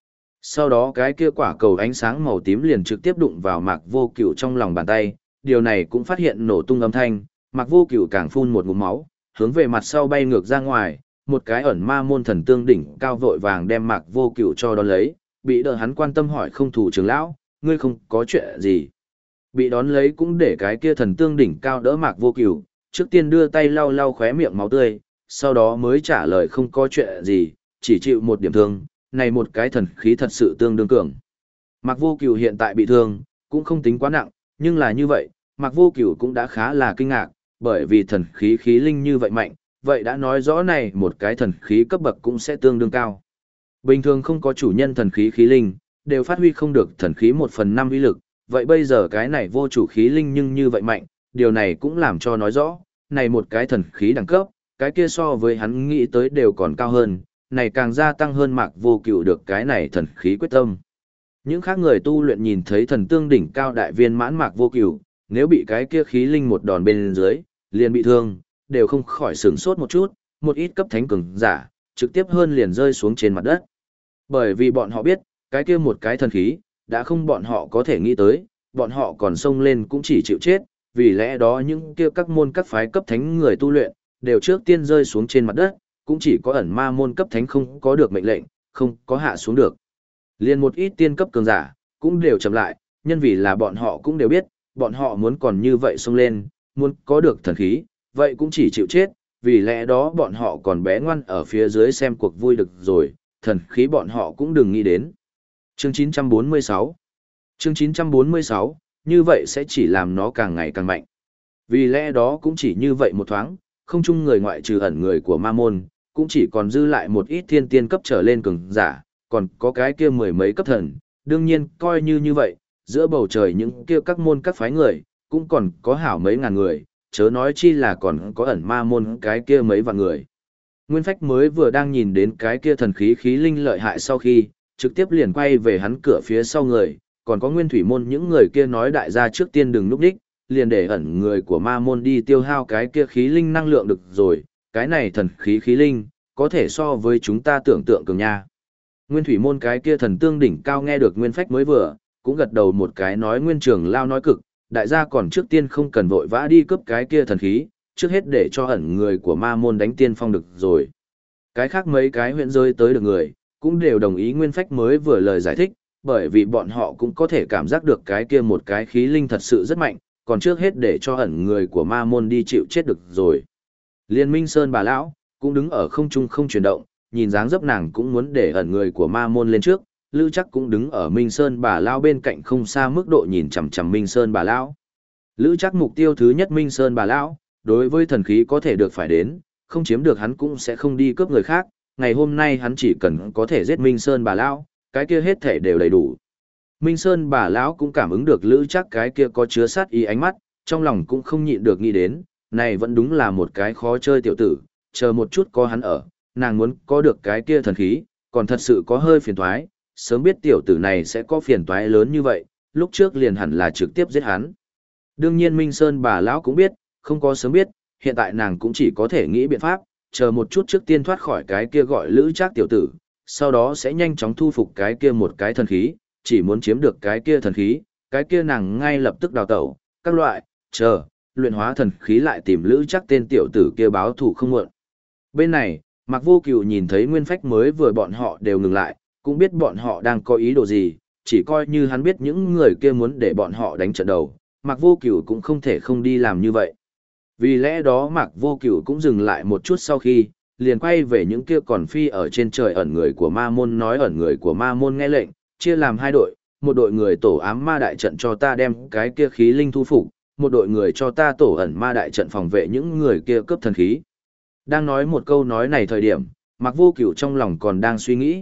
Sau đó cái kia quả cầu ánh sáng màu tím liền trực tiếp đụng vào Mạc Vô Cửu trong lòng bàn tay, điều này cũng phát hiện nổ tung âm thanh, Mạc Vô Cửu càng phun một ngụm máu, hướng về mặt sau bay ngược ra ngoài, một cái ẩn ma môn thần tương đỉnh cao vội vàng đem Mạc Vô Cửu cho đón lấy, bị đỡ hắn quan tâm hỏi không thủ trưởng lão, ngươi không có chuyện gì. Bị đón lấy cũng để cái kia thần tương đỉnh cao đỡ Mạc Vô Cửu, trước tiên đưa tay lau lau khóe miệng máu tươi, sau đó mới trả lời không có chuyện gì, chỉ chịu một điểm thương, này một cái thần khí thật sự tương đương cường. Mạc Vô Cửu hiện tại bị thương, cũng không tính quá nặng, nhưng là như vậy, Mạc Vô Cửu cũng đã khá là kinh ngạc, bởi vì thần khí khí linh như vậy mạnh, vậy đã nói rõ này một cái thần khí cấp bậc cũng sẽ tương đương cao. Bình thường không có chủ nhân thần khí khí linh, đều phát huy không được thần khí 1/5 uy lực, vậy bây giờ cái này vô chủ khí linh nhưng như vậy mạnh, điều này cũng làm cho nói rõ, này một cái thần khí đẳng cấp, cái kia so với hắn nghĩ tới đều còn cao hơn, này càng gia tăng hơn Mạc Vô Cửu được cái này thần khí quyết tâm. Những khác người tu luyện nhìn thấy thần tương đỉnh cao đại viên mãn Mạc Vô Cửu, nếu bị cái kia khí linh một đòn bên dưới, liền bị thương, đều không khỏi sửng sốt một chút, một ít cấp thánh cường giả, trực tiếp hơn liền rơi xuống trên mặt đất. Bởi vì bọn họ biết, cái kia một cái thần khí, đã không bọn họ có thể nghĩ tới, bọn họ còn xông lên cũng chỉ chịu chết, vì lẽ đó những kia các môn các phái cấp thánh người tu luyện, đều trước tiên rơi xuống trên mặt đất, cũng chỉ có ẩn ma môn cấp thánh không có được mệnh lệnh, không có hạ xuống được. Liên một ít tiên cấp cường giả, cũng đều chậm lại, nhân vì là bọn họ cũng đều biết, bọn họ muốn còn như vậy xông lên, muốn có được thần khí, vậy cũng chỉ chịu chết, vì lẽ đó bọn họ còn bé ngoan ở phía dưới xem cuộc vui được rồi, thần khí bọn họ cũng đừng nghĩ đến. Chương 946 Chương 946, như vậy sẽ chỉ làm nó càng ngày càng mạnh. Vì lẽ đó cũng chỉ như vậy một thoáng, không chung người ngoại trừ ẩn người của ma môn, cũng chỉ còn dư lại một ít thiên tiên cấp trở lên cường giả, còn có cái kia mười mấy cấp thần, đương nhiên coi như vậy, giữa bầu trời những kia các môn các phái người, cũng còn có hảo mấy ngàn người, chớ nói chi là còn có ẩn ma môn cái kia mấy vạn người. Nguyên Phách mới vừa đang nhìn đến cái kia thần khí khí linh lợi hại sau khi, trực tiếp liền quay về hắn cửa phía sau người, còn có Nguyên Thủy môn những người kia nói đại gia trước tiên đừng núp đích, liền để ẩn người của ma môn đi tiêu hao cái kia khí linh năng lượng được rồi, cái này thần khí khí linh, có thể so với chúng ta tưởng tượng cường nha. Nguyên Thủy môn cái kia thần tương đỉnh cao nghe được Nguyên Phách mới vừa, cũng gật đầu một cái nói Nguyên Trường Lao nói cực, đại gia còn trước tiên không cần vội vã đi cướp cái kia thần khí, trước hết để cho ẩn người của ma môn đánh tiên phong được rồi. Cái khác mấy cái huyện rơi tới được người, cũng đều đồng ý Nguyên Phách mới vừa lời giải thích, bởi vì bọn họ cũng có thể cảm giác được cái kia một cái khí linh thật sự rất mạnh, còn trước hết để cho ẩn người của ma môn đi chịu chết được rồi. Liên Minh Sơn bà lão cũng đứng ở không trung không chuyển động, nhìn dáng dấp nàng cũng muốn để ẩn người của ma môn lên trước, Lữ Chắc cũng đứng ở Minh Sơn bà lão bên cạnh không xa mức độ nhìn chằm chằm Minh Sơn bà lão. Lữ Chắc mục tiêu thứ nhất Minh Sơn bà lão, đối với thần khí có thể được phải đến, không chiếm được hắn cũng sẽ không đi cướp người khác, ngày hôm nay hắn chỉ cần có thể giết Minh Sơn bà lão, cái kia hết thể đều đầy đủ. Minh Sơn bà lão cũng cảm ứng được Lữ Chắc cái kia có chứa sát ý ánh mắt, trong lòng cũng không nhịn được nghĩ đến, này vẫn đúng là một cái khó chơi tiểu tử, chờ một chút có hắn ở, nàng muốn có được cái kia thần khí, còn thật sự có hơi phiền toái, sớm biết tiểu tử này sẽ có phiền toái lớn như vậy, lúc trước liền hẳn là trực tiếp giết hắn. Đương nhiên Minh Sơn bà lão cũng biết, không có sớm biết, hiện tại nàng cũng chỉ có thể nghĩ biện pháp, chờ một chút trước tiên thoát khỏi cái kia gọi Lữ Trác tiểu tử, sau đó sẽ nhanh chóng thu phục cái kia một cái thần khí, chỉ muốn chiếm được cái kia thần khí, cái kia nàng ngay lập tức đào tẩu, các loại, chờ, luyện hóa thần khí lại tìm Lữ Trác tên tiểu tử kia báo thù không muộn. Bên này, Mạc Vô Cửu nhìn thấy Nguyên Phách mới vừa bọn họ đều ngừng lại, cũng biết bọn họ đang có ý đồ gì, chỉ coi như hắn biết những người kia muốn để bọn họ đánh trận đầu, Mạc Vô Cửu cũng không thể không đi làm như vậy. Vì lẽ đó Mạc Vô Cửu cũng dừng lại một chút sau khi, liền quay về những kia còn phi ở trên trời ẩn người của ma môn nói ẩn người của ma môn nghe lệnh, chia làm hai đội, một đội người tổ ám ma đại trận cho ta đem cái kia khí linh thu phục, một đội người cho ta tổ ẩn ma đại trận phòng vệ những người kia cướp thần khí. Đang nói một câu nói này thời điểm, Mạc Vô Cửu trong lòng còn đang suy nghĩ,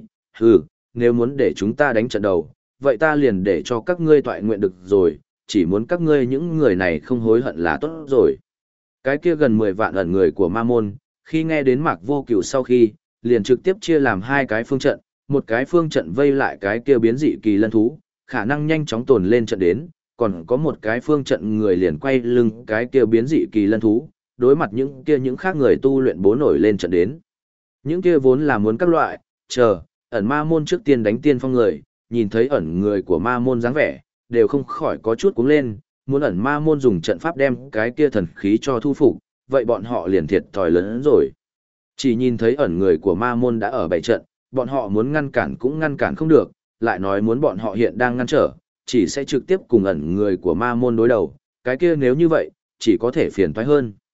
nếu muốn để chúng ta đánh trận đầu, vậy ta liền để cho các ngươi toại nguyện được rồi, chỉ muốn các ngươi những người này không hối hận là tốt rồi. Cái kia gần 10 vạn ẩn người của ma môn, khi nghe đến Mạc Vô Cửu sau khi, liền trực tiếp chia làm hai cái phương trận, một cái phương trận vây lại cái kia biến dị kỳ lân thú, khả năng nhanh chóng tồn lên trận đến, còn có một cái phương trận người liền quay lưng cái kia biến dị kỳ lân thú, đối mặt những khác người tu luyện bố nổi lên trận đến. Những kia vốn là muốn các loại, ẩn ma môn trước tiên đánh tiên phong người, nhìn thấy ẩn người của ma môn dáng vẻ, đều không khỏi có chút cuống lên, muốn ẩn ma môn dùng trận pháp đem cái kia thần khí cho thu phục, vậy bọn họ liền thiệt thòi lớn hơn rồi. Chỉ nhìn thấy ẩn người của ma môn đã ở bảy trận, bọn họ muốn ngăn cản cũng ngăn cản không được, lại nói muốn bọn họ hiện đang ngăn trở, chỉ sẽ trực tiếp cùng ẩn người của ma môn đối đầu, cái kia nếu như vậy, chỉ có thể phiền toái hơn.